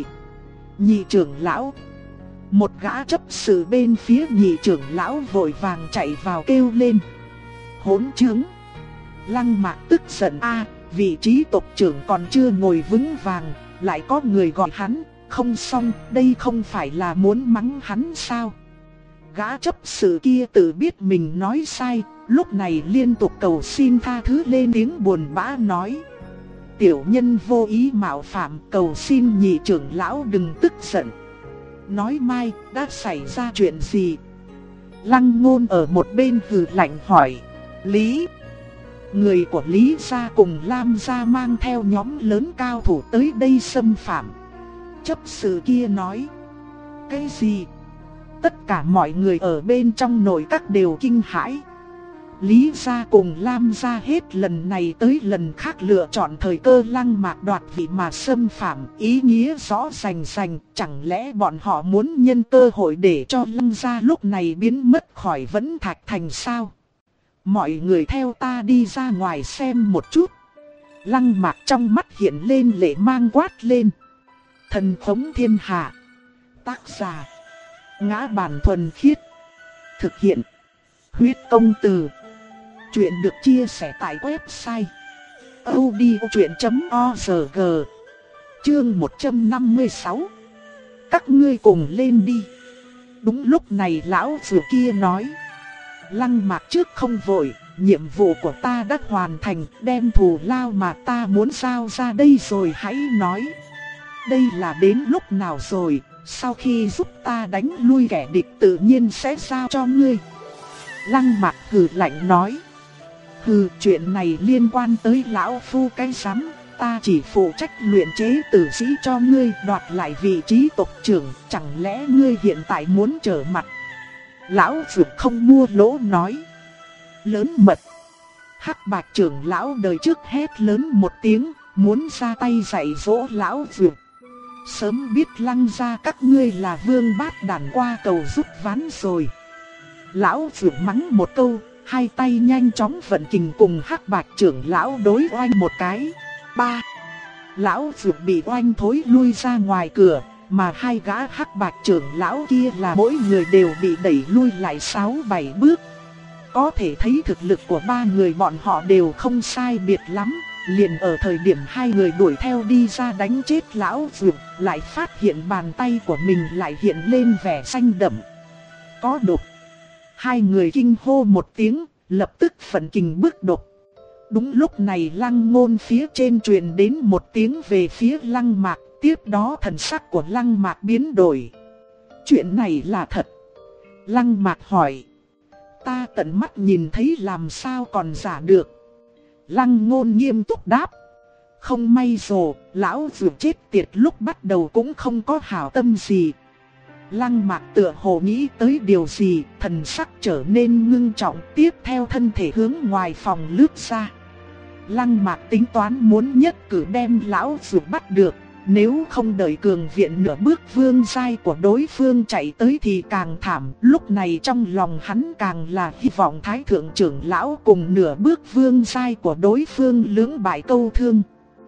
S1: nhị trưởng lão. Một gã chấp sự bên phía nhị trưởng lão vội vàng chạy vào kêu lên. Hỗn trướng! Lăng Mạc tức giận vị trí tộc trưởng còn chưa ngồi vững vàng, lại có người gọi hắn, không xong, đây không phải là muốn mắng hắn sao? Gã chấp sự kia tự biết mình nói sai, lúc này liên tục cầu xin tha thứ lên tiếng buồn bã nói. Tiểu nhân vô ý mạo phạm, cầu xin nhị trưởng lão đừng tức giận. Nói mai, đã xảy ra chuyện gì? Lăng Ngôn ở một bên hừ lạnh hỏi. Người của Lý gia cùng Lam gia mang theo nhóm lớn cao thủ tới đây xâm phạm. Chấp sự kia nói. Cái gì? Tất cả mọi người ở bên trong nội các đều kinh hãi. Lý gia cùng Lam gia hết lần này tới lần khác lựa chọn thời cơ Lăng Mạc đoạt vị mà xâm phạm, ý nghĩa rõ rành rành. Chẳng lẽ bọn họ muốn nhân cơ hội để cho Lăng gia lúc này biến mất khỏi Vấn Thạch Thành sao? Mọi người theo ta đi ra ngoài xem một chút. Lăng Mạc trong mắt hiện lên lệ mang quát lên. Thần khống thiên hạ. Tác giả: Ngã Bản Thuần Khiết. Thực hiện: Huyết Công Từ. Chuyện được chia sẻ tại website audiochuyện.org. Chương 156. Các ngươi cùng lên đi. Đúng lúc này lão vừa kia nói. Lăng Mạc trước không vội, nhiệm vụ của ta đã hoàn thành, đem thù lao mà ta muốn giao ra đây rồi hãy nói. Đây là đến lúc nào rồi, sau khi giúp ta đánh lui kẻ địch tự nhiên sẽ giao cho ngươi. Lăng Mạc hừ lạnh nói. Hừ, chuyện này liên quan tới lão phu cái rắm, ta chỉ phụ trách luyện chế tử sĩ cho ngươi, đoạt lại vị trí tộc trưởng, chẳng lẽ ngươi hiện tại muốn trở mặt? Lão Dược không mua lỗ nói. Lớn mật! Hắc Bạch trưởng lão đời trước hét lớn một tiếng, muốn ra tay dạy dỗ lão Dược. Sớm biết Lăng gia các ngươi là vương bát đàn qua cầu rút ván rồi. Lão Dược mắng một câu, hai tay nhanh chóng vận kình cùng Hắc Bạch trưởng lão đối oanh một cái. Ba. Lão Dược bị oanh thối lui ra ngoài cửa, mà hai gã Hắc Bạch trưởng lão kia là mỗi người đều bị đẩy lui lại 6-7 bước. Có thể thấy thực lực của ba người bọn họ đều không sai biệt lắm. Liền ở thời điểm hai người đuổi theo đi ra đánh chết lão Dược, lại phát hiện bàn tay của mình lại hiện lên vẻ xanh đậm. Có độc. Hai người kinh hô một tiếng, lập tức vận kình bước độc. Đúng lúc này Lăng Ngôn phía trên truyền đến một tiếng về phía Lăng Mạc, tiếp đó thần sắc của Lăng Mạc biến đổi. Chuyện này là thật. Lăng Mạc hỏi. Ta tận mắt nhìn thấy làm sao còn giả được. Lăng Ngôn nghiêm túc đáp. Không may rồi, lão Dược chết tiệt lúc bắt đầu cũng không có hảo tâm gì. Lăng Mạc tựa hồ nghĩ tới điều gì, thần sắc trở nên ngưng trọng, tiếp theo thân thể hướng ngoài phòng lướt ra. Lăng Mạc tính toán muốn nhất cử đem lão Dược bắt được, nếu không đợi cường viện nửa bước vương giai của đối phương chạy tới thì càng thảm. Lúc này trong lòng hắn càng là hy vọng Thái Thượng trưởng lão cùng nửa bước vương giai của đối phương lưỡng bại câu thương.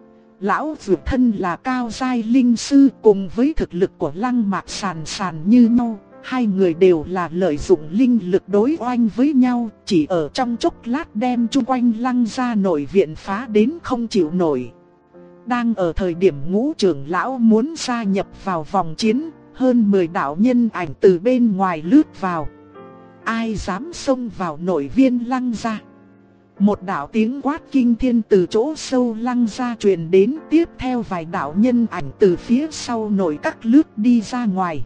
S1: Lão Dược thân là cao giai linh sư, cùng với thực lực của Lăng Mạc sàn sàn như nhau, hai người đều là lợi dụng linh lực đối oanh với nhau, chỉ ở trong chốc lát đem chung quanh Lăng gia nội viện phá đến không chịu nổi. Đang ở thời điểm Ngũ trưởng lão muốn gia nhập vào vòng chiến, hơn 10 đạo nhân ảnh từ bên ngoài lướt vào. Ai dám xông vào nội viên Lăng gia? Một đạo tiếng quát kinh thiên từ chỗ sâu Lăng gia truyền đến, tiếp theo vài đạo nhân ảnh từ phía sau nội các lướt đi ra ngoài.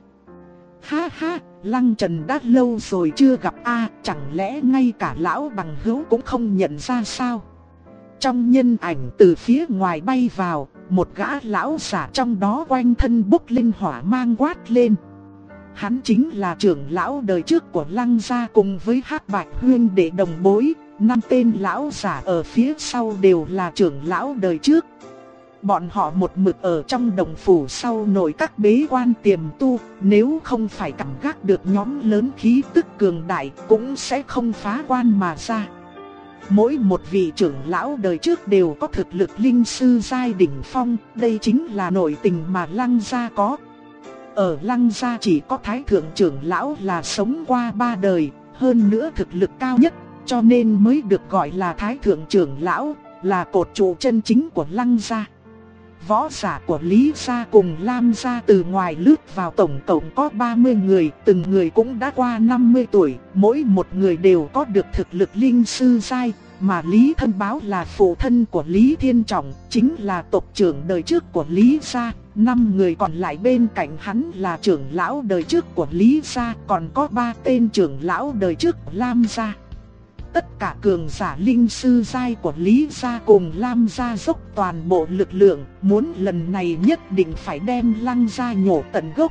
S1: Ha ha, Lăng Trần đã lâu rồi chưa gặp a, chẳng lẽ ngay cả lão bằng hữu cũng không nhận ra sao? Trong nhân ảnh từ phía ngoài bay vào, một gã lão giả trong đó quanh thân bốc lên hỏa mang quát lên. Hắn chính là trưởng lão đời trước của Lăng gia cùng với Hắc Bạch huynh đệ đồng bối. 5 tên lão giả ở phía sau đều là trưởng lão đời trước. Bọn họ một mực ở trong đồng phủ sau nội các bế quan tiềm tu, nếu không phải cảm giác được nhóm lớn khí tức cường đại cũng sẽ không phá quan mà ra. Mỗi một vị trưởng lão đời trước đều có thực lực linh sư giai đỉnh phong, đây chính là nội tình mà Lăng gia có. Ở Lăng gia chỉ có Thái Thượng trưởng lão là sống qua 3 đời, hơn nữa thực lực cao nhất, cho nên mới được gọi là Thái Thượng trưởng lão, là cột trụ chân chính của Lăng gia. Võ giả của Lý gia cùng Lam gia từ ngoài lướt vào tổng cộng có 30 người, từng người cũng đã qua 50 tuổi, mỗi một người đều có được thực lực linh sư giai, mà Lý Thân Báo là phụ thân của Lý Thiên Trọng, chính là tộc trưởng đời trước của Lý gia. 5 người còn lại bên cạnh hắn là trưởng lão đời trước của Lý gia, còn có 3 tên trưởng lão đời trước của Lam gia. Tất cả cường giả linh sư giai của Lý gia cùng Lam gia dốc toàn bộ lực lượng, muốn lần này nhất định phải đem Lăng gia nhổ tận gốc.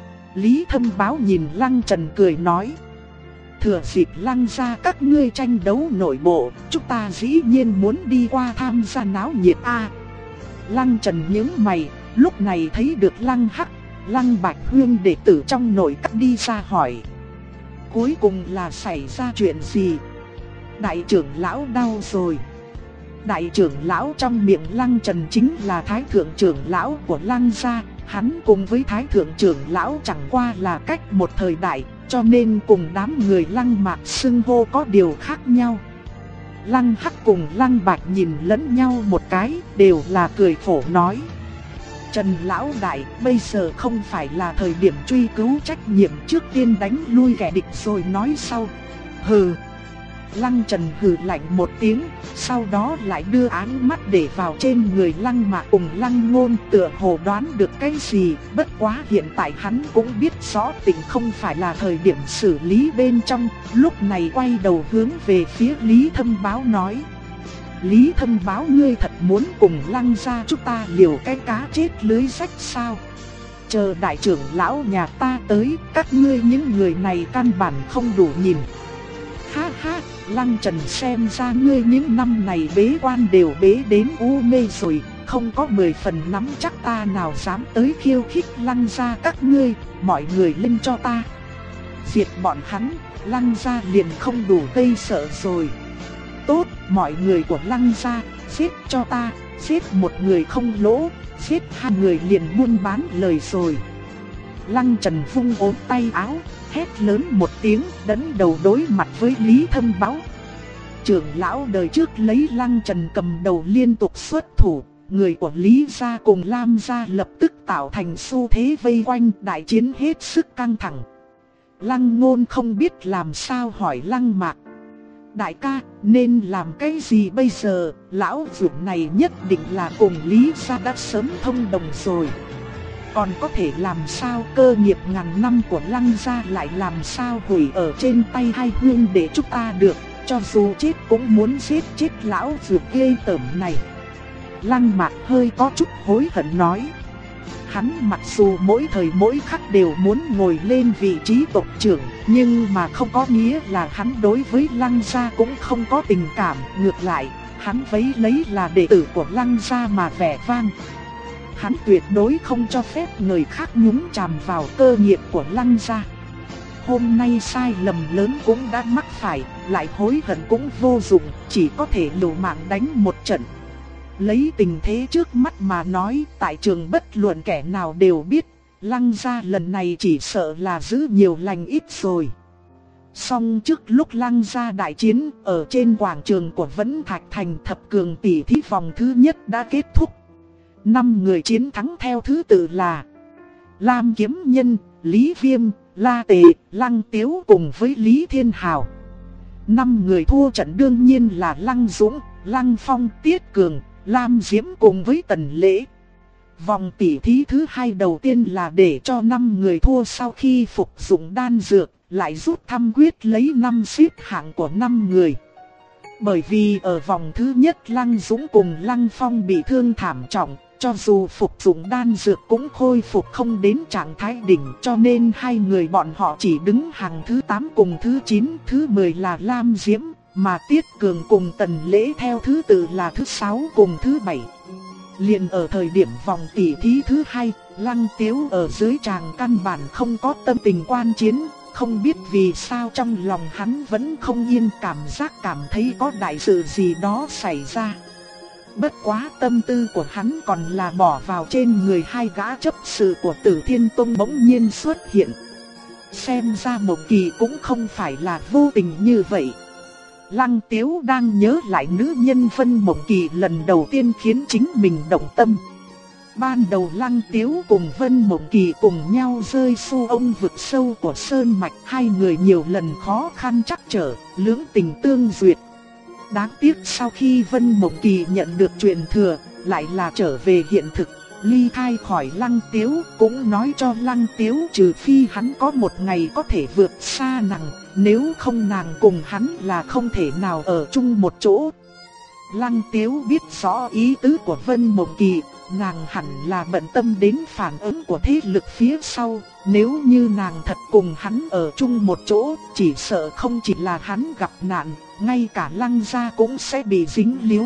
S1: Lý Thâm Báo nhìn Lăng Trần cười nói. Thừa dịp Lăng gia các ngươi tranh đấu nội bộ, chúng ta dĩ nhiên muốn đi qua tham gia náo nhiệt a. Lăng Trần nhướng mày, lúc này thấy được Lăng Hắc, Lăng Bạch huynh đệ tử trong nội các đi ra hỏi. Cuối cùng là xảy ra chuyện gì? Đại trưởng lão đau rồi. Đại trưởng lão trong miệng Lăng Trần chính là Thái Thượng trưởng lão của Lăng gia. Hắn cùng với Thái Thượng trưởng lão chẳng qua là cách một thời đại, cho nên cùng đám người Lăng Mạc xưng hô có điều khác nhau. Lăng Hắc cùng Lăng Bạch nhìn lẫn nhau một cái, đều là cười khổ nói. Trần lão đại, bây giờ không phải là thời điểm truy cứu trách nhiệm, trước tiên đánh lui kẻ địch rồi nói sau. Hừ. Lăng Trần hừ lạnh một tiếng, sau đó lại đưa ánh mắt để vào trên người Lăng Mạc cùng Lăng Ngôn, tựa hồ đoán được cái gì, bất quá hiện tại hắn cũng biết rõ tình không phải là thời điểm xử lý bên trong, lúc này quay đầu hướng về phía Lý Thâm Báo nói. Lý Thâm Báo, ngươi thật muốn cùng Lăng gia chúng ta liều cái cá chết lưới rách sao? Chờ đại trưởng lão nhà ta tới, các ngươi những người này căn bản không đủ nhìn. Ha ha, Lăng Trần, xem ra ngươi những năm này bế quan đều bế đến u mê rồi, không có 10 phần nắm chắc ta nào dám tới khiêu khích Lăng gia các ngươi, mọi người lên cho ta. diệt bọn hắn, Lăng gia liền không đủ gây sợ rồi. Tốt, mọi người của Lăng gia, giết cho ta, giết một người không lỗ, giết hai người liền buôn bán lời rồi. Lăng Trần vung ốm tay áo, hét lớn một tiếng, đấn đầu đối mặt với Lý Thâm Báo. Trưởng lão đời trước lấy Lăng Trần cầm đầu liên tục xuất thủ, người của Lý gia cùng Lam gia lập tức tạo thành xu thế vây quanh, đại chiến hết sức căng thẳng. Lăng Ngôn không biết làm sao hỏi Lăng Mạc: đại ca, nên làm cái gì bây giờ? Lão vượn này nhất định là cùng Lý gia đã sớm thông đồng rồi. Còn có thể làm sao? Cơ nghiệp ngàn năm của Lăng gia lại làm sao hủy ở trên tay hai huynh đệ chúng ta được? Cho dù chết cũng muốn giết chết lão vượn ghê tởm này. Lăng Mạc hơi có chút hối hận nói. Hắn mặc dù mỗi thời mỗi khắc đều muốn ngồi lên vị trí tộc trưởng, nhưng mà không có nghĩa là hắn đối với Lăng gia cũng không có tình cảm. Ngược lại, hắn vấy lấy là đệ tử của Lăng gia mà vẻ vang. Hắn tuyệt đối không cho phép người khác nhúng chàm vào cơ nghiệp của Lăng gia. Hôm nay sai lầm lớn cũng đã mắc phải, lại hối hận cũng vô dụng, chỉ có thể liều mạng đánh một trận. Lấy tình thế trước mắt mà nói, tại trường bất luận kẻ nào đều biết, Lăng gia lần này chỉ sợ là giữ nhiều lành ít rồi. Song trước lúc Lăng gia đại chiến, ở trên quảng trường của Vẫn Thạch Thành, thập cường tỷ thí vòng thứ nhất đã kết thúc. 5 người chiến thắng theo thứ tự là Lam Kiếm Nhân, Lý Viêm, La Tề, Lăng Tiếu cùng với Lý Thiên Hào. 5 người thua trận đương nhiên là Lăng Dũng, Lăng Phong, Tiết Cường, Lam Diễm cùng với Tần Lễ. Vòng tỷ thí thứ hai đầu tiên là để cho 5 người thua sau khi phục dụng đan dược, lại rút thăm quyết lấy 5 xếp hạng của 5 người. Bởi vì ở vòng thứ nhất Lăng Dũng cùng Lăng Phong bị thương thảm trọng, cho dù phục dụng đan dược cũng khôi phục không đến trạng thái đỉnh, cho nên hai người bọn họ chỉ đứng hàng thứ 8 cùng thứ 9, thứ 10 là Lam Diễm, mà Tiết Cường cùng Tần Lễ theo thứ tự là thứ 6 cùng thứ 7. Liền ở thời điểm vòng tỷ thí thứ hai, Lăng Tiếu ở dưới tràng căn bản không có tâm tình quan chiến, không biết vì sao trong lòng hắn vẫn không yên, cảm giác cảm thấy có đại sự gì đó xảy ra. Bất quá tâm tư của hắn còn là bỏ vào trên người hai gã chấp sự của Tử Thiên Tông bỗng nhiên xuất hiện. Xem ra Mộng Kỳ cũng không phải là vô tình như vậy. Lăng Tiếu đang nhớ lại nữ nhân Vân Mộng Kỳ lần đầu tiên khiến chính mình động tâm. Ban đầu Lăng Tiếu cùng Vân Mộng Kỳ cùng nhau rơi xu ông vực sâu của Sơn Mạch, hai người nhiều lần khó khăn trắc trở, lưỡng tình tương duyệt. Đáng tiếc sau khi Vân Mộng Kỳ nhận được truyền thừa, lại là trở về hiện thực, ly khai khỏi Lăng Tiếu, cũng nói cho Lăng Tiếu trừ phi hắn có một ngày có thể vượt xa nàng, nếu không nàng cùng hắn là không thể nào ở chung một chỗ. Lăng Tiếu biết rõ ý tứ của Vân Mộng Kỳ, nàng hẳn là bận tâm đến phản ứng của thế lực phía sau, nếu như nàng thật cùng hắn ở chung một chỗ, chỉ sợ không chỉ là hắn gặp nạn, ngay cả Lăng gia cũng sẽ bị dính líu.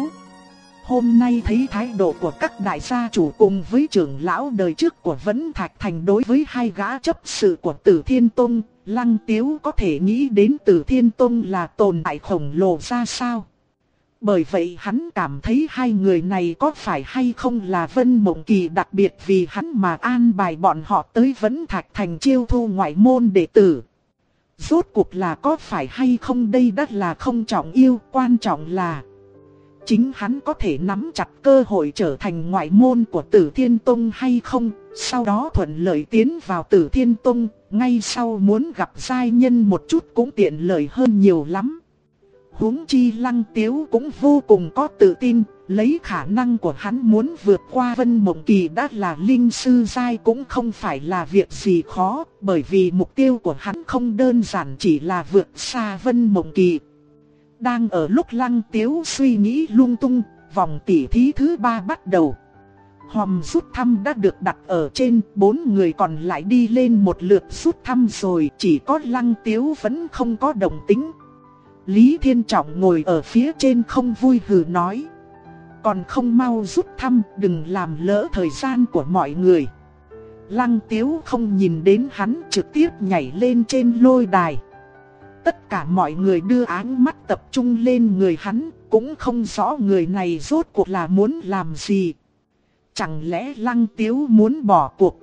S1: Hôm nay thấy thái độ của các đại gia chủ cùng với trưởng lão đời trước của Vẫn Thạch Thành đối với hai gã chấp sự của Tử Thiên Tông, Lăng Tiếu có thể nghĩ đến Tử Thiên Tông là tồn tại khổng lồ ra sao. Bởi vậy hắn cảm thấy hai người này có phải hay không là Vân Mộng Kỳ đặc biệt vì hắn mà an bài bọn họ tới Vẫn Thạch Thành chiêu thu ngoại môn đệ tử. Rốt cuộc là có phải hay không đây đã là không trọng yêu, quan trọng là chính hắn có thể nắm chặt cơ hội trở thành ngoại môn của Tử Thiên Tông hay không, sau đó thuận lợi tiến vào Tử Thiên Tông, ngay sau muốn gặp giai nhân một chút cũng tiện lợi hơn nhiều lắm. Huống chi Lăng Tiếu cũng vô cùng có tự tin, lấy khả năng của hắn muốn vượt qua Vân Mộng Kỳ đã là linh sư giai cũng không phải là việc gì khó, bởi vì mục tiêu của hắn không đơn giản chỉ là vượt xa Vân Mộng Kỳ. Đang ở lúc Lăng Tiếu suy nghĩ lung tung, vòng tỷ thí thứ 3 bắt đầu. Hòm rút thăm đã được đặt ở trên, 4 người còn lại đi lên một lượt rút thăm rồi, chỉ có Lăng Tiếu vẫn không có động tĩnh. Lý Thiên Trọng ngồi ở phía trên không vui hừ nói: còn không mau rút thăm, đừng làm lỡ thời gian của mọi người. Lăng Tiếu không nhìn đến hắn, trực tiếp nhảy lên trên lôi đài. Tất cả mọi người đưa ánh mắt tập trung lên người hắn, cũng không rõ người này rốt cuộc là muốn làm gì. Chẳng lẽ Lăng Tiếu muốn bỏ cuộc?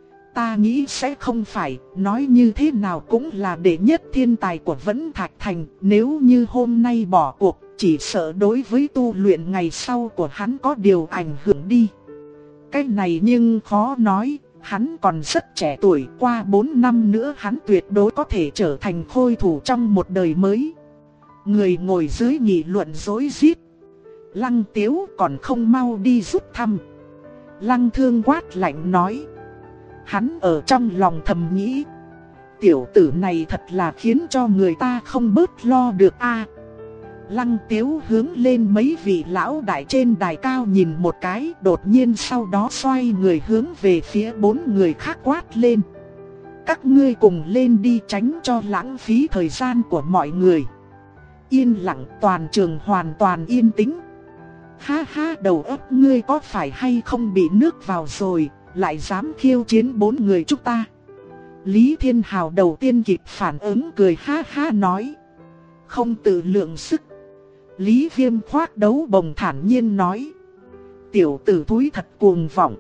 S1: Ta nghĩ sẽ không phải, nói như thế nào cũng là đệ nhất thiên tài của Vẫn Thạch Thành. Nếu như hôm nay bỏ cuộc, chỉ sợ đối với tu luyện ngày sau của hắn có điều ảnh hưởng đi. Cái này nhưng khó nói, hắn còn rất trẻ tuổi, qua 4 năm nữa hắn tuyệt đối có thể trở thành khôi thủ trong một đời mới. Người ngồi dưới nghị luận rối rít. Lăng Tiếu còn không mau đi rút thăm. Lăng Thương quát lạnh nói. Hắn ở trong lòng thầm nghĩ, tiểu tử này thật là khiến cho người ta không bớt lo được a. Lăng Tiếu hướng lên mấy vị lão đại trên đài cao nhìn một cái, đột nhiên sau đó xoay người hướng về phía 4 người khác quát lên. Các ngươi cùng lên đi, tránh cho lãng phí thời gian của mọi người. Yên lặng, toàn trường hoàn toàn yên tĩnh. Ha ha, đầu óc ngươi có phải hay không bị nước vào rồi, lại dám khiêu chiến 4 người chúng ta. Lý Thiên Hào đầu tiên kịp phản ứng, cười ha ha nói. Không tự lượng sức. Lý Viêm khoác đấu bồng thản nhiên nói. Tiểu tử thúi thật cuồng vọng.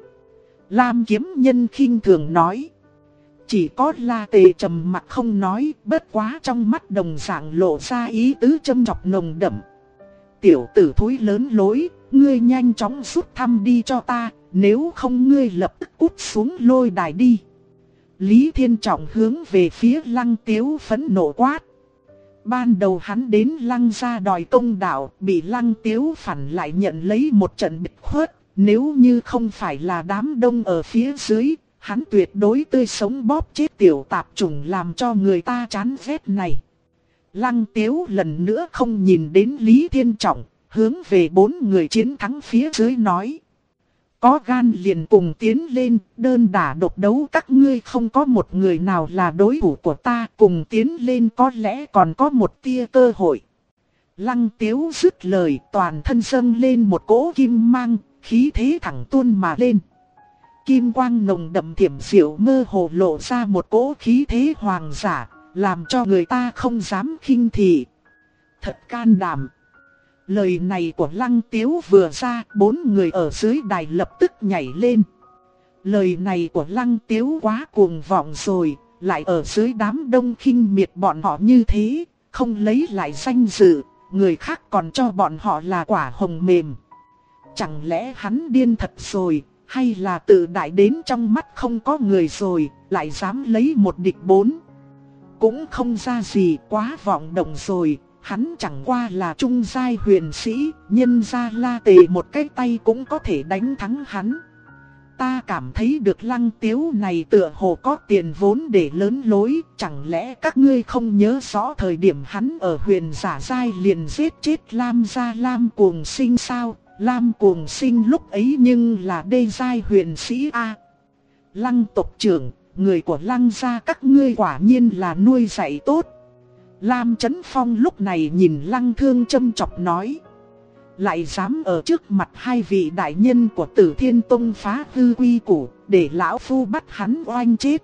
S1: Lam Kiếm Nhân khinh thường nói. Chỉ có La Tề trầm mặc không nói, bất quá trong mắt đồng dạng lộ ra ý tứ châm chọc nồng đậm. Tiểu tử thúi lớn lối, ngươi nhanh chóng rút thăm đi cho ta, nếu không ngươi lập tức cút xuống lôi đài đi. Lý Thiên Trọng hướng về phía Lăng Tiếu phẫn nộ quát. Ban đầu hắn đến Lăng gia đòi công đạo, bị Lăng Tiếu phản lại nhận lấy một trận bịch khuất. Nếu như không phải là đám đông ở phía dưới, hắn tuyệt đối tươi sống bóp chết tiểu tạp chủng làm cho người ta chán ghét này. Lăng Tiếu lần nữa không nhìn đến Lý Thiên Trọng, hướng về 4 người chiến thắng phía dưới nói. Có gan liền cùng tiến lên, đơn đả độc đấu các ngươi không có một người nào là đối thủ của ta, cùng tiến lên có lẽ còn có một tia cơ hội. Lăng Tiếu dứt lời, toàn thân dâng lên một cỗ kim mang, khí thế thẳng tuôn mà lên. Kim quang nồng đậm thiểm diệu mơ hồ lộ ra một cỗ khí thế hoàng giả, làm cho người ta không dám khinh thị. Thật can đảm. Lời này của Lăng Tiếu vừa ra, 4 người ở dưới đài lập tức nhảy lên. Lời này của Lăng Tiếu quá cuồng vọng rồi, lại ở dưới đám đông khinh miệt bọn họ như thế, không lấy lại danh dự, người khác còn cho bọn họ là quả hồng mềm. Chẳng lẽ hắn điên thật rồi, hay là tự đại đến trong mắt không có người rồi, lại dám lấy một địch 4. Cũng không ra gì, quá vọng động rồi. Hắn chẳng qua là trung giai huyền sĩ, nhân ra La Tề một cái tay cũng có thể đánh thắng hắn. Ta cảm thấy được Lăng Tiếu này tựa hồ có tiền vốn để lớn lối, chẳng lẽ các ngươi không nhớ rõ thời điểm hắn ở huyền giả giai liền giết chết Lam gia Lam Cuồng Sinh sao? Lam Cuồng Sinh lúc ấy nhưng là đê giai huyền sĩ a. Lăng tộc trưởng, người của Lăng gia các ngươi quả nhiên là nuôi dạy tốt. Lam Chấn Phong lúc này nhìn Lăng Thương châm chọc nói. Lại dám ở trước mặt 2 vị đại nhân của Tử Thiên Tông phá hư quy củ, để lão phu bắt hắn oanh chết.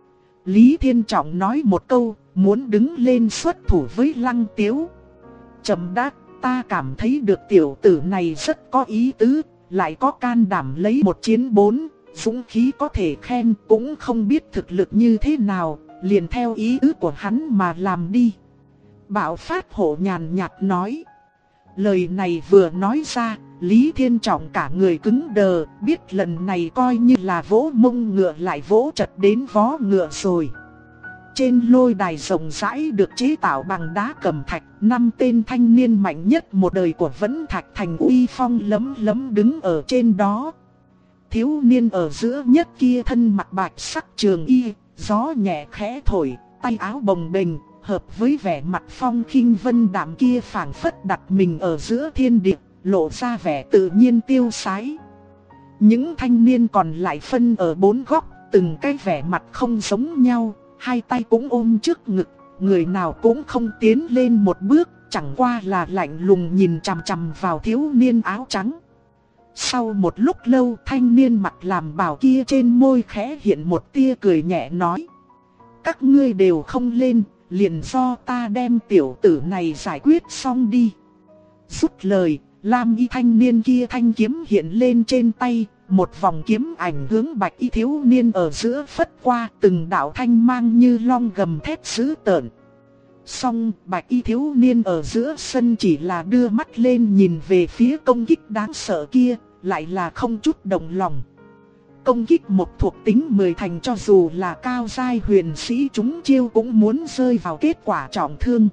S1: Lý Thiên Trọng nói một câu, muốn đứng lên xuất thủ với Lăng Tiếu. Trầm đắc, ta cảm thấy được tiểu tử này rất có ý tứ, lại có can đảm lấy 1 chiến 4, dũng khí có thể khen, cũng không biết thực lực như thế nào, liền theo ý ứ của hắn mà làm đi. Bạo Phát Hổ nhàn nhạt nói. Lời này vừa nói ra, Lý Thiên Trọng cả người cứng đờ, biết lần này coi như là vỗ mông ngựa lại vỗ chật đến vó ngựa rồi. Trên lôi đài rộng rãi được chế tạo bằng đá cẩm thạch, 5 tên thanh niên mạnh nhất một đời của Vẫn Thạch Thành uy phong lấm lấm đứng ở trên đó. Thiếu niên ở giữa nhất kia thân mặc bạch sắc trường y, gió nhẹ khẽ thổi, tay áo bồng bềnh, hợp với vẻ mặt phong khinh vân đạm kia phảng phất đặt mình ở giữa thiên địa, lộ ra vẻ tự nhiên tiêu sái. Những thanh niên còn lại phân ở 4 góc, từng cái vẻ mặt không giống nhau, 2 tay cũng ôm trước ngực, người nào cũng không tiến lên một bước, chẳng qua là lạnh lùng nhìn chằm chằm vào thiếu niên áo trắng. Sau một lúc lâu thanh niên mặc làm bào kia trên môi khẽ hiện một tia cười nhẹ nói. Các ngươi đều không lên, liền do ta đem tiểu tử này giải quyết xong đi. Dứt lời, lam y thanh niên kia thanh kiếm hiện lên trên tay, một vòng kiếm ảnh hướng bạch y thiếu niên ở giữa phất qua, từng đạo thanh mang như long gầm thét dữ tợn. Song bạch y thiếu niên ở giữa sân chỉ là đưa mắt lên nhìn về phía công kích đáng sợ kia, lại là không chút động lòng. Công kích một thuộc tính 10 thành cho dù là cao giai huyền sĩ chúng chiêu cũng muốn rơi vào kết quả trọng thương.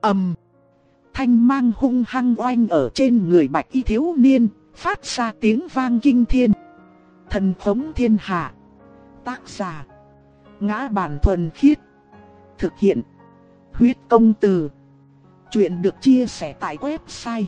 S1: Thanh mang hung hăng oanh ở trên người bạch y thiếu niên, phát ra tiếng vang kinh thiên. Thần khống thiên hạ. Tác giả: Ngã Bản Thuần Khiết. Thực hiện: Huyết Công Từ. Chuyện được chia sẻ tại website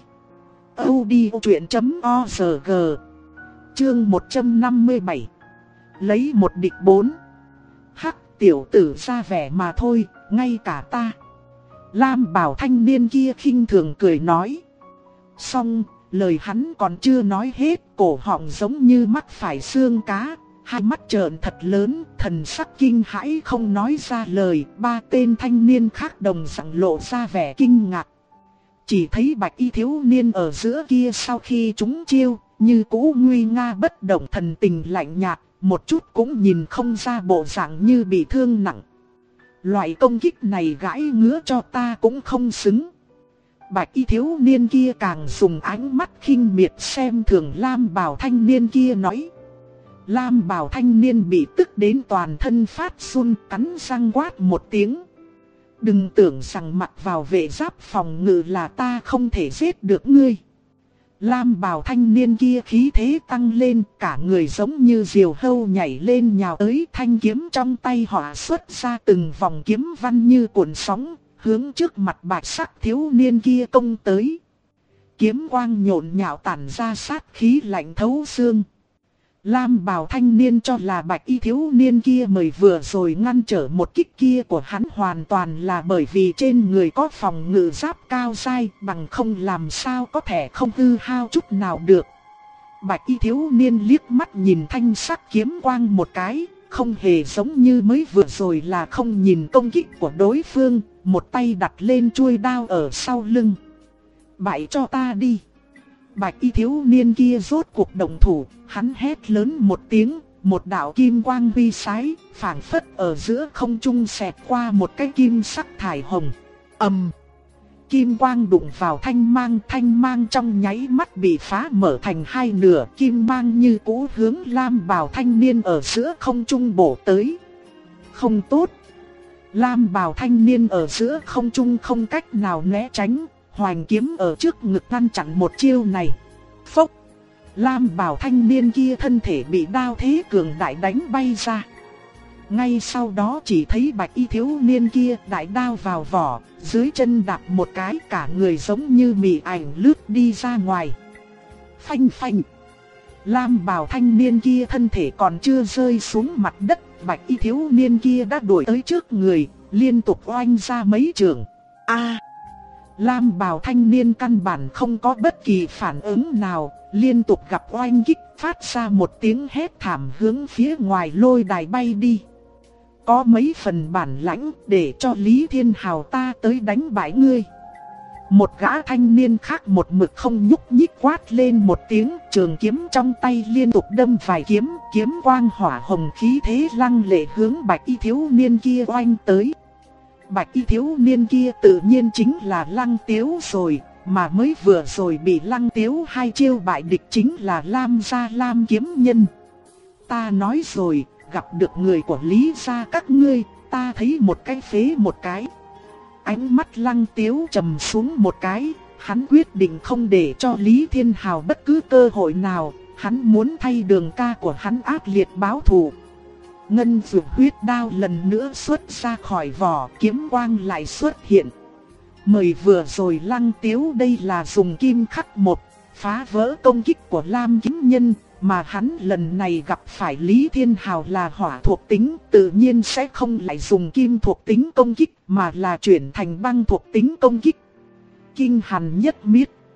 S1: audiochuyện.org. Chương 157. Lấy một địch 4. Hắc, tiểu tử ra vẻ mà thôi, ngay cả ta. Lam bào thanh niên kia khinh thường cười nói. Xong, lời hắn còn chưa nói hết, cổ họng giống như mắc phải xương cá, hai mắt trợn thật lớn, thần sắc kinh hãi không nói ra lời. Ba tên thanh niên khác đồng dạng lộ ra vẻ kinh ngạc. Chỉ thấy bạch y thiếu niên ở giữa kia sau khi trúng chiêu, như cũ nguy nga bất động, thần tình lạnh nhạt, một chút cũng nhìn không ra bộ dạng như bị thương nặng. Loại công kích này gãi ngứa cho ta cũng không xứng. Bạch y thiếu niên kia càng dùng ánh mắt khinh miệt xem thường lam bào thanh niên kia nói. Lam bào thanh niên bị tức đến toàn thân phát run, cắn răng quát một tiếng. Đừng tưởng rằng mặc vào vệ giáp phòng ngự là ta không thể giết được ngươi. Lam bào thanh niên kia khí thế tăng lên, cả người giống như diều hâu nhảy lên nhào tới, thanh kiếm trong tay họ xuất ra từng vòng kiếm văn như cuộn sóng, hướng trước mặt bạch sắc thiếu niên kia công tới. Kiếm quang nhộn nhạo tản ra sát khí lạnh thấu xương. Lam bào thanh niên cho là bạch y thiếu niên kia mới vừa rồi ngăn trở một kích kia của hắn hoàn toàn là bởi vì trên người có phòng ngự giáp cao dai, bằng không làm sao có thể không hư hao chút nào được. Bạch y thiếu niên liếc mắt nhìn thanh sắc kiếm quang một cái, không hề giống như mới vừa rồi là không nhìn công kích của đối phương, một tay đặt lên chuôi đao ở sau lưng. Bại cho ta đi. Bạch y thiếu niên kia rốt cuộc động thủ, hắn hét lớn một tiếng, một đạo kim quang huy sái, phảng phất ở giữa không trung xẹt qua một cái kim sắc thải hồng. Kim quang đụng vào thanh mang trong nháy mắt bị phá mở thành hai nửa, kim mang như cũ hướng lam bào thanh niên ở giữa không trung bổ tới. Không tốt. Lam bào thanh niên ở giữa không trung không cách nào né tránh. Hoành kiếm ở trước ngực ngăn chặn một chiêu này. Phốc. Lam bào thanh niên kia thân thể bị đao thế cường đại đánh bay ra. Ngay sau đó chỉ thấy bạch y thiếu niên kia đại đao vào vỏ, dưới chân đạp một cái, cả người giống như mị ảnh lướt đi ra ngoài. Phanh phanh. Lam bào thanh niên kia thân thể còn chưa rơi xuống mặt đất, bạch y thiếu niên kia đã đuổi tới trước người, liên tục oanh ra mấy trường. Lam bào thanh niên căn bản không có bất kỳ phản ứng nào, liên tục gặp oanh kích, phát ra một tiếng hét thảm hướng phía ngoài lôi đài bay đi. Có mấy phần bản lãnh để cho Lý Thiên Hào ta tới đánh bại ngươi. Một gã thanh niên khác một mực không nhúc nhích quát lên một tiếng, trường kiếm trong tay liên tục đâm vài kiếm, kiếm quang hỏa hồng khí thế lăng lệ hướng bạch y thiếu niên kia oanh tới. Bạch y thiếu niên kia tự nhiên chính là Lăng Tiếu rồi, mà mới vừa rồi bị Lăng Tiếu hai chiêu bại địch chính là Lam gia Lam kiếm nhân. Ta nói rồi, gặp được người của Lý gia các ngươi, ta thấy một cái phế một cái. Ánh mắt Lăng Tiếu trầm xuống một cái, hắn quyết định không để cho Lý Thiên Hào bất cứ cơ hội nào, hắn muốn thay Đường ca của hắn ác liệt báo thù. Ngân dược huyết đao lần nữa xuất ra khỏi vỏ, kiếm quang lại xuất hiện. Mới vừa rồi Lăng Tiếu đây là dùng kim khắc một, phá vỡ công kích của Lam kiếm nhân, mà hắn lần này gặp phải Lý Thiên Hào là hỏa thuộc tính, tự nhiên sẽ không lại dùng kim thuộc tính công kích, mà là chuyển thành băng thuộc tính công kích. Kinh hàn nhất miết.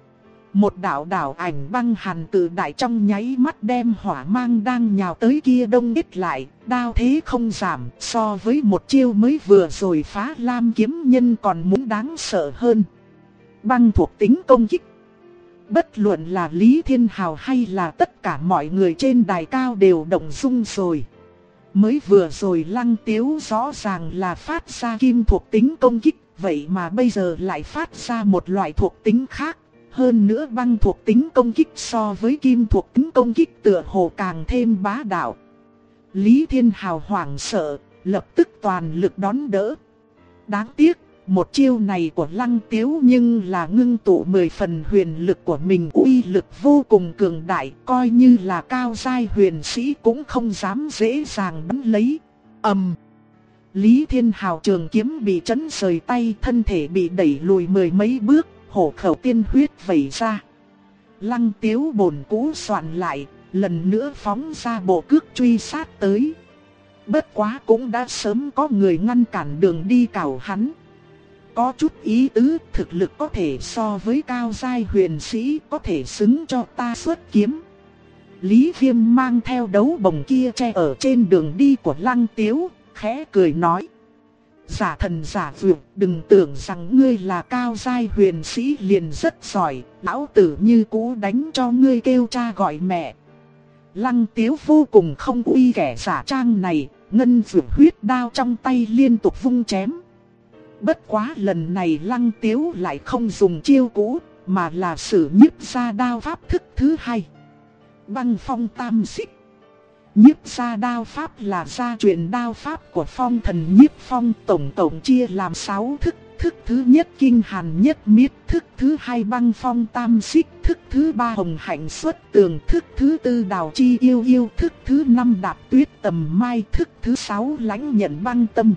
S1: Một đạo ảnh băng hàn tự đại trong nháy mắt đem hỏa mang đang nhào tới kia đông kết lại, đao thế không giảm, so với một chiêu mới vừa rồi phá lam kiếm nhân còn muốn đáng sợ hơn. Băng thuộc tính công kích. Bất luận là Lý Thiên Hào hay là tất cả mọi người trên đài cao đều động dung rồi. Mới vừa rồi Lăng Tiếu rõ ràng là phát ra kim thuộc tính công kích, vậy mà bây giờ lại phát ra một loại thuộc tính khác. Hơn nữa băng thuộc tính công kích so với kim thuộc tính công kích tựa hồ càng thêm bá đạo. Lý Thiên Hào hoảng sợ, lập tức toàn lực đón đỡ. Đáng tiếc, một chiêu này của Lăng Tiếu nhưng là ngưng tụ 10 phần huyền lực của mình, uy lực vô cùng cường đại, coi như là cao giai huyền sĩ cũng không dám dễ dàng bắn lấy. Lý Thiên Hào trường kiếm bị chấn rời tay, thân thể bị đẩy lùi 10 mấy bước, hổ khẩu tiên huyết vẩy ra. Lăng Tiếu bổn cũ soạn lại, lần nữa phóng ra bộ cước truy sát tới. Bất quá cũng đã sớm có người ngăn cản đường đi cào hắn. Có chút ý tứ, thực lực có thể so với cao giai huyền sĩ, có thể xứng cho ta xuất kiếm. Lý Viêm mang theo đấu bồng kia che ở trên đường đi của Lăng Tiếu, khẽ cười nói: giả thần giả vượt, đừng tưởng rằng ngươi là cao giai huyền sĩ liền rất giỏi, lão tử như cũ đánh cho ngươi kêu cha gọi mẹ. Lăng Tiếu vô cùng không uy kẻ giả trang này, ngân vượt huyết đao trong tay liên tục vung chém. Bất quá lần này Lăng Tiếu lại không dùng chiêu cũ, mà là sử nhiếp ra đao pháp thức thứ hai. Băng phong tam xích. Nhiếp ra đao pháp là gia truyền đao pháp của phong thần nhiếp phong, tổng chia làm 6 thức. Thức thứ nhất kinh hàn nhất miết, thức thứ hai băng phong tam xích, thức thứ ba hồng hạnh xuất tường, thức thứ tư đào chi yêu yêu, thức thứ năm đạp tuyết tầm mai, thức thứ 6 lãnh nhận băng tâm.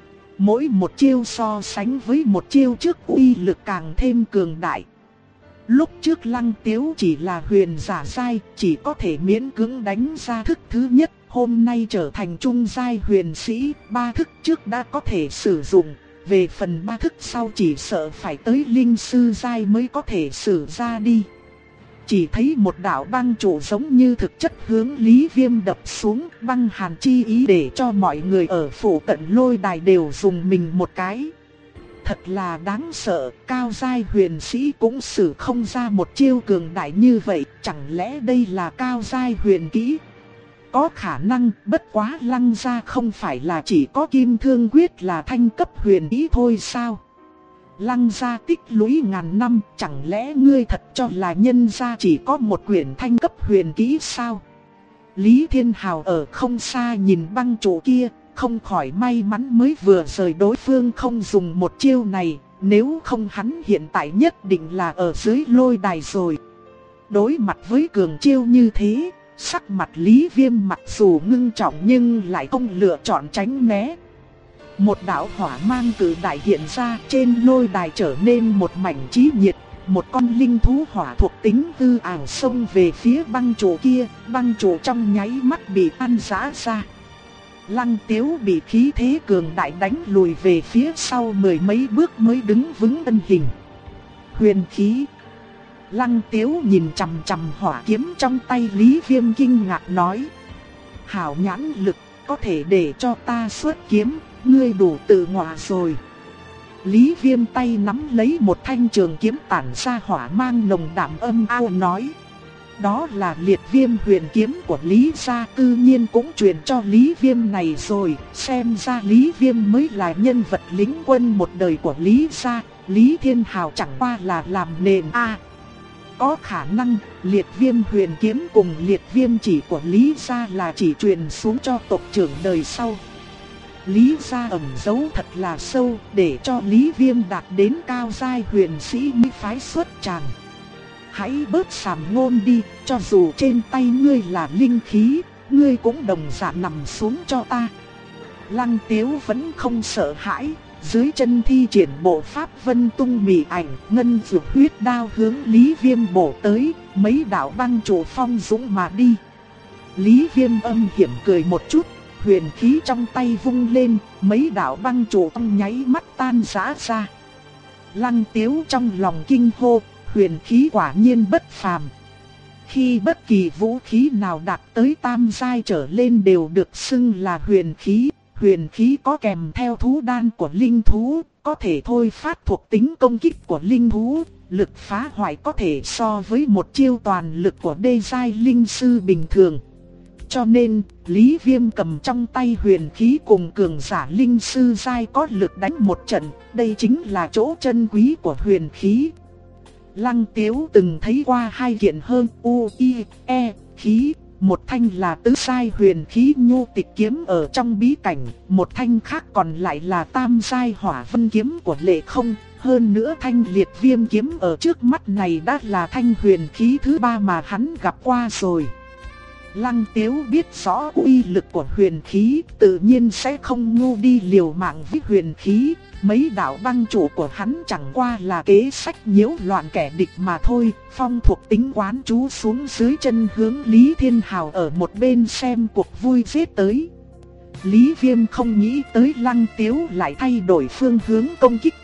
S1: Mỗi một chiêu so sánh với một chiêu trước uy lực càng thêm cường đại. Lúc trước Lăng Tiếu chỉ là huyền giả giai, chỉ có thể miễn cưỡng đánh ra thức thứ nhất, hôm nay trở thành trung giai huyền sĩ, 3 thức trước đã có thể sử dụng, về phần 3 thức sau chỉ sợ phải tới linh sư giai mới có thể sử ra đi. Chỉ thấy một đạo băng trụ giống như thực chất hướng Lý Viêm đập xuống, băng hàn chi ý để cho mọi người ở phủ cận lôi đài đều dùng mình một cái. Thật là đáng sợ, cao giai huyền sĩ cũng sử không ra một chiêu cường đại như vậy, chẳng lẽ đây là cao giai huyền kỹ? Có khả năng, bất quá Lăng gia không phải là chỉ có kim thương quyết là thanh cấp huyền kỹ thôi sao? Lăng gia tích lũy ngàn năm, chẳng lẽ ngươi thật cho là nhân gia chỉ có một quyển thanh cấp huyền kỹ sao? Lý Thiên Hào ở không xa nhìn băng trụ kia, không khỏi may mắn mới vừa rời đối phương không dùng một chiêu này, nếu không hắn hiện tại nhất định là ở dưới lôi đài rồi. Đối mặt với cường chiêu như thế, sắc mặt Lý Viêm mặc dù ngưng trọng nhưng lại không lựa chọn tránh né. Một đạo hỏa mang cự đại hiện ra, trên lôi đài trở nên một mảnh chí nhiệt, một con linh thú hỏa thuộc tính hư ảo xông về phía băng trụ kia, băng trụ trong nháy mắt bị tan rã ra. Lăng Tiếu bị khí thế cường đại đánh lùi về phía sau 10 mấy bước mới đứng vững thân hình. Huyền khí. Lăng Tiếu nhìn chằm chằm hỏa kiếm trong tay Lý Viêm kinh ngạc nói: hảo nhãn lực, có thể để cho ta xuất kiếm, ngươi đủ tự ngọa rồi. Lý Viêm tay nắm lấy một thanh trường kiếm tản ra hỏa mang nồng đậm âm ao nói: đó là liệt viêm huyền kiếm của Lý gia, tự nhiên cũng truyền cho Lý Viêm này rồi, xem ra Lý Viêm mới là nhân vật lính quân một đời của Lý gia, Lý Thiên Hào chẳng qua là làm nền a. Có khả năng, liệt viêm huyền kiếm cùng liệt viêm chỉ của Lý gia là chỉ truyền xuống cho tộc trưởng đời sau. Lý gia ẩn giấu thật là sâu, để cho Lý Viêm đạt đến cao giai huyền sĩ mới phái xuất tràng. Hãy bớt sàm ngôn đi, cho dù trên tay ngươi là linh khí, ngươi cũng đồng dạng nằm xuống cho ta. Lăng Tiếu vẫn không sợ hãi, dưới chân thi triển bộ pháp vân tung mị ảnh, ngân vượt huyết đao hướng Lý Viêm bổ tới, mấy đạo băng trụ phong dũng mà đi. Lý Viêm âm hiểm cười một chút, huyền khí trong tay vung lên, mấy đạo băng trụ trong nháy mắt tan rã ra. Lăng Tiếu trong lòng kinh hô, huyền khí quả nhiên bất phàm. Khi bất kỳ vũ khí nào đạt tới tam giai trở lên đều được xưng là huyền khí. Huyền khí có kèm theo thú đan của linh thú, có thể thôi phát thuộc tính công kích của linh thú, lực phá hoại có thể so với một chiêu toàn lực của đê giai linh sư bình thường. Cho nên, Lý Viêm cầm trong tay huyền khí cùng cường giả linh sư giai có lực đánh một trận, đây chính là chỗ chân quý của huyền khí. Lăng Tiếu từng thấy qua hai kiện hơn U-I-E khí, một thanh là tứ giai huyền khí Nhu Tịch kiếm ở trong bí cảnh, một thanh khác còn lại là tam giai Hỏa Vân kiếm của Lệ Không. Hơn nữa thanh Liệt Viêm kiếm ở trước mắt này đã là thanh huyền khí thứ ba mà hắn gặp qua rồi. Lăng Tiếu biết rõ uy lực của huyền khí, tự nhiên sẽ không ngu đi liều mạng với huyền khí. Mấy đạo băng trụ của hắn chẳng qua là kế sách nhiễu loạn kẻ địch mà thôi. Phong thuộc tính quán chú xuống dưới chân hướng Lý Thiên Hào ở một bên xem cuộc vui giết tới. Lý Viêm không nghĩ tới Lăng Tiếu lại thay đổi phương hướng công kích.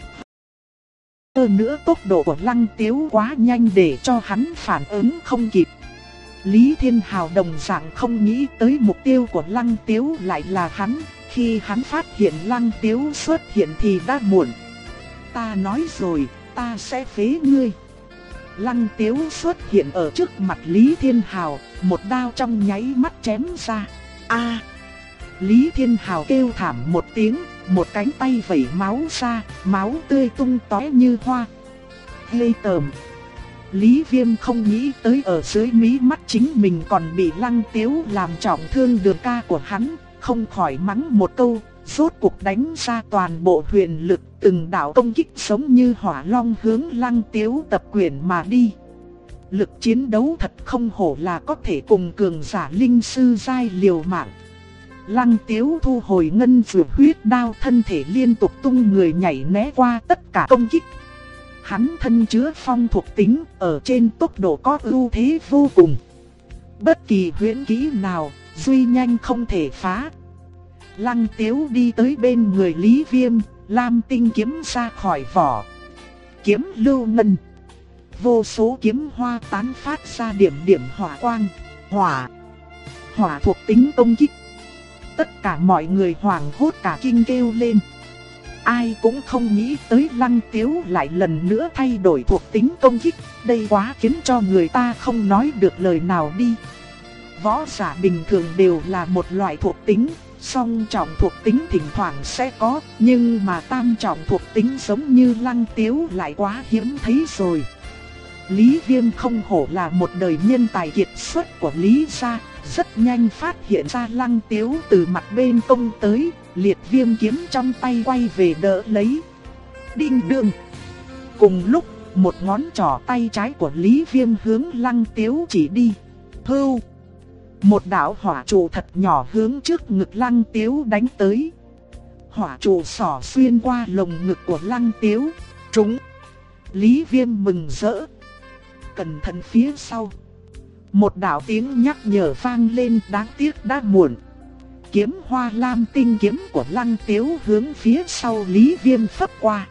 S1: Hơn nữa tốc độ của Lăng Tiếu quá nhanh để cho hắn phản ứng không kịp. Lý Thiên Hào đồng dạng không nghĩ tới mục tiêu của Lăng Tiếu lại là hắn. Khi hắn phát hiện Lăng Tiếu xuất hiện thì đã muộn. Ta nói rồi, ta sẽ phế ngươi. Lăng Tiếu xuất hiện ở trước mặt Lý Thiên Hào, một đao trong nháy mắt chém ra. A! Lý Thiên Hào kêu thảm một tiếng, một cánh tay vẩy máu ra, máu tươi tung tóe như hoa. Ghê tởm! Lý Viêm không nghĩ tới ở dưới mí mắt chính mình còn bị Lăng Tiếu làm trọng thương đường ca của hắn, không khỏi mắng một câu, rốt cuộc đánh ra toàn bộ huyền lực, từng đạo công kích giống như hỏa long hướng Lăng Tiếu tập quyền mà đi. Lực chiến đấu thật không hổ là có thể cùng cường giả linh sư giai liều mạng. Lăng Tiếu thu hồi ngân dược huyết đao, thân thể liên tục tung người nhảy né qua tất cả công kích. Hắn thân chứa phong thuộc tính, ở trên tốc độ có ưu thế vô cùng. Bất kỳ huyễn kỹ nào, duy nhanh không thể phá. Lăng Tiếu đi tới bên người Lý Viêm, lam tinh kiếm ra khỏi vỏ. Kiếm lưu ngân. Vô số kiếm hoa tán phát ra điểm điểm hỏa quang. Hỏa thuộc tính công kích. Tất cả mọi người hoảng hốt cả kinh kêu lên. Ai cũng không nghĩ tới Lăng Tiếu lại lần nữa thay đổi thuộc tính công kích. Đây quá khiến cho người ta không nói được lời nào đi. Võ giả bình thường đều là một loại thuộc tính, song trọng thuộc tính thỉnh thoảng sẽ có, nhưng mà tam trọng thuộc tính giống như Lăng Tiếu lại quá hiếm thấy rồi. Lý Viêm không hổ là một đời nhân tài kiệt xuất của Lý gia, rất nhanh phát hiện ra Lăng Tiếu từ mặt bên công tới, Liệt Viêm kiếm trong tay quay về đỡ lấy. Đinh đương! Cùng lúc, một ngón trỏ tay trái của Lý Viêm hướng Lăng Tiếu chỉ đi. Hưu! Một đạo hỏa trụ thật nhỏ hướng trước ngực Lăng Tiếu đánh tới. Hỏa trụ xỏ xuyên qua lồng ngực của Lăng Tiếu. Trúng! Lý Viêm mừng rỡ. Cẩn thận phía sau. Một đạo tiếng nhắc nhở vang lên, đáng tiếc đã muộn. Kiếm hoa lam tinh kiếm của Lăng Tiếu hướng phía sau Lý Viêm phấp qua.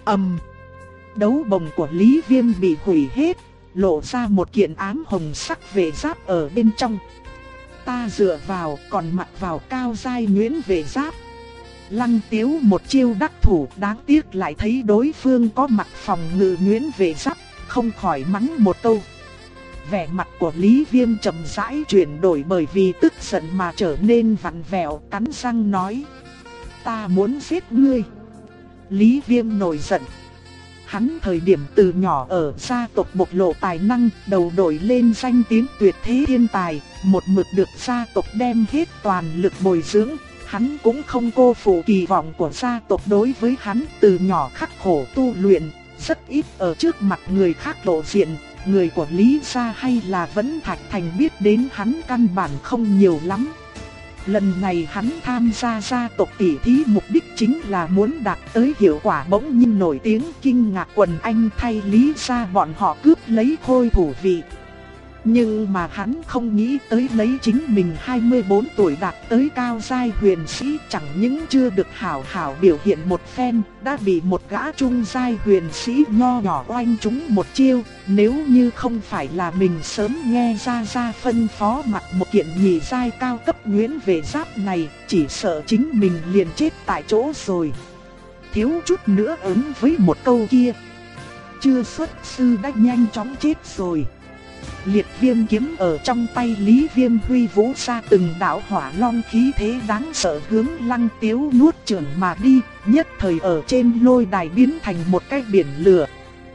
S1: Đấu bồng của Lý Viêm bị hủy hết, lộ ra một kiện ám hồng sắc vệ giáp ở bên trong. Ta dựa vào còn mặc vào cao giai nhuyễn vệ giáp. Lăng Tiếu một chiêu đắc thủ, đáng tiếc lại thấy đối phương có mặc phòng ngự nhuyễn vệ giáp, không khỏi mắng một câu. Vẻ mặt của Lý Viêm chậm rãi chuyển đổi, bởi vì tức giận mà trở nên vặn vẹo, cắn răng nói: Ta muốn giết ngươi. Lý Viêm nổi giận. Hắn thời điểm từ nhỏ ở gia tộc bộc lộ tài năng, đầu đội lên danh tiếng tuyệt thế thiên tài, một mực được gia tộc đem hết toàn lực bồi dưỡng. Hắn cũng không cô phụ kỳ vọng của gia tộc đối với hắn, từ nhỏ khắc khổ tu luyện, rất ít ở trước mặt người khác lộ diện. Người của Lý gia hay là Vẫn Thạch Thành biết đến hắn căn bản không nhiều lắm. Lần này hắn tham gia gia tộc tỷ thí, mục đích chính là muốn đạt tới hiệu quả bỗng nhiên nổi tiếng kinh ngạc quần anh, thay Lý gia bọn họ cướp lấy khôi thủ vị. Nhưng mà hắn không nghĩ tới lấy chính mình 24 tuổi đạt tới cao giai huyền sĩ, chẳng những chưa được hảo hảo biểu hiện một phen, đã bị một gã trung giai huyền sĩ nho nhỏ oanh trúng một chiêu. Nếu như không phải là mình sớm nghe ra phân phó mặc một kiện nhị giai cao cấp nhuyễn về giáp này, chỉ sợ chính mình liền chết tại chỗ rồi. Thiếu chút nữa ứng với một câu kia, chưa xuất sư đã nhanh chóng chết rồi. Liệt viêm kiếm ở trong tay Lý Viêm huy vũ ra từng đạo hỏa long khí thế đáng sợ hướng Lăng Tiếu nuốt chửng mà đi, nhất thời ở trên lôi đài biến thành một cái biển lửa.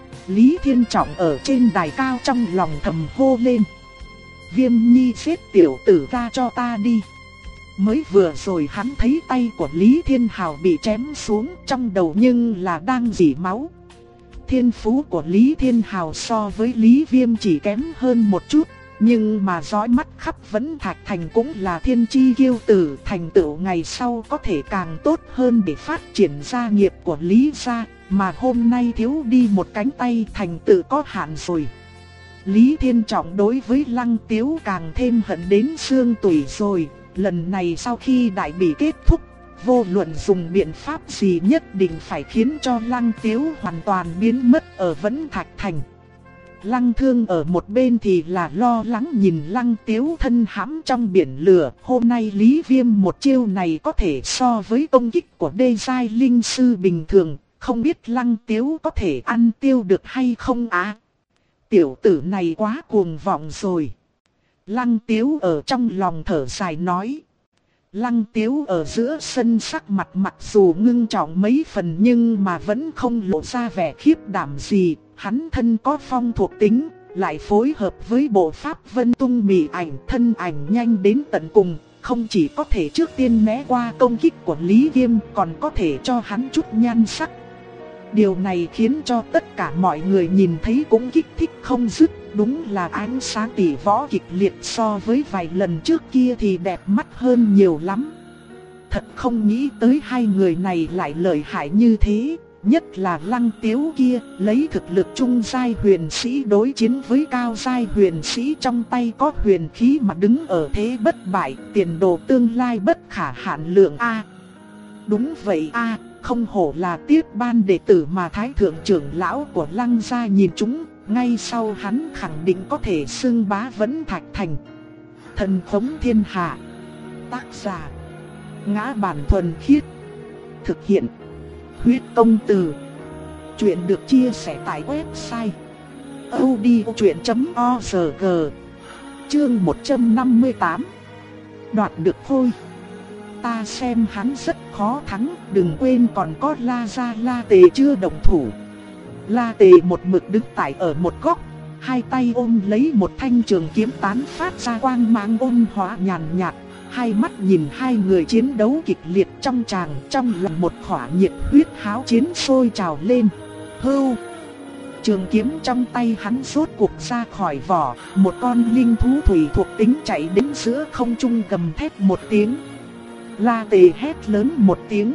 S1: Lý Thiên Trọng ở trên đài cao trong lòng thầm hô lên: Viêm Nhi giết tiểu tử ra cho ta đi. Mới vừa rồi hắn thấy tay của Lý Thiên Hào bị chém xuống, trong đầu nhưng là đang rỉ máu. Thiên phú của Lý Thiên Hào so với Lý Viêm chỉ kém hơn một chút, nhưng mà dõi mắt khắp Vẫn Thạch Thành cũng là thiên chi kiêu tử, thành tựu ngày sau có thể càng tốt hơn để phát triển gia nghiệp của Lý gia, mà hôm nay thiếu đi một cánh tay thành tựu có hạn rồi. Lý Thiên Trọng đối với Lăng Tiếu càng thêm hận đến xương tủy rồi, lần này sau khi đại bị kết thúc, vô luận dùng biện pháp gì nhất định phải khiến cho Lăng Tiếu hoàn toàn biến mất ở Vẫn Thạch Thành. Lăng Thương ở một bên thì là lo lắng nhìn Lăng Tiếu thân hãm trong biển lửa. Hôm nay Lý Viêm một chiêu này có thể so với công kích của đê giai linh sư bình thường, không biết Lăng Tiếu có thể ăn tiêu được hay không á? Tiểu tử này quá cuồng vọng rồi. Lăng Tiếu ở trong lòng thở dài nói. Lăng Tiếu ở giữa sân sắc mặt mặc dù ngưng trọng mấy phần nhưng mà vẫn không lộ ra vẻ khiếp đảm gì. Hắn thân có phong thuộc tính, lại phối hợp với bộ pháp vân tung mị ảnh, thân ảnh nhanh đến tận cùng. Không chỉ có thể trước tiên né qua công kích của Lý Viêm, còn có thể cho hắn chút nhan sắc. Điều này khiến cho tất cả mọi người nhìn thấy cũng kích thích không dứt. Đúng là ánh sáng tỷ võ kịch liệt, so với vài lần trước kia thì đẹp mắt hơn nhiều lắm. Thật không nghĩ tới hai người này lại lợi hại như thế. Nhất là Lăng Tiếu kia, lấy thực lực trung giai huyền sĩ đối chiến với cao giai huyền sĩ, trong tay có huyền khí mà đứng ở thế bất bại, tiền đồ tương lai bất khả hạn lượng a. Đúng vậy a, không hổ là tiếp ban đệ tử mà Thái thượng trưởng lão của Lăng gia nhìn chúng, ngay sau hắn khẳng định có thể xưng bá Vẫn Thạch Thành. Thần khống thiên hạ. Tác giả: Ngã Bản Thuần Khiết. Thực hiện: Huyết Công Từ. Chuyện được chia sẻ tại website audiochuyện.org. Chương 158. Đoạt được thôi. Ta xem hắn rất khó thắng, đừng quên còn có La Gia La Tề chưa động thủ. La Tề một mực đứng tại ở một góc, hai tay ôm lấy một thanh trường kiếm tán phát ra quang mang ôn hóa nhàn nhạt, hai mắt nhìn hai người chiến đấu kịch liệt trong tràng, trong lòng một khỏa nhiệt huyết háo chiến sôi trào lên. Hưu! Trường kiếm trong tay hắn rốt cuộc ra khỏi vỏ, một con linh thú thủy thuộc tính chạy đến giữa không trung gầm thét một tiếng. La Tề hét lớn một tiếng.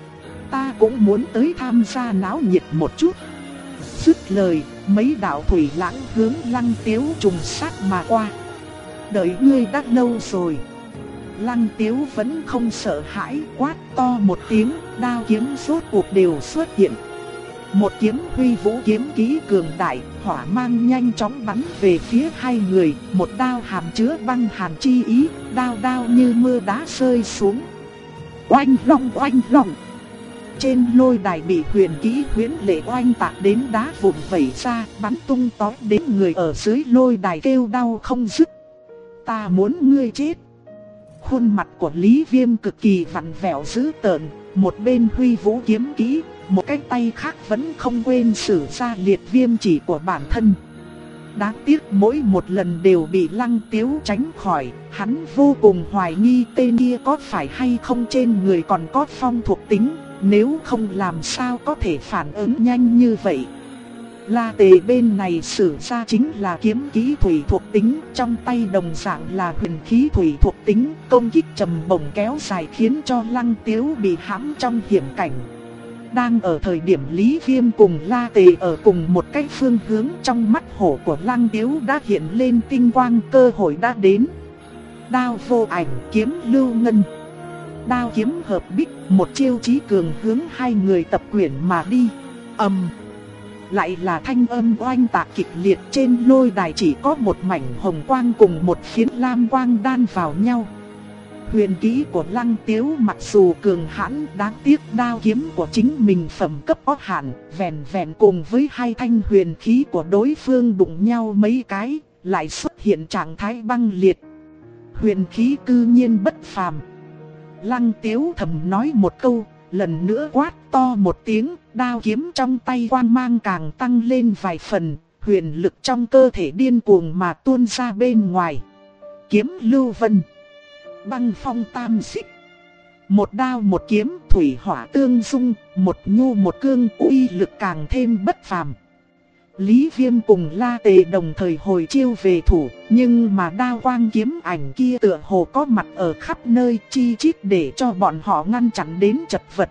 S1: Ta cũng muốn tới tham gia náo nhiệt một chút. Dứt lời, mấy đạo thủy lãng hướng Lăng Tiếu trùng sát mà qua. Đợi ngươi đã lâu rồi. Lăng Tiếu vẫn không sợ hãi, quát to một tiếng, đao kiếm rốt cuộc đều xuất hiện. Một kiếm huy vũ kiếm kỹ cường đại, hỏa mang nhanh chóng bắn về phía hai người, một đao hàm chứa băng hàn chi ý, đao đao như mưa đá rơi xuống. Oanh long oanh long. Trên lôi đài bị huyền kỹ huyễn lệ oanh tạc đến đá vụn vẩy ra, bắn tung tóe đến người ở dưới lôi đài kêu đau không dứt. Ta muốn ngươi chết. Khuôn mặt của Lý Viêm cực kỳ vặn vẹo dữ tợn, một bên huy vũ kiếm kỹ, một cái tay khác vẫn không quên sử ra liệt viêm chỉ của bản thân. Đáng tiếc mỗi một lần đều bị Lăng Tiếu tránh khỏi, hắn vô cùng hoài nghi tên kia có phải hay không trên người còn có phong thuộc tính, nếu không làm sao có thể phản ứng nhanh như vậy. La Tề bên này sử ra chính là kiếm kỹ thủy thuộc tính, trong tay đồng dạng là huyền khí thủy thuộc tính, công kích trầm bổng kéo dài khiến cho Lăng Tiếu bị hãm trong hiểm cảnh. đang ở thời điểm Lý Viêm cùng La Tề ở cùng một cái phương hướng, trong mắt hổ của Lăng Tiếu đã hiện lên tinh quang, cơ hội đã đến. Đao vô ảnh, kiếm lưu ngân. Đao kiếm hợp bích, một chiêu chí cường hướng hai người tập quyển mà đi. Lại là thanh âm oanh tạc kịch liệt, trên lôi đài chỉ có một mảnh hồng quang cùng một phiến lam quang đan vào nhau. Huyền kỹ của Lăng Tiếu mặc dù cường hãn, đáng tiếc đao kiếm của chính mình phẩm cấp có hạn, vẹn vẹn cùng với hai thanh huyền khí của đối phương đụng nhau mấy cái, lại xuất hiện trạng thái băng liệt. Huyền khí cư nhiên bất phàm. Lăng Tiếu thầm nói một câu, lần nữa quát to một tiếng, đao kiếm trong tay quang mang càng tăng lên vài phần, huyền lực trong cơ thể điên cuồng mà tuôn ra bên ngoài. Kiếm lưu vân, băng phong tam xích. Một đao một kiếm, thủy hỏa tương dung, một nhu một cương, uy lực càng thêm bất phàm. Lý Viêm cùng La Tề đồng thời hồi chiêu về thủ, nhưng mà đao quang kiếm ảnh kia tựa hồ có mặt ở khắp nơi, chi chít để cho bọn họ ngăn chặn đến chật vật.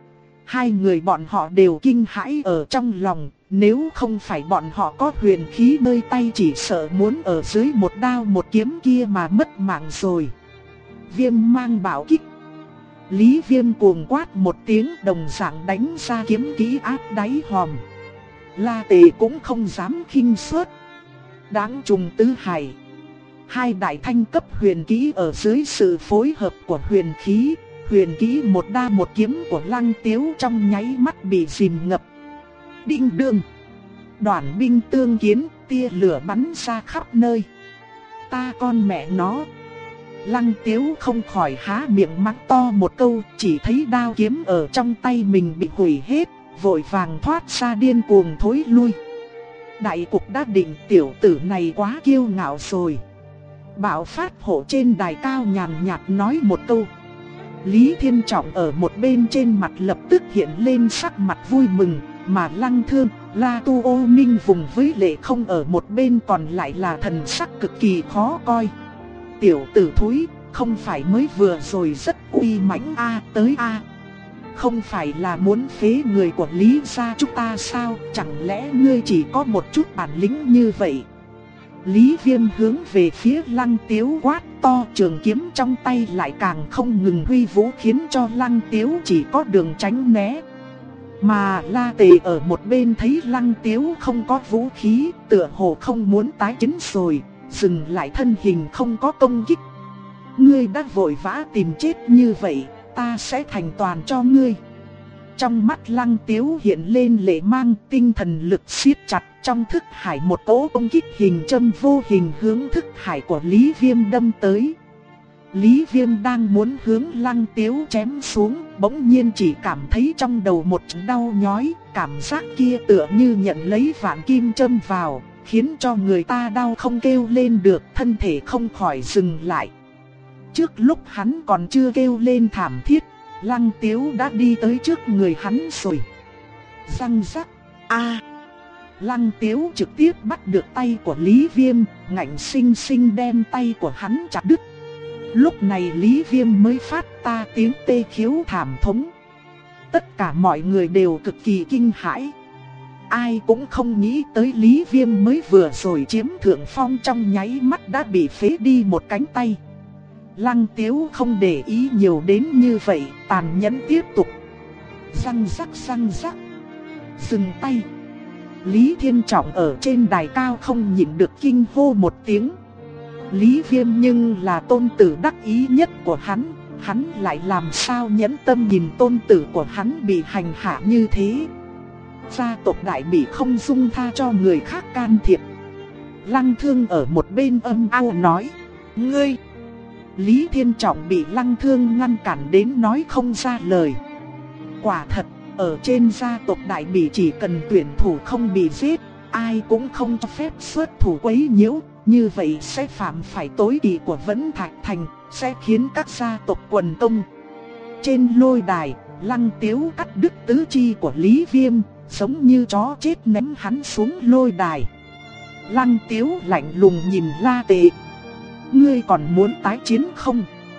S1: Hai người bọn họ đều kinh hãi ở trong lòng, nếu không phải bọn họ có huyền khí nơi tay chỉ sợ muốn ở dưới một đao một kiếm kia mà mất mạng rồi. Viêm mang bảo kích. Lý Viêm cuồng quát một tiếng, đồng dạng đánh ra kiếm kỹ áp đáy hòm. La Tề cũng không dám khinh suất. Đáng trùng tứ hải. Hai đại thanh cấp huyền kỹ ở dưới sự phối hợp của huyền khí, huyền kỹ một đa một kiếm của Lăng Tiếu trong nháy mắt bị dìm ngập. Đinh đương, đoản binh tương kiến, tia lửa bắn ra khắp nơi. Ta con mẹ nó. Lăng Tiếu không khỏi há miệng mắng to một câu, chỉ thấy đao kiếm ở trong tay mình bị hủy hết, vội vàng thoát ra điên cuồng thối lui. Đại cục đã định, tiểu tử này quá kiêu ngạo rồi. Bảo Phát Hổ trên đài cao nhàn nhạt nói một câu. Lý Thiên Trọng ở một bên trên mặt lập tức hiện lên sắc mặt vui mừng, mà Lăng Thương, La Tu Ô Minh vùng với Lệ Không ở một bên còn lại là thần sắc cực kỳ khó coi. Tiểu tử thúi, không phải mới vừa rồi rất uy mãnh tới không phải là muốn phế người của Lý gia chúng ta sao, chẳng lẽ ngươi chỉ có một chút bản lĩnh như vậy? Lý Viêm hướng về phía Lăng Tiếu quát to, trường kiếm trong tay lại càng không ngừng huy vũ khiến cho Lăng Tiếu chỉ có đường tránh né. Mà La Tề ở một bên thấy Lăng Tiếu không có vũ khí, tựa hồ không muốn tái chiến rồi, dừng lại thân hình không có công kích. Ngươi đã vội vã tìm chết như vậy, ta sẽ thành toàn cho ngươi. Trong mắt Lăng Tiếu hiện lên lệ mang, tinh thần lực siết chặt, trong thức hải một cỗ công kích hình châm vô hình hướng thức hải của Lý Viêm đâm tới. Lý Viêm đang muốn hướng Lăng Tiếu chém xuống, bỗng nhiên chỉ cảm thấy trong đầu một trận đau nhói, cảm giác kia tựa như nhận lấy vạn kim châm vào, khiến cho người ta đau không kêu lên được, thân thể không khỏi dừng lại. Trước lúc hắn còn chưa kêu lên thảm thiết, Lăng Tiếu đã đi tới trước người hắn rồi. Răng rắc, Lăng Tiếu trực tiếp bắt được tay của Lý Viêm, ngạnh sinh sinh đem tay của hắn chặt đứt. Lúc này Lý Viêm mới phát ta tiếng tê khiếu thảm thống. Tất cả mọi người đều cực kỳ kinh hãi. Ai cũng không nghĩ tới Lý Viêm mới vừa rồi chiếm thượng phong trong nháy mắt đã bị phế đi một cánh tay. Lăng Tiếu không để ý nhiều đến như vậy, tàn nhẫn tiếp tục. Răng rắc, dừng tay. Lý Thiên Trọng ở trên đài cao không nhịn được kinh hô một tiếng. Lý Viêm nhưng là tôn tử đắc ý nhất của hắn lại làm sao nhẫn tâm nhìn tôn tử của hắn bị hành hạ như thế. Gia tộc Đại Bỉ không dung tha cho người khác can thiệp. Lăng Thương ở một bên âm ao nói, ngươi. Lý Thiên Trọng bị Lăng Thương ngăn cản đến nói không ra lời. Quả thật, ở trên gia tộc Đại Bỉ chỉ cần tuyển thủ không bị giết, ai cũng không cho phép xuất thủ quấy nhiễu, như vậy sẽ phạm phải tối kỵ của Vẫn Thạch Thành, sẽ khiến các gia tộc quần công. Trên lôi đài, Lăng Tiếu cắt đứt tứ chi của Lý Viêm, giống như chó chết ném hắn xuống lôi đài. Lăng Tiếu lạnh lùng nhìn La Tề. Ngươi còn muốn tái chiến không?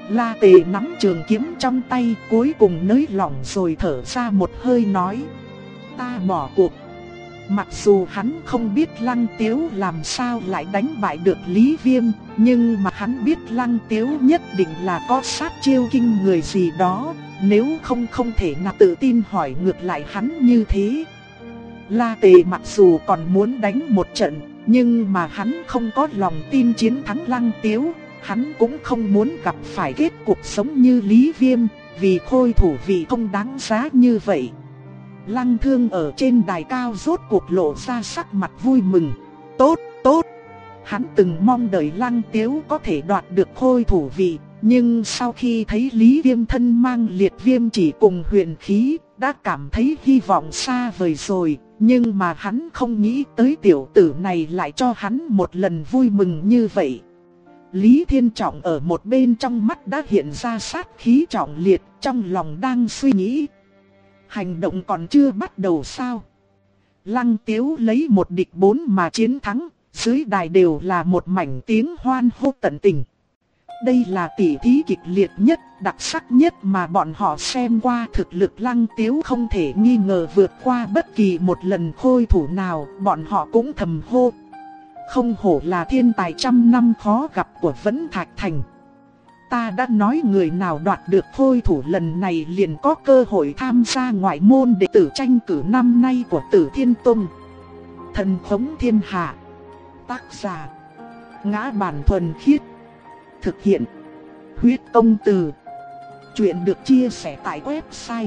S1: La Tề nắm trường kiếm trong tay, cuối cùng nới lỏng rồi thở ra một hơi nói: ta bỏ cuộc. Mặc dù hắn không biết Lăng Tiếu làm sao lại đánh bại được Lý Viêm, nhưng mà hắn biết Lăng Tiếu nhất định là có sát chiêu kinh người gì đó, nếu không thể nào tự tin hỏi ngược lại hắn như thế. La Tề mặc dù còn muốn đánh một trận, nhưng mà hắn không có lòng tin chiến thắng Lăng Tiếu, hắn cũng không muốn gặp phải kết cục sống như Lý Viêm, vì khôi thủ vị không đáng giá như vậy. Lăng Thương ở trên đài cao rốt cuộc lộ ra sắc mặt vui mừng. Tốt, tốt. Hắn từng mong đợi Lăng Tiếu có thể đoạt được khôi thủ vị, nhưng sau khi thấy Lý Viêm thân mang liệt viêm chỉ cùng huyền khí, đã cảm thấy hy vọng xa vời rồi. Nhưng mà hắn không nghĩ tới tiểu tử này lại cho hắn một lần vui mừng như vậy. Lý Thiên Trọng ở một bên trong mắt đã hiện ra sát khí trọng liệt, trong lòng đang suy nghĩ. Hành động còn chưa bắt đầu sao? Lăng Tiếu lấy 1 địch 4 mà chiến thắng, dưới đài đều là một mảnh tiếng hoan hô tận tình. Đây là tỷ thí kịch liệt nhất, đặc sắc nhất mà bọn họ xem qua, thực lực Lăng Tiếu không thể nghi ngờ vượt qua bất kỳ một lần khôi thủ nào, bọn họ cũng thầm hô. Không hổ là thiên tài trăm năm khó gặp của Vẫn Thạch Thành. Ta đã nói người nào đoạt được khôi thủ lần này liền có cơ hội tham gia ngoại môn đệ tử tranh cử năm nay của Tử Thiên Tông. Thần khống thiên hạ. Tác giả: Ngã Bản Thuần Khiết. Thực hiện: Huyết Công Từ. Chuyện được chia sẻ tại website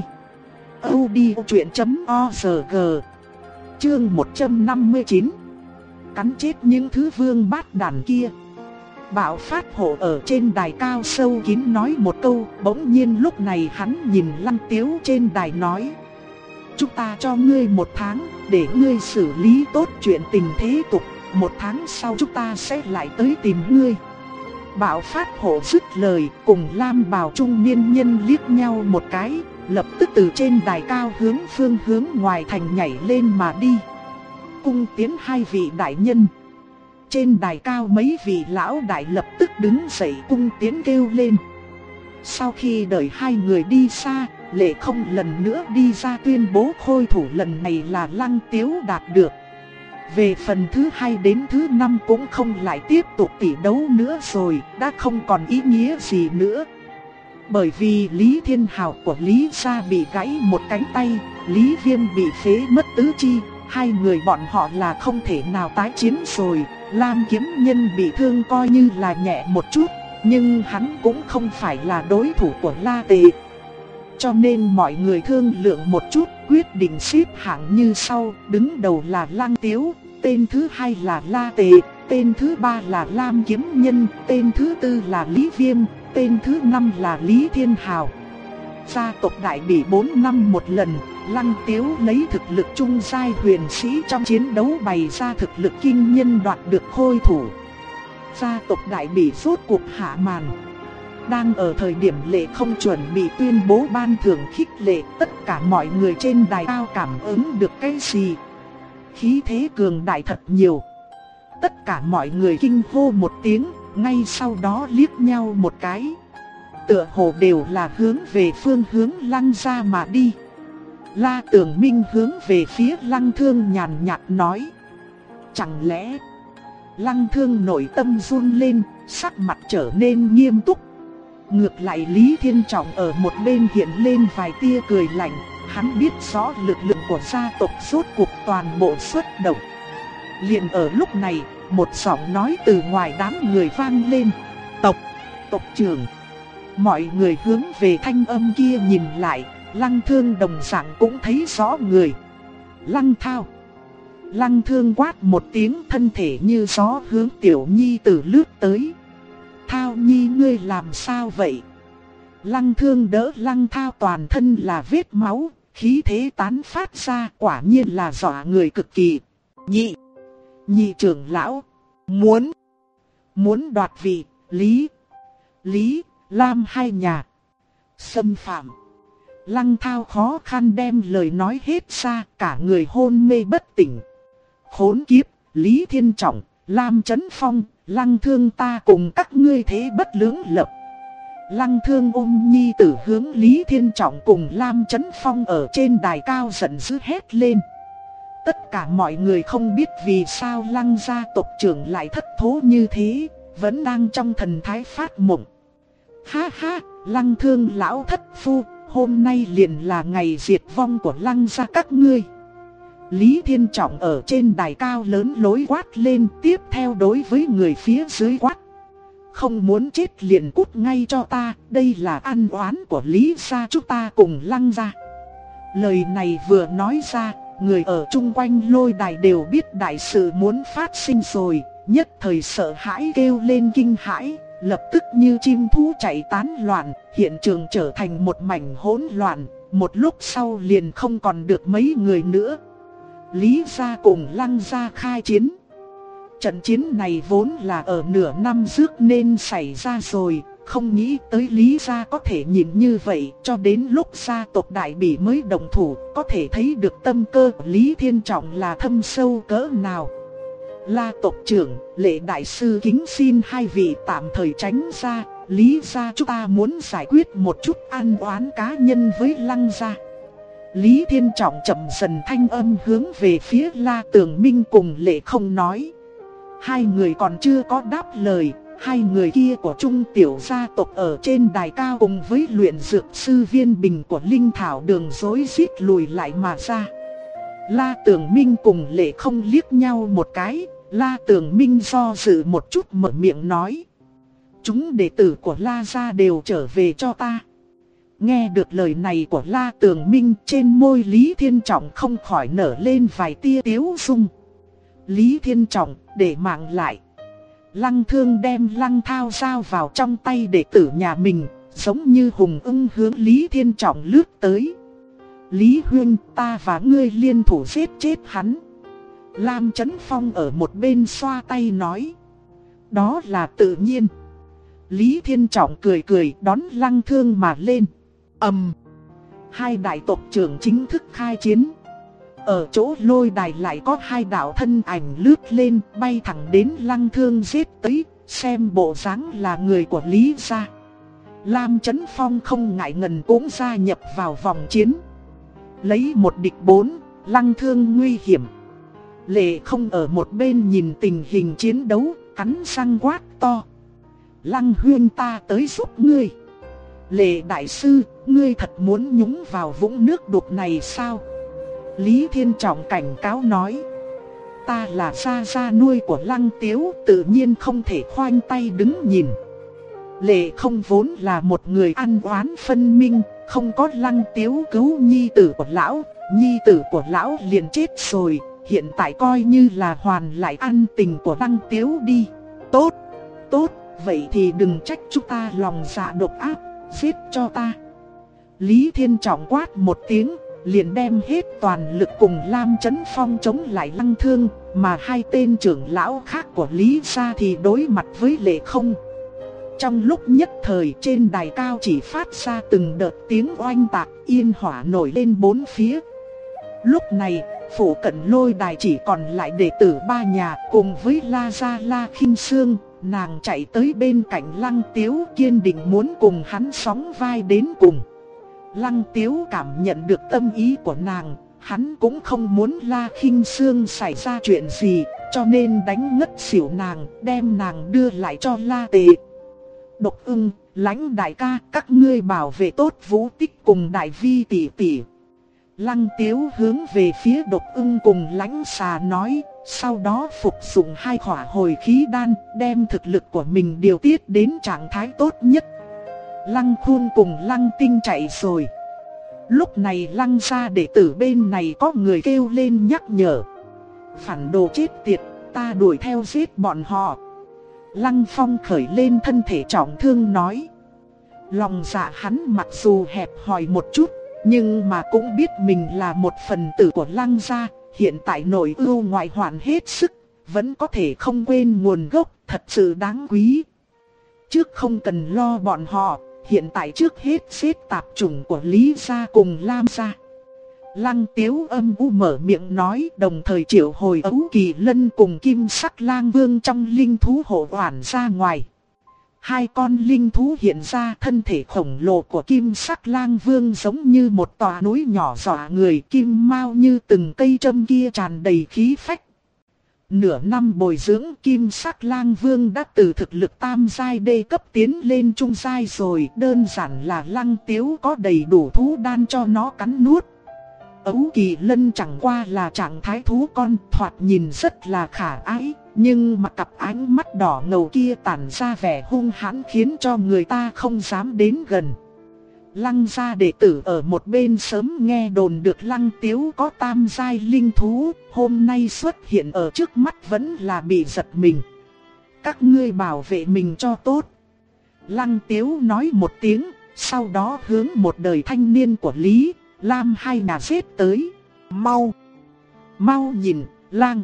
S1: audiochuyện.org. Chương 159. Cắn chết những thứ vương bát đàn kia. Bạo Phát Hộ ở trên đài cao sâu kín nói một câu, bỗng nhiên lúc này hắn nhìn Lăng Tiếu trên đài nói: chúng ta cho ngươi 1 tháng, để ngươi xử lý tốt chuyện tình thế tục, 1 tháng sau chúng ta sẽ lại tới tìm ngươi. Bạo Phát Hộ dứt lời, cùng Lam Bào trung niên nhân liếc nhau một cái, lập tức từ trên đài cao hướng ngoài thành nhảy lên mà đi. Cung tiến 2 vị đại nhân. Trên đài cao mấy vị lão đại lập tức đứng dậy cung tiến kêu lên. Sau khi đợi 2 người đi xa, Lệ Không lần nữa đi ra tuyên bố khôi thủ lần này là Lăng Tiếu đạt được. Về phần thứ 2 đến thứ 5 cũng không lại tiếp tục tỷ đấu nữa rồi, đã không còn ý nghĩa gì nữa. Bởi vì Lý Thiên Hào của Lý gia bị gãy một cánh tay, Lý Viêm bị phế mất tứ chi, 2 người bọn họ là không thể nào tái chiến rồi. Lam Kiếm Nhân bị thương coi như là nhẹ một chút, nhưng hắn cũng không phải là đối thủ của La Tề. Cho nên mọi người thương lượng một chút, quyết định xếp hạng như sau: đứng đầu là Lăng Tiếu, tên thứ 2 là La Tề, tên thứ 3 là Lam Kiếm Nhân, tên thứ 4 là Lý Viêm, tên thứ 5 là Lý Thiên Hào. Gia tộc Đại Bỉ 4 năm một lần, Lăng Tiếu lấy thực lực trung giai huyền sĩ trong chiến đấu bày ra thực lực kinh nhân đoạt được khôi thủ. Gia tộc Đại Bỉ rốt cuộc hạ màn. Đang ở thời điểm Lệ Không chuẩn bị tuyên bố ban thưởng khích lệ, tất cả mọi người trên đài cao cảm ứng được cái gì? Khí thế cường đại thật nhiều. Tất cả mọi người kinh hô một tiếng, ngay sau đó liếc nhau một cái. Tựa hồ đều là hướng về phương hướng Lăng gia mà đi. La Tưởng Minh hướng về phía Lăng Thương nhàn nhạt nói: chẳng lẽ? Lăng Thương nội tâm run lên, sắc mặt trở nên nghiêm túc. Ngược lại Lý Thiên Trọng ở một bên hiện lên vài tia cười lạnh, hắn biết rõ lực lượng của gia tộc rốt cuộc toàn bộ xuất động. Liền ở lúc này, một giọng nói từ ngoài đám người vang lên: tộc trưởng. Mọi người hướng về thanh âm kia nhìn lại, Lăng Thương đồng dạng cũng thấy rõ người. Lăng Thao. Lăng Thương quát một tiếng, thân thể như gió hướng Tiểu Nhi Tử lướt tới. Thao Nhi ngươi làm sao vậy? Lăng Thương đỡ Lăng Thao, toàn thân là vết máu, khí thế tán phát ra, quả nhiên là dọa người cực kỳ. Nhị trưởng lão, muốn đoạt vị, Lý, Lam hai nhà xâm phạm. Lăng Thao khó khăn đem lời nói hết ra, cả người hôn mê bất tỉnh. Khốn kiếp, Lý Thiên Trọng, Lam Chấn Phong, Lăng Thương, ta cùng các ngươi thế bất lưỡng lập. Lăng Thương ôm nhi tử hướng Lý Thiên Trọng cùng Lam Chấn Phong ở trên đài cao giận dữ hét lên. Tất cả mọi người không biết vì sao Lăng gia tộc trưởng lại thất thố như thế, vẫn đang trong thần thái phát mộng. Ha ha, Lăng Thương lão thất phu, hôm nay liền là ngày diệt vong của Lăng gia các ngươi. Lý Thiên Trọng ở trên đài cao lớn lối quát lên, tiếp theo đối với người phía dưới quát. Không muốn chết liền cút ngay cho ta, đây là ăn oán của Lý gia chúng ta cùng Lăng gia. Lời này vừa nói ra, người ở chung quanh lôi đài đều biết đại sự muốn phát sinh rồi, nhất thời sợ hãi kêu lên kinh hãi, lập tức như chim thú chạy tán loạn, hiện trường trở thành một mảnh hỗn loạn, một lúc sau liền không còn được mấy người nữa. Lý gia cùng Lăng gia khai chiến. Trận chiến này vốn là ở nửa năm trước nên xảy ra rồi, không nghĩ tới Lý gia có thể nhìn như vậy, cho đến lúc gia tộc Đại Bỉ mới động thủ, có thể thấy được tâm cơ của Lý Thiên Trọng là thâm sâu cỡ nào. La tộc trưởng, Lệ đại sư kính xin hai vị tạm thời tránh ra, Lý gia chúng ta muốn giải quyết một chút ăn oán cá nhân với Lăng gia. Lý Thiên Trọng chậm dần thanh âm hướng về phía La Tường Minh cùng Lệ Không nói. Hai người còn chưa có đáp lời, hai người kia của Trung tiểu gia tộc ở trên đài cao cùng với luyện dược sư Viên Bình của Linh Thảo Đường rối rít lùi lại mà ra. La Tường Minh cùng Lệ Không liếc nhau một cái, La Tường Minh do dự một chút mở miệng nói. Chúng đệ tử của La gia đều trở về cho ta. Nghe được lời này của La Tường Minh, trên môi Lý Thiên Trọng không khỏi nở lên vài tia tiếu dung. Lý Thiên Trọng, để mạng lại. Lăng Thương đem Lăng Thao giao vào trong tay đệ tử nhà mình, giống như hùng ưng hướng Lý Thiên Trọng lướt tới. Lý huynh, ta và ngươi liên thủ giết chết hắn. Lam Chấn Phong ở một bên xoa tay nói. Đó là tự nhiên. Lý Thiên Trọng cười cười đón Lăng Thương mà lên. Hai đại tộc trưởng chính thức khai chiến. Ở chỗ lôi đài lại có hai đạo thân ảnh lướt lên, bay thẳng đến Lăng Thương giết tới, xem bộ dáng là người của Lý gia. Lam Chấn Phong không ngại ngần cũng gia nhập vào vòng chiến. Lấy một địch bốn, Lăng Thương nguy hiểm. Lệ Không ở một bên nhìn tình hình chiến đấu, cắn răng quát to. Lăng huynh, ta tới giúp ngươi. Lệ đại sư, ngươi thật muốn nhúng vào vũng nước đục này sao? Lý Thiên Trọng cảnh cáo nói. Ta là gia nuôi của Lăng Tiếu, tự nhiên không thể khoanh tay đứng nhìn. Lệ Không vốn là một người ăn oán phân minh, không có Lăng Tiếu cứu nhi tử của lão, nhi tử của lão liền chết rồi, hiện tại coi như là hoàn lại ăn tình của Lăng Tiếu đi. Tốt, tốt, vậy thì đừng trách chúng ta lòng dạ độc ác, giết cho ta. Lý Thiên Trọng quát một tiếng, liền đem hết toàn lực cùng Lam Chấn Phong chống lại Lăng Thương, mà hai tên trưởng lão khác của Lý gia thì đối mặt với Lệ Không. Trong lúc nhất thời trên đài cao chỉ phát ra từng đợt tiếng oanh tạc, yên hỏa nổi lên bốn phía. Lúc này, phủ cận lôi đài chỉ còn lại đệ tử ba nhà cùng với La gia La Khinh Sương, nàng chạy tới bên cạnh Lăng Tiếu kiên định muốn cùng hắn sóng vai đến cùng. Lăng Tiếu cảm nhận được tâm ý của nàng, hắn cũng không muốn La Khinh Sương xảy ra chuyện gì, cho nên đánh ngất xỉu nàng, đem nàng đưa lại cho La Tề. Độc Ưng, Lãnh đại ca, các ngươi bảo vệ tốt Vũ Tích cùng Đại Vi tỷ tỷ. Lăng Tiếu hướng về phía Độc Ưng cùng Lãnh Xà nói, sau đó phục dụng hai khỏa hồi khí đan, đem thực lực của mình điều tiết đến trạng thái tốt nhất. Lăng Khôn cùng Lăng Tinh chạy rồi. Lúc này Lăng gia đệ tử bên này có người kêu lên nhắc nhở. Phản đồ chết tiệt, ta đuổi theo giết bọn họ. Lăng Phong khởi lên thân thể trọng thương nói. Lòng dạ hắn mặc dù hẹp hòi một chút, nhưng mà cũng biết mình là một phần tử của Lăng gia. Hiện tại nội ưu ngoại hoạn hết sức, vẫn có thể không quên nguồn gốc, thật sự đáng quý. Trước không cần lo bọn họ, hiện tại trước hết giết tạp chủng của Lý gia cùng Lam gia. Lăng Tiếu âm u mở miệng nói, đồng thời triệu hồi Ấu Kỳ Lân cùng Kim Sắc Lang Vương trong linh thú hộ oản ra ngoài. Hai con linh thú hiện ra, thân thể khổng lồ của Kim Sắc Lang Vương giống như một tòa núi nhỏ dọa người, kim mao như từng cây trâm kia tràn đầy khí phách. Nửa năm bồi dưỡng, Kim Sắc Lang Vương đã từ thực lực tam giai đê cấp tiến lên trung giai rồi, đơn giản là Lăng Tiếu có đầy đủ thú đan cho nó cắn nuốt. Ấu Kỳ Lân chẳng qua là trạng thái thú con, thoạt nhìn rất là khả ái, nhưng mà cặp ánh mắt đỏ ngầu kia tản ra vẻ hung hãn khiến cho người ta không dám đến gần. Lăng gia đệ tử ở một bên sớm nghe đồn được Lăng Tiếu có tam giai linh thú, hôm nay xuất hiện ở trước mắt vẫn là bị giật mình. Các ngươi bảo vệ mình cho tốt. Lăng Tiếu nói một tiếng, sau đó hướng một đời thanh niên của Lý, Lam hai nhà giết tới. Mau nhìn, lang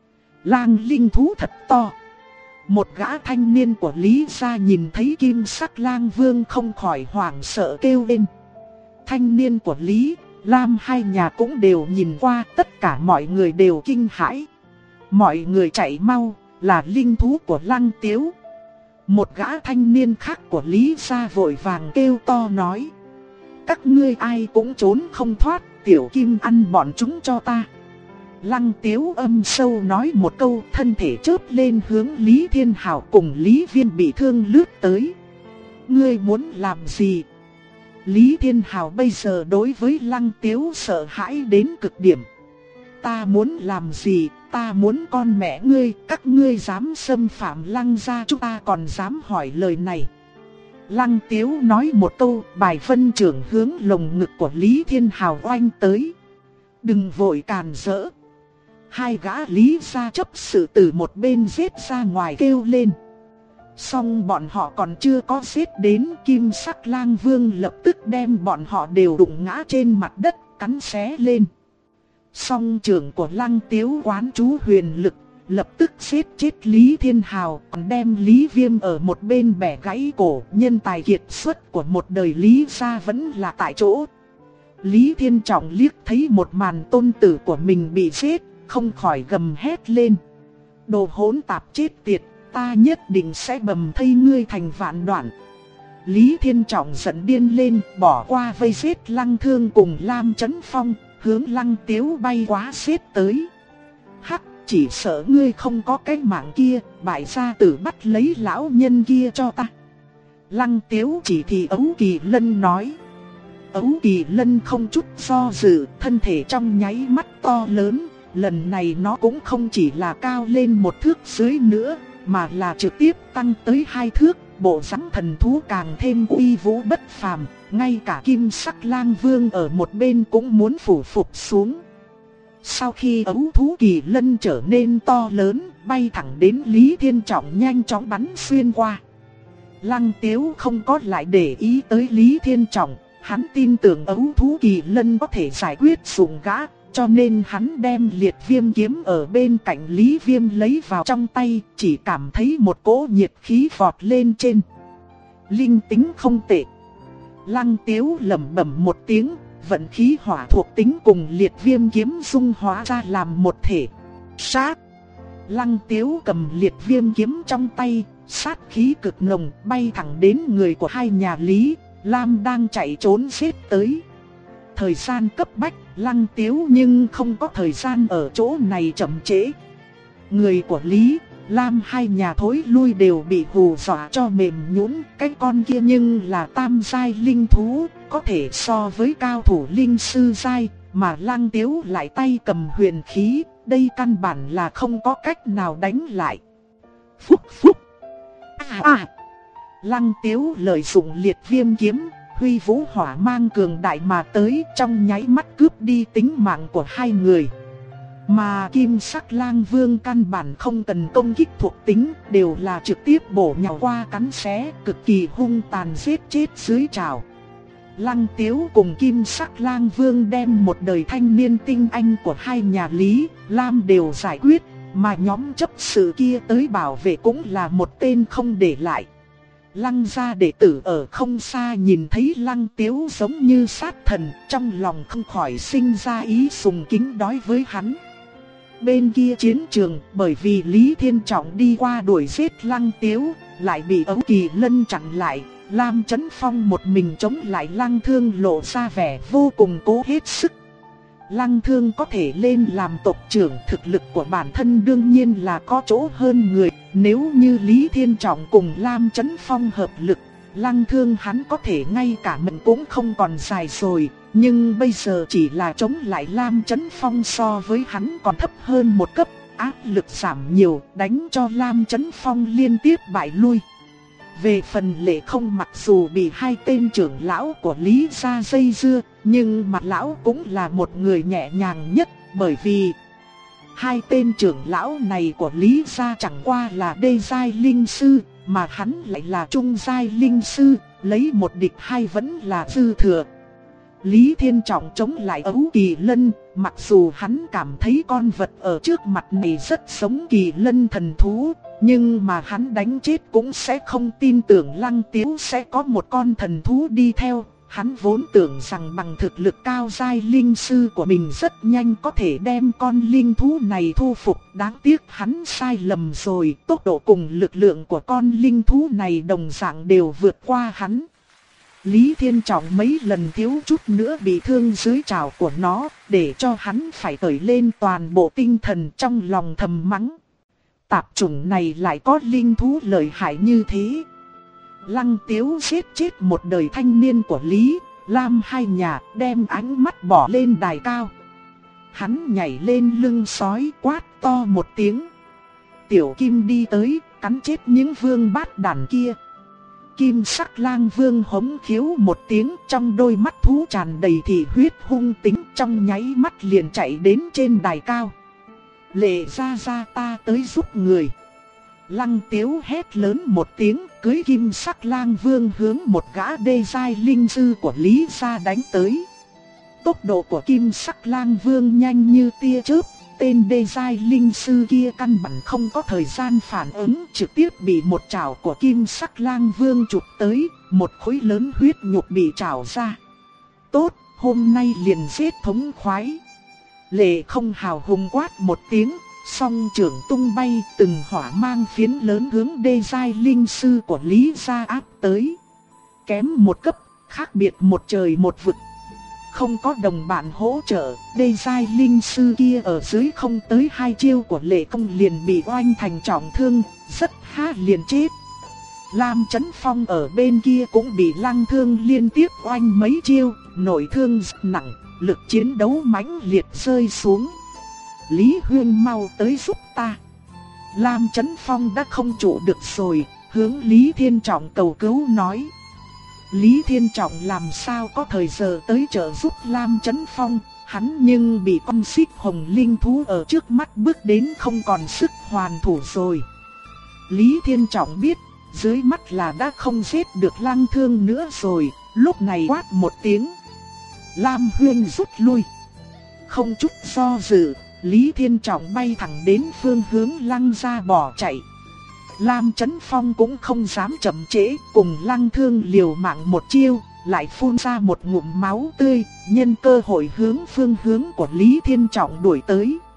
S1: linh thú thật to. Một gã thanh niên của Lý gia nhìn thấy Kim Sắc Lang Vương không khỏi hoảng sợ kêu lên. Thanh niên của Lý, Lam hai nhà cũng đều nhìn qua, tất cả mọi người đều kinh hãi. Mọi người chạy mau, là linh thú của Lăng Tiếu. Một gã thanh niên khác của Lý gia vội vàng kêu to nói. Các ngươi ai cũng trốn không thoát, Tiểu Kim ăn bọn chúng cho ta. Lăng Tiếu âm sâu nói một câu, thân thể chớp lên hướng Lý Thiên Hào cùng Lý Viên bị thương lướt tới. Ngươi muốn làm gì? Lý Thiên Hào bây giờ đối với Lăng Tiếu sợ hãi đến cực điểm. Ta muốn làm gì? Ta muốn con mẹ ngươi, các ngươi dám xâm phạm Lăng gia chúng ta còn dám hỏi lời này. Lăng Tiếu nói một câu, bài phân trưởng hướng lồng ngực của Lý Thiên Hào oanh tới. Đừng vội càn rỡ. Hai gã Lý gia chấp sự từ một bên giết ra ngoài kêu lên. Song bọn họ còn chưa có giết đến, Kim Sắc Lang Vương lập tức đem bọn họ đều đụng ngã trên mặt đất, cắn xé lên. Song trưởng của Lăng Tiếu quán chú huyền lực, lập tức giết chết Lý Thiên Hào, còn đem Lý Viêm ở một bên bẻ gãy cổ. Nhân tài kiệt xuất của một đời Lý gia vẫn là tại chỗ. Lý Thiên Trọng liếc thấy một màn tôn tử của mình bị giết, không khỏi gầm hét lên. Đồ hỗn tạp chết tiệt, ta nhất định sẽ bầm thây ngươi thành vạn đoạn. Lý Thiên Trọng giận điên lên, bỏ qua vây giết Lăng Thương cùng Lam Chấn Phong, hướng Lăng Tiếu bay quá giết tới. Hắc, chỉ sợ ngươi không có cái mạng kia, bại gia tử bắt lấy lão nhân kia cho ta. Lăng Tiếu chỉ thị Ấu Kỳ Lân nói. Ấu Kỳ Lân không chút do dự, thân thể trong nháy mắt to lớn. Lần này nó cũng không chỉ là cao lên một thước dưới nữa, mà là trực tiếp tăng tới 2 thước, bộ dáng thần thú càng thêm uy vũ bất phàm, ngay cả Kim Sắc Lang Vương ở một bên cũng muốn phủ phục xuống. Sau khi ấu thú Kỳ Lân trở nên to lớn, bay thẳng đến Lý Thiên Trọng nhanh chóng bắn xuyên qua. Lăng Tiếu không có lại để ý tới Lý Thiên Trọng, hắn tin tưởng ấu thú Kỳ Lân có thể giải quyết dụng gã. Cho nên hắn đem liệt viêm kiếm ở bên cạnh Lý Viêm lấy vào trong tay, chỉ cảm thấy một cỗ nhiệt khí vọt lên trên. Linh tính không tệ. Lăng Tiếu lẩm bẩm một tiếng, vận khí hỏa thuộc tính cùng liệt viêm kiếm dung hóa ra làm một thể. Sát! Lăng Tiếu cầm liệt viêm kiếm trong tay, sát khí cực nồng bay thẳng đến người của hai nhà Lý, Lam đang chạy trốn giết tới. Thời gian cấp bách, Lăng Tiếu nhưng không có thời gian ở chỗ này chậm trễ. Người của Lý, Lam hai nhà thối lui đều bị hù dọa cho mềm nhũn. Cái con kia nhưng là tam giai linh thú, có thể so với cao thủ linh sư giai, mà Lăng Tiếu lại tay cầm huyền khí, đây căn bản là không có cách nào đánh lại. Phúc! Lăng Tiếu lợi dụng liệt viêm kiếm, huy vũ hỏa mang cường đại mà tới, trong nháy mắt cướp đi tính mạng của hai người. Mà Kim Sắc Lang Vương căn bản không cần công kích thuộc tính, đều là trực tiếp bổ nhào qua cắn xé, cực kỳ hung tàn giết chết dưới trảo. Lăng Tiếu cùng Kim Sắc Lang Vương đem một đời thanh niên tinh anh của hai nhà Lý, Lam đều giải quyết, mà nhóm chấp sự kia tới bảo vệ cũng là một tên không để lại. Lăng gia đệ tử ở không xa nhìn thấy Lăng Tiếu giống như sát thần, trong lòng không khỏi sinh ra ý sùng kính đối với hắn. bên kia chiến trường, bởi vì Lý Thiên Trọng đi qua đuổi giết Lăng Tiếu, lại bị Ấu Kỳ Lân chặn lại. Lam Chấn Phong một mình chống lại Lăng Thương lộ ra vẻ vô cùng cố hết sức. Lăng Thương có thể lên làm tộc trưởng, thực lực của bản thân đương nhiên là có chỗ hơn người. Nếu như Lý Thiên Trọng cùng Lam Chấn Phong hợp lực, Lăng Thương hắn có thể ngay cả mệnh cũng không còn dài rồi. Nhưng bây giờ chỉ là chống lại Lam Chấn Phong, so với hắn còn thấp hơn một cấp, áp lực giảm nhiều, đánh cho Lam Chấn Phong liên tiếp bại lui. Về phần Lệ Không, mặc dù bị hai tên trưởng lão của Lý gia dây dưa, nhưng mà lão cũng là một người nhẹ nhàng nhất, bởi vì hai tên trưởng lão này của Lý gia chẳng qua là đê giai linh sư, mà hắn lại là trung giai linh sư, lấy một địch hai vẫn là dư thừa. Lý Thiên Trọng chống lại Ấu Kỳ Lân, mặc dù hắn cảm thấy con vật ở trước mặt này rất giống Kỳ Lân thần thú, nhưng mà hắn đánh chết cũng sẽ không tin tưởng Lăng Tiếu sẽ có một con thần thú đi theo. Hắn vốn tưởng rằng bằng thực lực cao giai linh sư của mình rất nhanh có thể đem con linh thú này thu phục. Đáng tiếc hắn sai lầm rồi, tốc độ cùng lực lượng của con linh thú này đồng dạng đều vượt qua hắn. Lý Thiên Trọng mấy lần thiếu chút nữa bị thương dưới trảo của nó, để cho hắn phải cởi lên toàn bộ tinh thần, trong lòng thầm mắng. Tạp chủng này lại có linh thú lợi hại như thế. Lăng Tiếu giết chết một đời thanh niên của Lý, Lam hai nhà, đem ánh mắt bỏ lên đài cao. Hắn nhảy lên lưng sói, quát to một tiếng. Tiểu Kim đi tới, cắn chết những vương bát đàn kia. Kim sắc lang vương hống khiếu một tiếng, trong đôi mắt thú tràn đầy thị huyết hung tính, trong nháy mắt liền chạy đến trên đài cao. Lệ gia gia, ta tới giúp người. Lăng Tiếu hét lớn một tiếng, cưỡi kim sắc lang vương hướng một gã đê giai linh sư của Lý gia đánh tới. Tốc độ của kim sắc lang vương nhanh như tia chớp, tên đê giai linh sư kia căn bản không có thời gian phản ứng, trực tiếp bị một chảo của kim sắc lang vương chụp tới, một khối lớn huyết nhục bị chảo ra. Tốt, hôm nay liền giết thống khoái. Lệ Không hào hùng quát một tiếng, song trưởng tung bay, từng hỏa mang phiến lớn hướng đê giai linh sư của Lý gia áp tới. Kém một cấp, khác biệt một trời một vực. Không có đồng bạn hỗ trợ, đê giai linh sư kia ở dưới không tới hai chiêu của Lệ Không liền bị oanh thành trọng thương, rất há liền chết. Lam Chấn Phong ở bên kia cũng bị Lăng Thương liên tiếp oanh mấy chiêu, nội thương rất nặng, lực chiến đấu mãnh liệt rơi xuống. Lý Huyên mau tới giúp ta. Lam Chấn Phong đã không trụ được rồi, hướng Lý Thiên Trọng cầu cứu nói. Lý Thiên Trọng làm sao có thời giờ tới trợ giúp Lam Chấn Phong, hắn nhưng bị con xích hồng linh thú ở trước mắt bước đến không còn sức hoàn thủ rồi. Lý Thiên Trọng biết, dưới mắt là đã không giết được Lăng Thương nữa rồi, lúc này quát một tiếng. Lam Huyên rút lui. Không chút do dự, Lý Thiên Trọng bay thẳng đến phương hướng Lăng gia bỏ chạy. Lam Chấn Phong cũng không dám chậm trễ, cùng Lăng Thương liều mạng một chiêu, lại phun ra một ngụm máu tươi, nhân cơ hội hướng phương hướng của Lý Thiên Trọng đuổi tới.